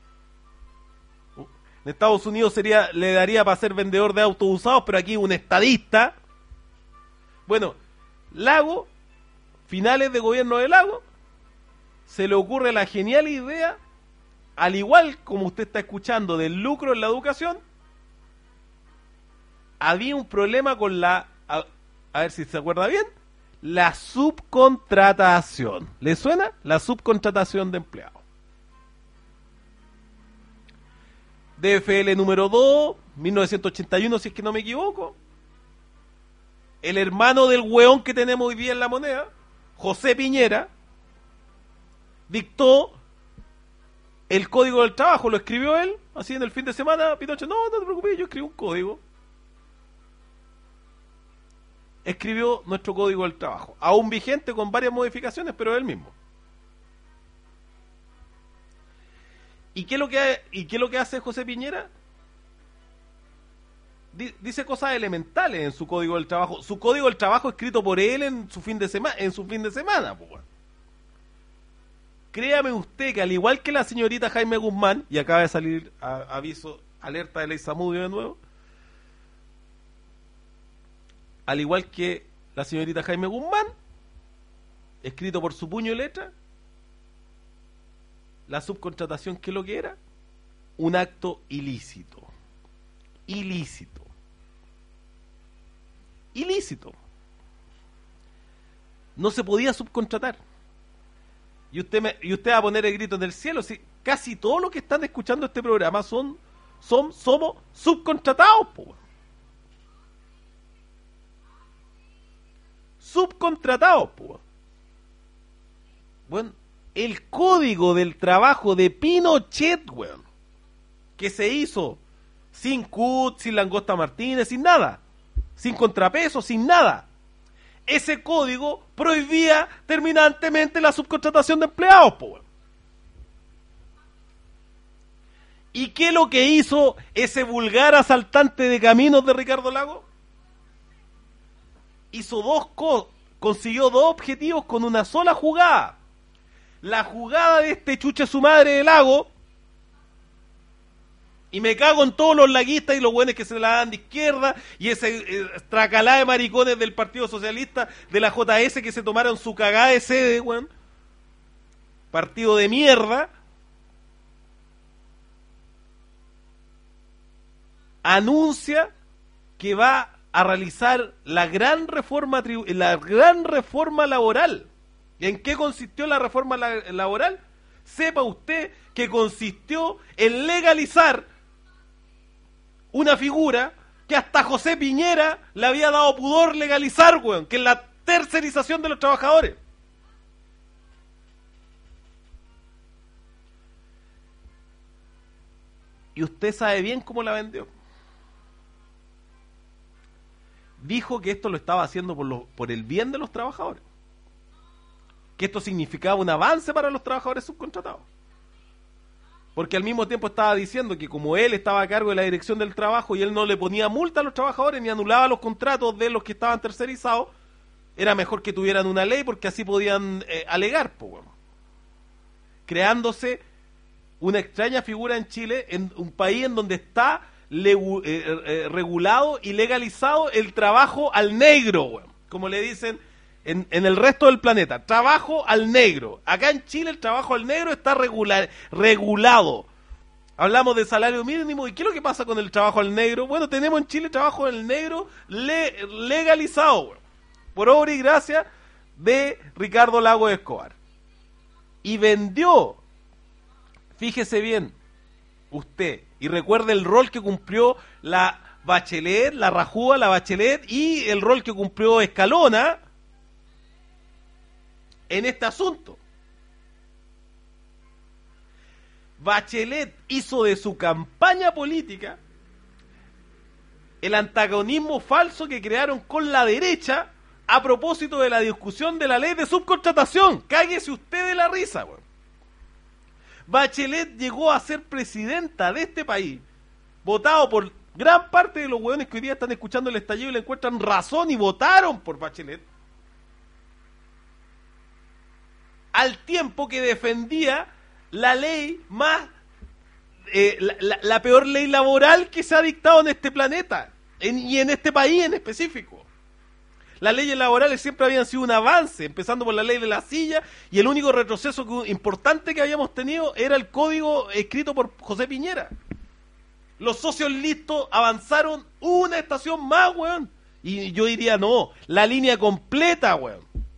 En Estados Unidos sería, le daría para ser vendedor de autos usados, pero aquí un estadista. Bueno, Lago, finales de gobierno de Lago, se le ocurre la genial idea, al igual como usted está escuchando del lucro en la educación, había un problema con la, a, a ver si se acuerda bien, la subcontratación. ¿Le suena? La subcontratación de empleados. D F L número dos, mil novecientos ochenta y uno, si es que no me equivoco. El hermano del hueón que tenemos hoy día en La Moneda, José Piñera, dictó el Código del Trabajo, lo escribió él, así en el fin de semana. Pinocho, no, no te preocupes, yo escribí un código. Escribió nuestro Código del Trabajo, aún vigente con varias modificaciones, pero es el mismo. ¿Y qué es lo que, y qué es lo que hace José Piñera? Dice cosas elementales en su Código del Trabajo. Su Código del Trabajo escrito por él en su fin de semana, en su fin de semana, pues. Créame usted que al igual que la señorita Jaime Guzmán, y acaba de salir a, aviso, alerta de ley Zamudio de nuevo, al igual que la señorita Jaime Guzmán, escrito por su puño y letra, la subcontratación, ¿qué es lo que era? Un acto ilícito. Ilícito. Ilícito. No se podía subcontratar. Y usted me, y usted va a poner el grito en el cielo. Si casi todos los que están escuchando este programa son, son somos subcontratados, po. Subcontratados, po. Bueno, el Código del Trabajo de Pinochet, weón, que se hizo sin C U T, sin Langosta Martínez, sin nada, sin contrapeso, sin nada. Ese código prohibía terminantemente la subcontratación de empleados, po. ¿Y qué es lo que hizo ese vulgar asaltante de caminos de Ricardo Lago? Hizo dos cosas, consiguió dos objetivos con una sola jugada. La jugada de este chuche su madre de Lago, y me cago en todos los laguistas y los buenos que se la dan de izquierda, y ese eh, tracalá de maricones del Partido Socialista, de la J S, que se tomaron su cagada de sede, weón. partido de mierda, anuncia que va a realizar la gran reforma tribu- la gran reforma laboral. ¿En qué consistió la reforma la- laboral? Sepa usted que consistió en legalizar una figura que hasta José Piñera le había dado pudor legalizar, weón, que es la tercerización de los trabajadores. Y usted sabe bien cómo la vendió. Dijo que esto lo estaba haciendo por, lo, por el bien de los trabajadores. Que esto significaba un avance para los trabajadores subcontratados. Porque al mismo tiempo estaba diciendo que como él estaba a cargo de la dirección del trabajo y él no le ponía multa a los trabajadores ni anulaba los contratos de los que estaban tercerizados, era mejor que tuvieran una ley porque así podían eh, alegar, pues, bueno. Creándose una extraña figura en Chile, en un país en donde está legu, eh, eh, regulado y legalizado el trabajo al negro, bueno, como le dicen en, en el resto del planeta, trabajo al negro. Acá en Chile el trabajo al negro está regular, regulado. Hablamos de salario mínimo, ¿y qué es lo que pasa con el trabajo al negro? Bueno, tenemos en Chile trabajo al negro le, legalizado, bueno, por obra y gracia de Ricardo Lagos Escobar. Y vendió, fíjese bien, usted, y recuerde el rol que cumplió la Bachelet, la Rajúa, la Bachelet, y el rol que cumplió Escalona en este asunto. Bachelet hizo de su campaña política el antagonismo falso que crearon con la derecha a propósito de la discusión de la ley de subcontratación. Cáguese usted de la risa, güey. Bachelet llegó a ser presidenta de este país, votado por gran parte de los hueones que hoy día están escuchando el estallido y le encuentran razón y votaron por Bachelet, al tiempo que defendía la ley más, eh, la, la, la peor ley laboral que se ha dictado en este planeta, en, y en este país en específico. Las leyes laborales siempre habían sido un avance, empezando por la ley de la silla, y el único retroceso que, importante que habíamos tenido era el código escrito por José Piñera. Los socios listos avanzaron una estación más, weón. Y yo diría, no, la línea completa, weón.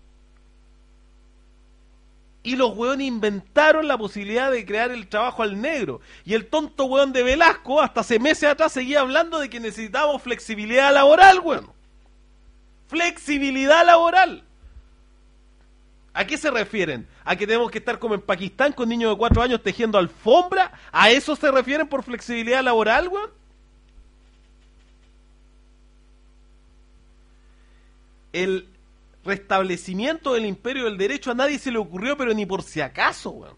Y los weones inventaron la posibilidad de crear el trabajo al negro. Y el tonto weón de Velasco, hasta hace meses atrás, seguía hablando de que necesitábamos flexibilidad laboral, weón. Flexibilidad laboral. ¿A qué se refieren? ¿A que tenemos que estar como en Pakistán con niños de cuatro años tejiendo alfombra? ¿A eso se refieren por flexibilidad laboral, weón? El restablecimiento del imperio del derecho a nadie se le ocurrió, pero ni por si acaso, weón.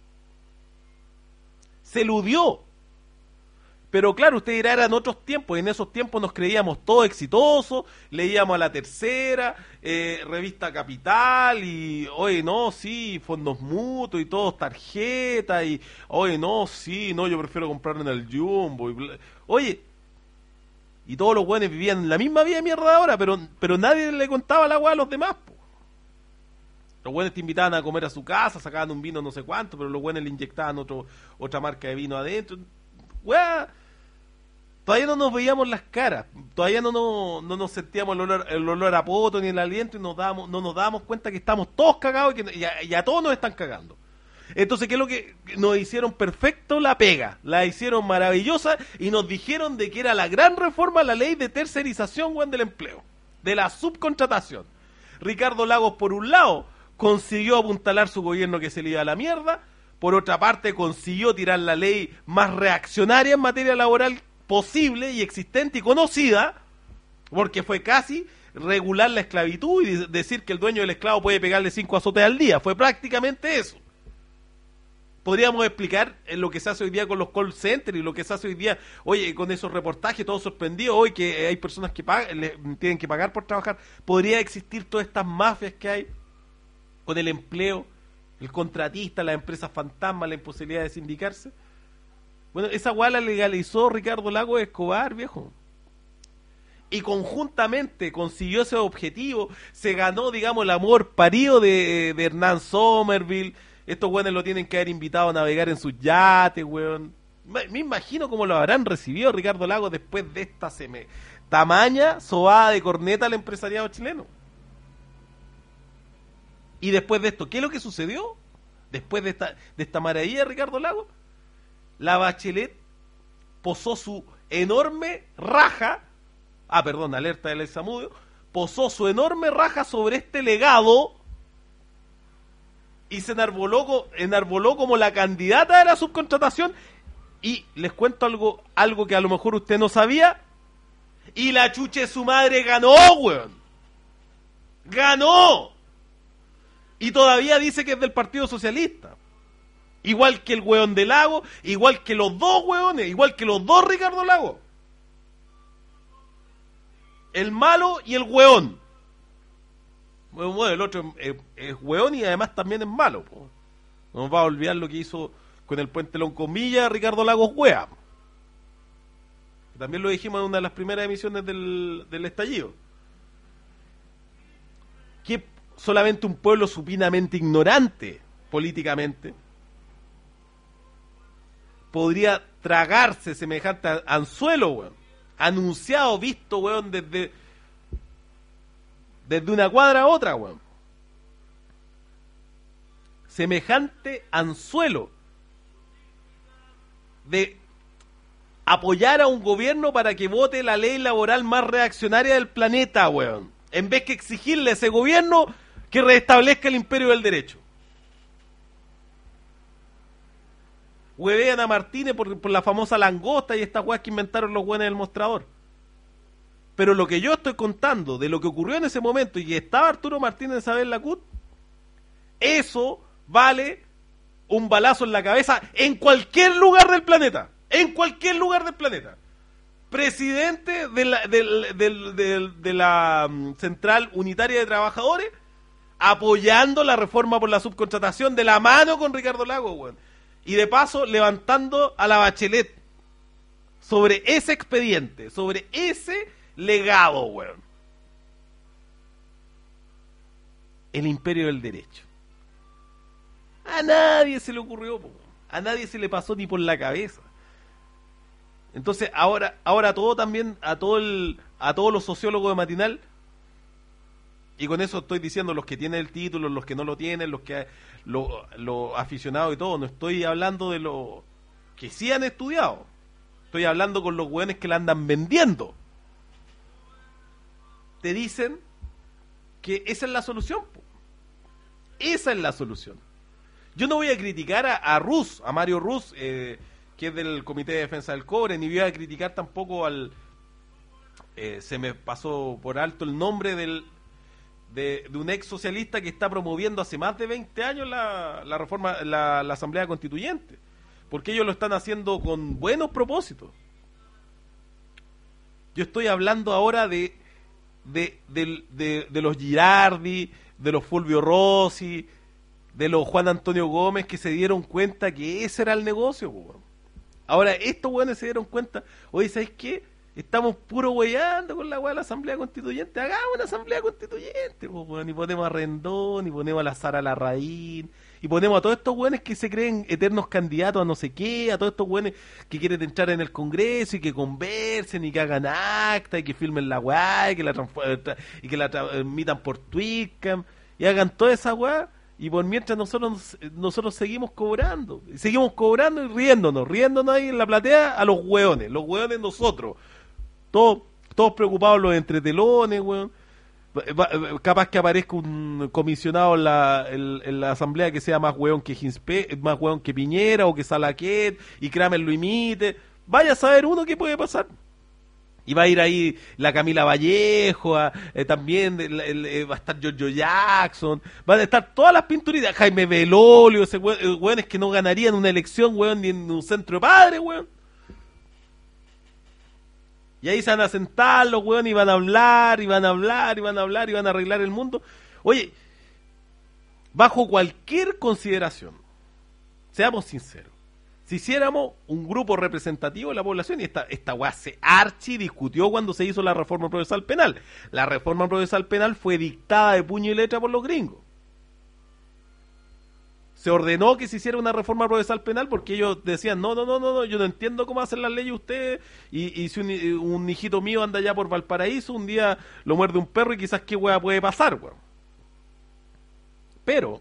Se eludió. Pero claro, usted dirá, eran otros tiempos, y en esos tiempos nos creíamos todos exitosos, leíamos a La Tercera, eh, Revista Capital, y oye, no, sí, fondos mutuos y todos tarjetas, y oye, no, sí, no, yo prefiero comprar en el Jumbo, y bla. Oye, y todos los buenos vivían la misma vida de mierda ahora, pero, pero nadie le contaba la weá a los demás, po. Los buenos te invitaban a comer a su casa, sacaban un vino no sé cuánto, pero los buenos le inyectaban otro, otra marca de vino adentro, weá. Todavía no nos veíamos las caras, todavía no, no, no nos sentíamos el olor, el olor a poto ni el aliento y nos dábamos, no nos dábamos cuenta que estamos todos cagados y que y a, y a todos nos están cagando. Entonces, ¿qué es lo que nos hicieron perfecto? La pega, la hicieron maravillosa y nos dijeron de que era la gran reforma la ley de tercerización, Juan, del empleo, de la subcontratación. Ricardo Lagos, por un lado, consiguió apuntalar su gobierno que se le iba a la mierda, por otra parte consiguió tirar la ley más reaccionaria en materia laboral posible y existente y conocida, porque fue casi regular la esclavitud y decir que el dueño del esclavo puede pegarle cinco azotes al día. Fue prácticamente eso. Podríamos explicar lo que se hace hoy día con los call centers y lo que se hace hoy día, oye, con esos reportajes, todos sorprendidos, hoy que hay personas que pagan, le, tienen que pagar por trabajar. Podría existir todas estas mafias que hay con el empleo, el contratista, las empresas fantasmas, la imposibilidad de sindicarse. Bueno, esa weá la legalizó Ricardo Lagos Escobar, viejo. Y conjuntamente consiguió ese objetivo, se ganó, digamos, el amor parido de, de Hernán Somerville, Estos weones lo tienen que haber invitado a navegar en sus yates, weón. Me, me imagino cómo lo habrán recibido Ricardo Lagos después de esta seme, tamaña sobada de corneta al empresariado chileno. Y después de esto, ¿qué es lo que sucedió? Después de esta, de esta maravilla de Ricardo Lagos, la Bachelet posó su enorme raja, ah, perdón, alerta del examudio, posó su enorme raja sobre este legado y se enarboló, enarboló como la candidata de la subcontratación. Y les cuento algo, algo que a lo mejor usted no sabía, y la chuche de su madre ganó, weón. ¡Ganó! Y todavía dice que es del Partido Socialista. Igual que el weón de Lago, igual que los dos weones, igual que los dos Ricardo Lagos. El malo y el weón. Bueno, el otro es, es weón y además también es malo. Po. No nos va a olvidar lo que hizo con el puente Loncomilla Ricardo Lagos wea. También lo dijimos en una de las primeras emisiones del, del estallido. Que solamente un pueblo supinamente ignorante políticamente podría tragarse semejante anzuelo, weón. Anunciado, visto, weón, desde desde una cuadra a otra, weón. Semejante anzuelo de apoyar a un gobierno para que vote la ley laboral más reaccionaria del planeta, weón. En vez que exigirle a ese gobierno que restablezca el imperio del derecho. Huevean a Martínez por, por la famosa langosta y estas weas que inventaron los weones del mostrador. Pero lo que yo estoy contando de lo que ocurrió en ese momento y que estaba Arturo Martínez de Isabel Lacut, eso vale un balazo en la cabeza en cualquier lugar del planeta. En cualquier lugar del planeta. Presidente de la, de, de, de, de la um, Central Unitaria de Trabajadores apoyando la reforma por la subcontratación de la mano con Ricardo Lagos, weón. Y de paso levantando a la Bachelet sobre ese expediente, sobre ese legado, weón. El imperio del derecho. A nadie se le ocurrió, weón. A nadie se le pasó ni por la cabeza. Entonces ahora, ahora todo también, a todo el, a todos los sociólogos de Matinal, y con eso estoy diciendo los que tienen el título, los que no lo tienen, los que los lo aficionados y todo, no estoy hablando de los que sí han estudiado, estoy hablando con los hueones que la andan vendiendo. Te dicen que esa es la solución, po. Esa es la solución. Yo no voy a criticar a, a Rus, a Mario Rus, eh, que es del Comité de Defensa del Cobre, ni voy a criticar tampoco al eh, se me pasó por alto el nombre del de, de un ex socialista que está promoviendo hace más de veinte años la, la reforma, la, la Asamblea Constituyente, porque ellos lo están haciendo con buenos propósitos. Yo estoy hablando ahora de de, de, de, de los Girardi, de los Fulvio Rossi, de los Juan Antonio Gómez, que se dieron cuenta que ese era el negocio, po. Ahora estos weones se dieron cuenta, oye, ¿sabes qué? Estamos puro weyando con la weá de la Asamblea Constituyente, hagamos una Asamblea Constituyente, po, weón, y ponemos a Rendón, y ponemos a la Sara Larraín, y ponemos a todos estos weones que se creen eternos candidatos a no sé qué, a todos estos weones que quieren entrar en el Congreso y que conversen y que hagan acta y que filmen la weá y que la, transf- y que la transmitan por Twitcam y hagan toda esa weá. Y por mientras nosotros nosotros seguimos cobrando, seguimos cobrando y riéndonos, riéndonos ahí en la platea a los hueones, los hueones nosotros, todos, todos preocupados los entretelones, hueón. Capaz que aparezca un comisionado en la, en, en la asamblea que sea más hueón que Ginspe, más hueón que Piñera o que Salaquet y Kramer lo imite. Vaya a saber uno qué puede pasar. Y va a ir ahí la Camila Vallejo, a, eh, también el, el, eh, va a estar Giorgio Jackson, van a estar todas las pinturitas, Jaime Belolio, ese weón, weones que no ganarían una elección, weón, ni en un centro de padres, weón. Y ahí se van a sentar los weones y van a hablar, y van a hablar, y van a hablar, y van a arreglar el mundo. Oye, bajo cualquier consideración, seamos sinceros, si hiciéramos un grupo representativo de la población, y esta, esta weá se archi discutió cuando se hizo la reforma procesal penal. La reforma procesal penal fue dictada de puño y letra por los gringos. se ordenó que se hiciera una reforma procesal penal porque ellos decían, no, no, no, no, no yo no entiendo cómo hacen las leyes ustedes, y, y si un, un hijito mío anda allá por Valparaíso, un día lo muerde un perro y quizás qué hueá puede pasar, weón. Pero,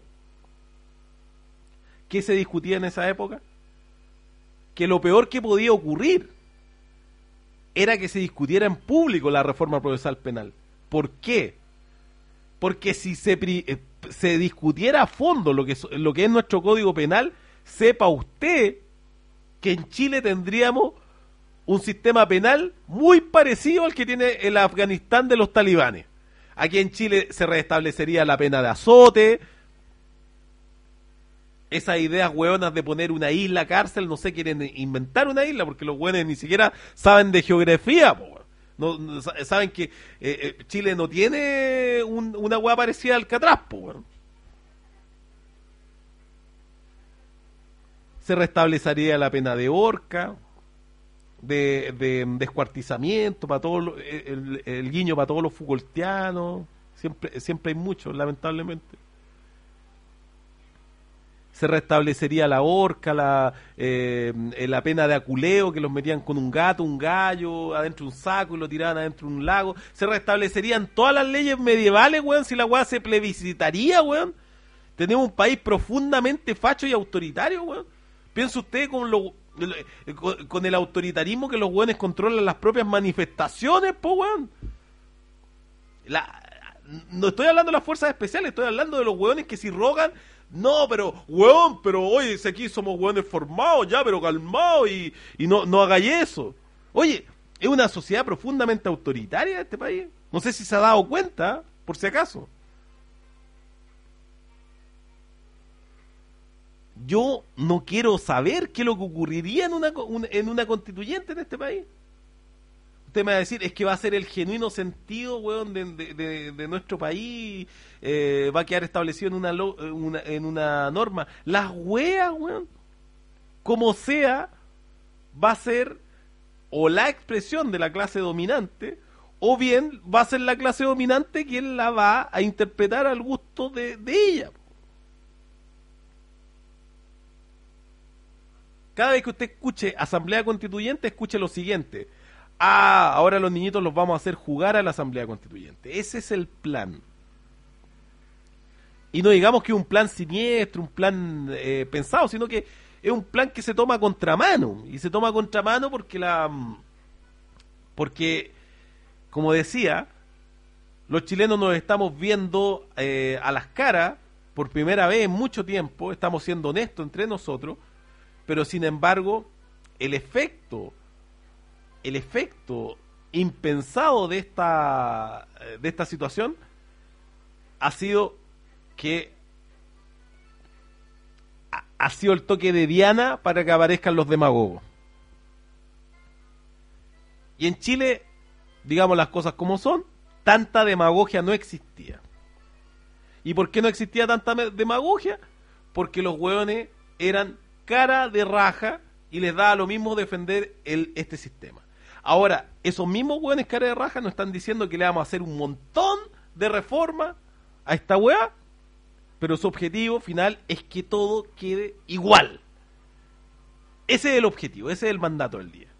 ¿qué se discutía en esa época? Que lo peor que podía ocurrir era que se discutiera en público la reforma procesal penal. ¿Por qué? Porque si se, pri se discutiera a fondo lo que, lo que es nuestro Código Penal, sepa usted que en Chile tendríamos un sistema penal muy parecido al que tiene el Afganistán de los talibanes. Aquí en Chile se restablecería la pena de azote. Esas ideas hueonas de poner una isla cárcel, no sé, quieren inventar una isla porque los hueones ni siquiera saben de geografía, po. No, no, saben que eh, eh, Chile no tiene un, una hueá parecida al Alcatraz, po, bueno. Se restablecería la pena de horca, de, de descuartizamiento para todos los, el, el guiño para todos los Foucaultianos, siempre siempre hay muchos, lamentablemente. Se restablecería la horca, la, eh, la pena de aculeo, que los metían con un gato, un gallo, adentro de un saco y lo tiraban adentro de un lago. Se restablecerían todas las leyes medievales, weón, si la weá se plebiscitaría, weón. Tenemos un país profundamente facho y autoritario, weón. Piensa usted con, lo, con, con el autoritarismo que los weones controlan las propias manifestaciones, po, weón. La, no estoy hablando de las fuerzas especiales, estoy hablando de los weones que si rogan... No, pero, weón, pero oye, si aquí somos weones formados ya, pero calmados y, y no, no hagáis eso. Oye, es una sociedad profundamente autoritaria este país. No sé si se ha dado cuenta, por si acaso. Yo no quiero saber qué es lo que ocurriría en una, un, en una constituyente en este país. Usted me va a decir, es que va a ser el genuino sentido, weón, de, de, de, de nuestro país, eh, va a quedar establecido en una, lo, una, en una norma. Las weas, weón, como sea, va a ser o la expresión de la clase dominante, o bien va a ser la clase dominante quien la va a interpretar al gusto de, de ella. Cada vez que usted escuche Asamblea Constituyente, escuche lo siguiente. Ah, ahora los niñitos los vamos a hacer jugar a la Asamblea Constituyente. Ese es el plan. Y no digamos que es un plan siniestro, un plan eh, pensado, sino que es un plan que se toma a contramano. Y se toma a contramano porque la... Porque, como decía, los chilenos nos estamos viendo eh, a las caras por primera vez en mucho tiempo. Estamos siendo honestos entre nosotros. Pero sin embargo, el efecto... el efecto impensado de esta de esta situación ha sido que ha, ha sido el toque de Diana para que aparezcan los demagogos. Y en Chile, digamos las cosas como son, tanta demagogia no existía. ¿Y por qué no existía tanta demagogia? Porque los hueones eran cara de raja y les daba lo mismo defender el, este sistema. Ahora, esos mismos hueones cara de raja nos están diciendo que le vamos a hacer un montón de reformas a esta hueá, pero su objetivo final es que todo quede igual. Ese es el objetivo, ese es el mandato del día.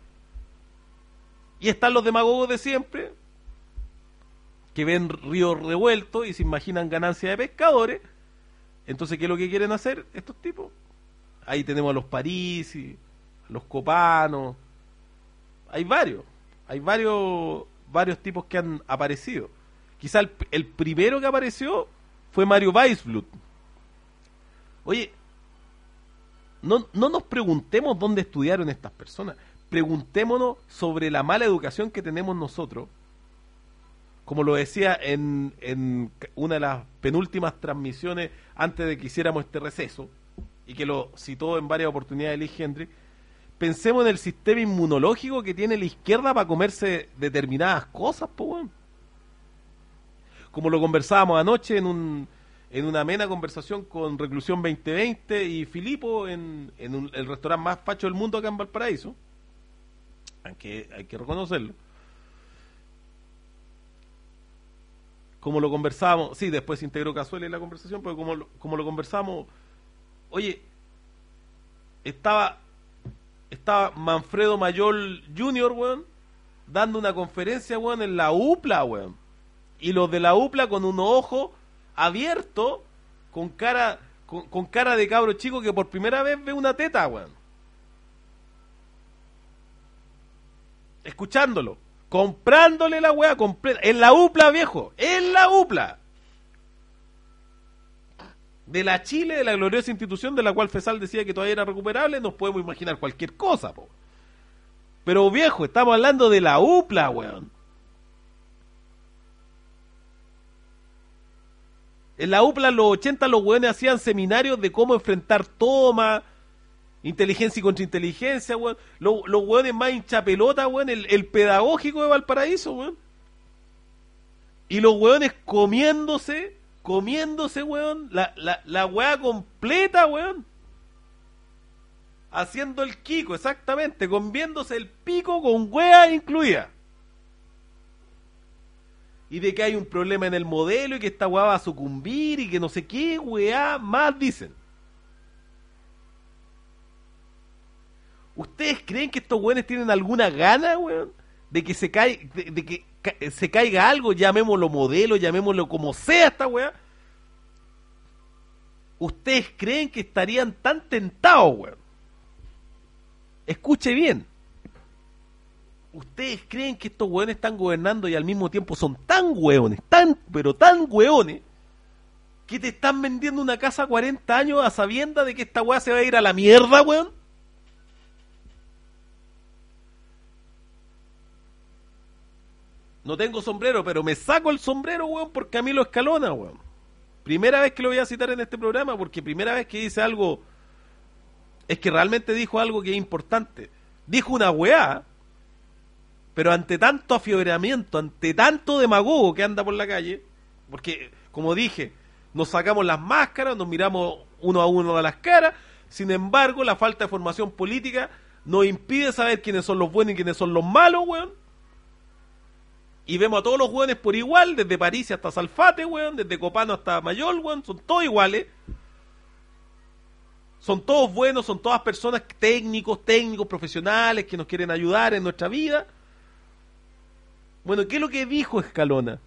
Y están los demagogos de siempre, que ven ríos revueltos y se imaginan ganancia de pescadores. Entonces, ¿qué es lo que quieren hacer estos tipos? Ahí tenemos a los Parisi, a los Copanos. Hay varios, hay varios varios tipos que han aparecido. Quizá el, el primero que apareció fue Mario Weisblut. Oye, no, no nos preguntemos dónde estudiaron estas personas. Preguntémonos sobre la mala educación que tenemos nosotros. Como lo decía en, en una de las penúltimas transmisiones antes de que hiciéramos este receso, y que lo citó en varias oportunidades Lee Hendrix, pensemos en el sistema inmunológico que tiene la izquierda para comerse determinadas cosas, po, bueno. Como lo conversábamos anoche en un en una amena conversación con Reclusión veinte veinte y Filipo en, en un, el restaurante más facho del mundo acá en Valparaíso, aunque hay que reconocerlo. Como lo conversábamos, sí, después se integró Cazuela en la conversación, pero como lo, como lo conversamos, Oye, estaba estaba Manfredo Mayol junior, weón, dando una conferencia, weón, en la U P L A, weón. Y los de la U P L A con un ojo abierto, con cara con, con cara de cabro chico que por primera vez ve una teta, weón. Escuchándolo, comprándole la weá completa, en la U P L A, viejo, en la U P L A. De la Chile, de la gloriosa institución de la cual Fesal decía que todavía era recuperable, nos podemos imaginar cualquier cosa, po. Pero viejo, estamos hablando de la U P L A, weón. En la U P L A en los ochenta los weones hacían seminarios de cómo enfrentar tomas, inteligencia y contrainteligencia, weón. Los, los weones más hinchapelota, weón, el, el pedagógico de Valparaíso, weón. Y los weones comiéndose, comiéndose, weón, la, la, la weá completa, weón. Haciendo el Kiko, exactamente, comiéndose el pico con weá incluida. Y de que hay un problema en el modelo y que esta weá va a sucumbir y que no sé qué weá más dicen. ¿Ustedes creen que estos weones tienen alguna gana, weón, de que se caiga, de, de que ca se caiga algo, llamémoslo modelo, llamémoslo como sea esta weá? ¿Ustedes creen que estarían tan tentados, weón? Escuche bien. ¿Ustedes creen que estos weones están gobernando y al mismo tiempo son tan weones, tan, pero tan weones, que te están vendiendo una casa a cuarenta años a sabienda de que esta weá se va a ir a la mierda, weón? No tengo sombrero, pero me saco el sombrero, weón, por Camilo Escalona, weón. Primera vez que lo voy a citar en este programa, porque primera vez que dice algo, es que realmente dijo algo que es importante. Dijo una weá, pero ante tanto afiebramiento, ante tanto demagogo que anda por la calle, porque, como dije, nos sacamos las máscaras, nos miramos uno a uno a las caras, sin embargo, la falta de formación política nos impide saber quiénes son los buenos y quiénes son los malos, weón. Y vemos a todos los weones por igual, desde París hasta Salfate, weón, desde Copano hasta Mayol, weón, son todos iguales. Son todos buenos, son todas personas técnicos, técnicos, profesionales, que nos quieren ayudar en nuestra vida. Bueno, ¿qué es lo que dijo Escalona?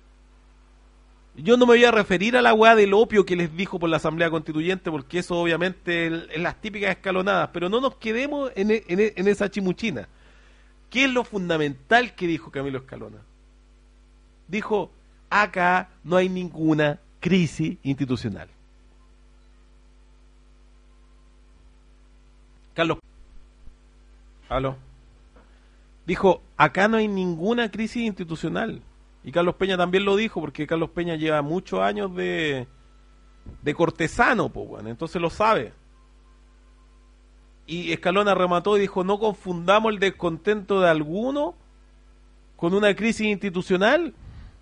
Yo no me voy a referir a la weá del opio que les dijo por la Asamblea Constituyente, porque eso obviamente es las típicas escalonadas, pero no nos quedemos en, en, en esa chimuchina. ¿Qué es lo fundamental que dijo Camilo Escalona? Dijo, acá no hay ninguna crisis institucional. Carlos, ¿aló? Dijo, acá no hay ninguna crisis institucional. Y Carlos Peña también lo dijo, porque Carlos Peña lleva muchos años de, de cortesano, pues, bueno, entonces lo sabe. Y Escalona remató y dijo, no confundamos el descontento de alguno con una crisis institucional.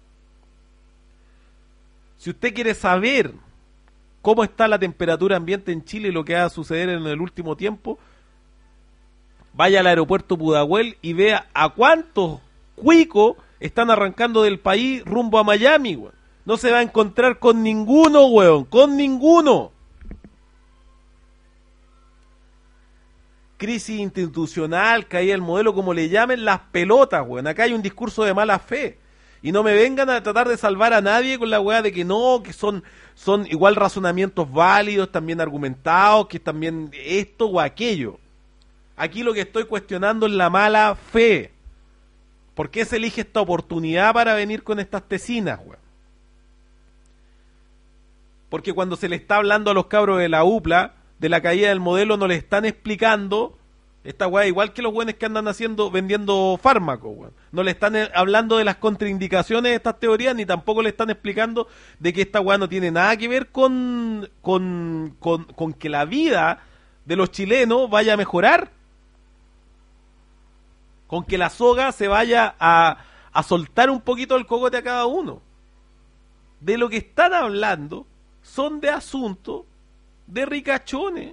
Si usted quiere saber cómo está la temperatura ambiente en Chile y lo que va a suceder en el último tiempo, vaya al aeropuerto Pudahuel y vea a cuántos cuicos están arrancando del país rumbo a Miami, weón. No se va a encontrar con ninguno, weón, con ninguno. Crisis institucional, caída el modelo, como le llamen, las pelotas, weón. Acá hay un discurso de mala fe. Y no me vengan a tratar de salvar a nadie con la weá de que no, que son, son igual razonamientos válidos, también argumentados, que también esto o aquello. Aquí lo que estoy cuestionando es la mala fe. ¿Por qué se elige esta oportunidad para venir con estas tesinas, weón? Porque cuando se le está hablando a los cabros de la U P L A de la caída del modelo, no le están explicando esta weá, igual que los weones que andan haciendo, vendiendo fármacos, weón. No le están hablando de las contraindicaciones de estas teorías, ni tampoco le están explicando de que esta weá no tiene nada que ver con, con, con, con que la vida de los chilenos vaya a mejorar, con que la soga se vaya a, a soltar un poquito el cogote a cada uno. De lo que están hablando son de asuntos de ricachones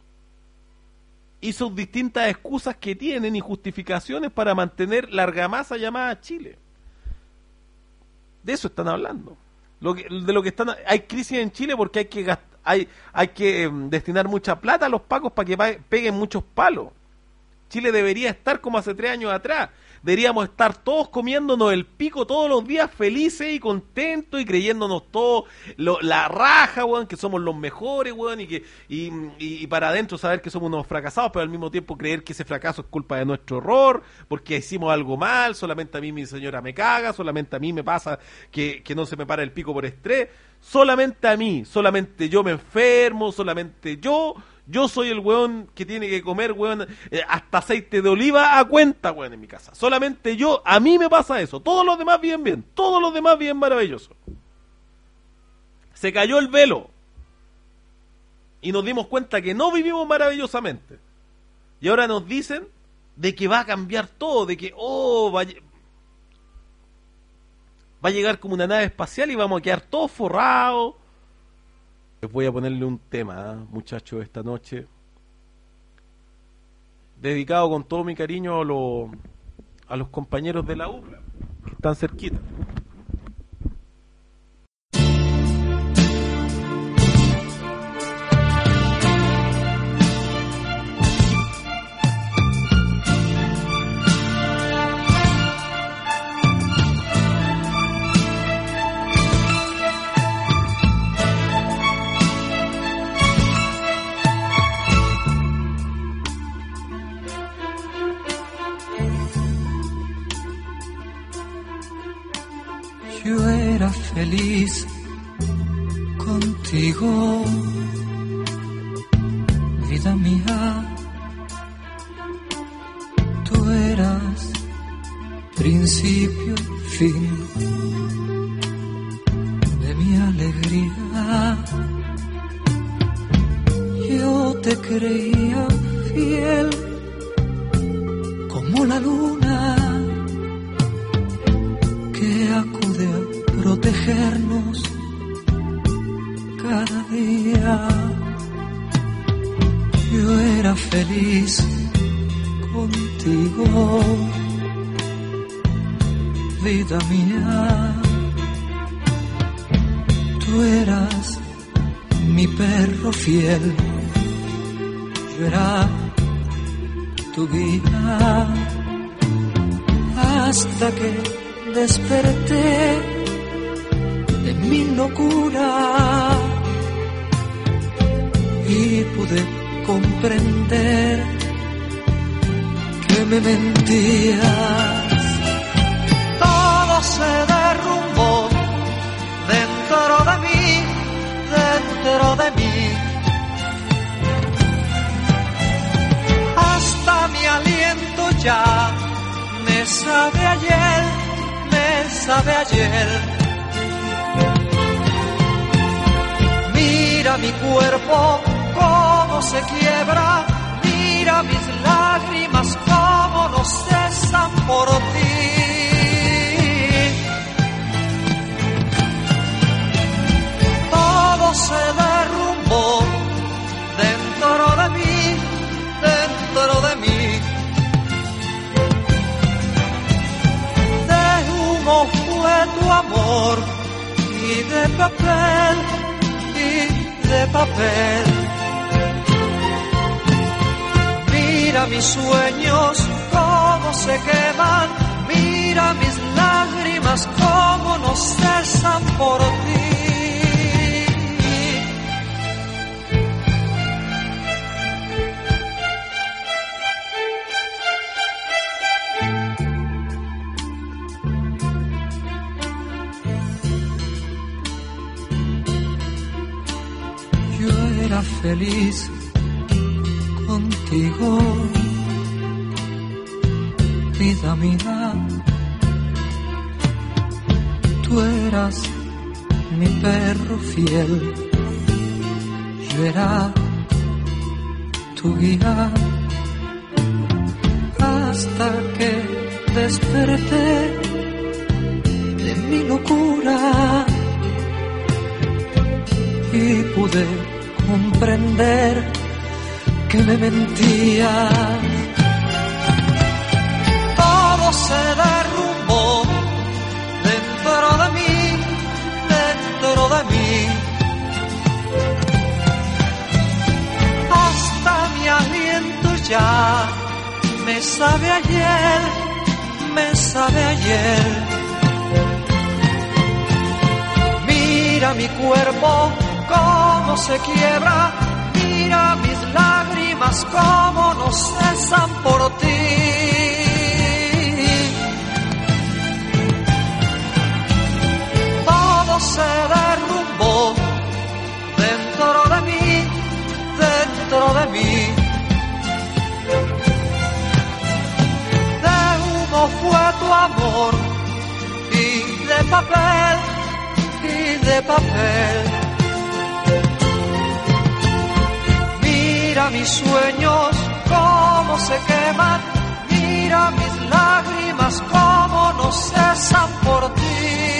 y sus distintas excusas que tienen y justificaciones para mantener la argamasa llamada Chile. De eso están hablando. Lo que, de lo que están, hay crisis en Chile porque hay que gastar, hay, hay que eh, destinar mucha plata a los pacos para que pa- peguen muchos palos. Chile debería estar como hace tres años atrás. Deberíamos estar todos comiéndonos el pico todos los días, felices y contentos y creyéndonos todos lo, la raja, weón, que somos los mejores, weón, y que y, y, y para adentro saber que somos unos fracasados, pero al mismo tiempo creer que ese fracaso es culpa de nuestro error, porque hicimos algo mal, solamente a mí mi señora me caga, solamente a mí me pasa que, que no se me para el pico por estrés, solamente a mí, solamente yo me enfermo, solamente yo... Yo soy el weón que tiene que comer, weón, eh, hasta aceite de oliva a cuenta, weón, en mi casa. Solamente yo, a mí me pasa eso. Todos los demás bien, bien. Todos los demás bien maravilloso. Se cayó el velo. Y nos dimos cuenta que no vivimos maravillosamente. Y ahora nos dicen de que va a cambiar todo, de que, oh, va a, va a llegar como una nave espacial y vamos a quedar todos forrados. Les voy a ponerle un tema, ¿eh? Muchachos, esta noche, dedicado con todo mi cariño a, lo, a los compañeros de la U, que están cerquita. Yo era feliz contigo, vida mía. Tú eras principio y fin de mi alegría. Yo te creía fiel como la luna que acude a protegernos cada día. Yo era feliz contigo, vida mía. Tú eras mi perro fiel, yo era tu guía, hasta que desperté de mi locura y pude comprender que me mentías. Todo se derrumbó dentro de mí, dentro de mí. Hasta mi aliento ya me sabe ayer, me sabe ayer. Mira mi cuerpo cómo se quiebra, mira mis lágrimas cómo no cesan por ti. Todo se derrumbó dentro de mí, dentro de mí. De humo fue tu amor y de papel, y de papel. Mira mis sueños cómo se queman, mira mis lágrimas cómo no cesan por ti. Yo era feliz contigo, vida mía. Tú eras mi perro fiel, yo era tu guía, hasta que desperté de mi locura y pude comprender que me mentías. Todo se derrumbó dentro de mí, dentro de mí. mi cuerpo cómo se quiebra, mira mis lágrimas cómo no cesan por ti. Todo se derrumbó dentro de mí, dentro de mí. De humo fue tu amor y de papel, y de papel. Mira mis sueños cómo se queman, mira mis lágrimas cómo no cesan por ti.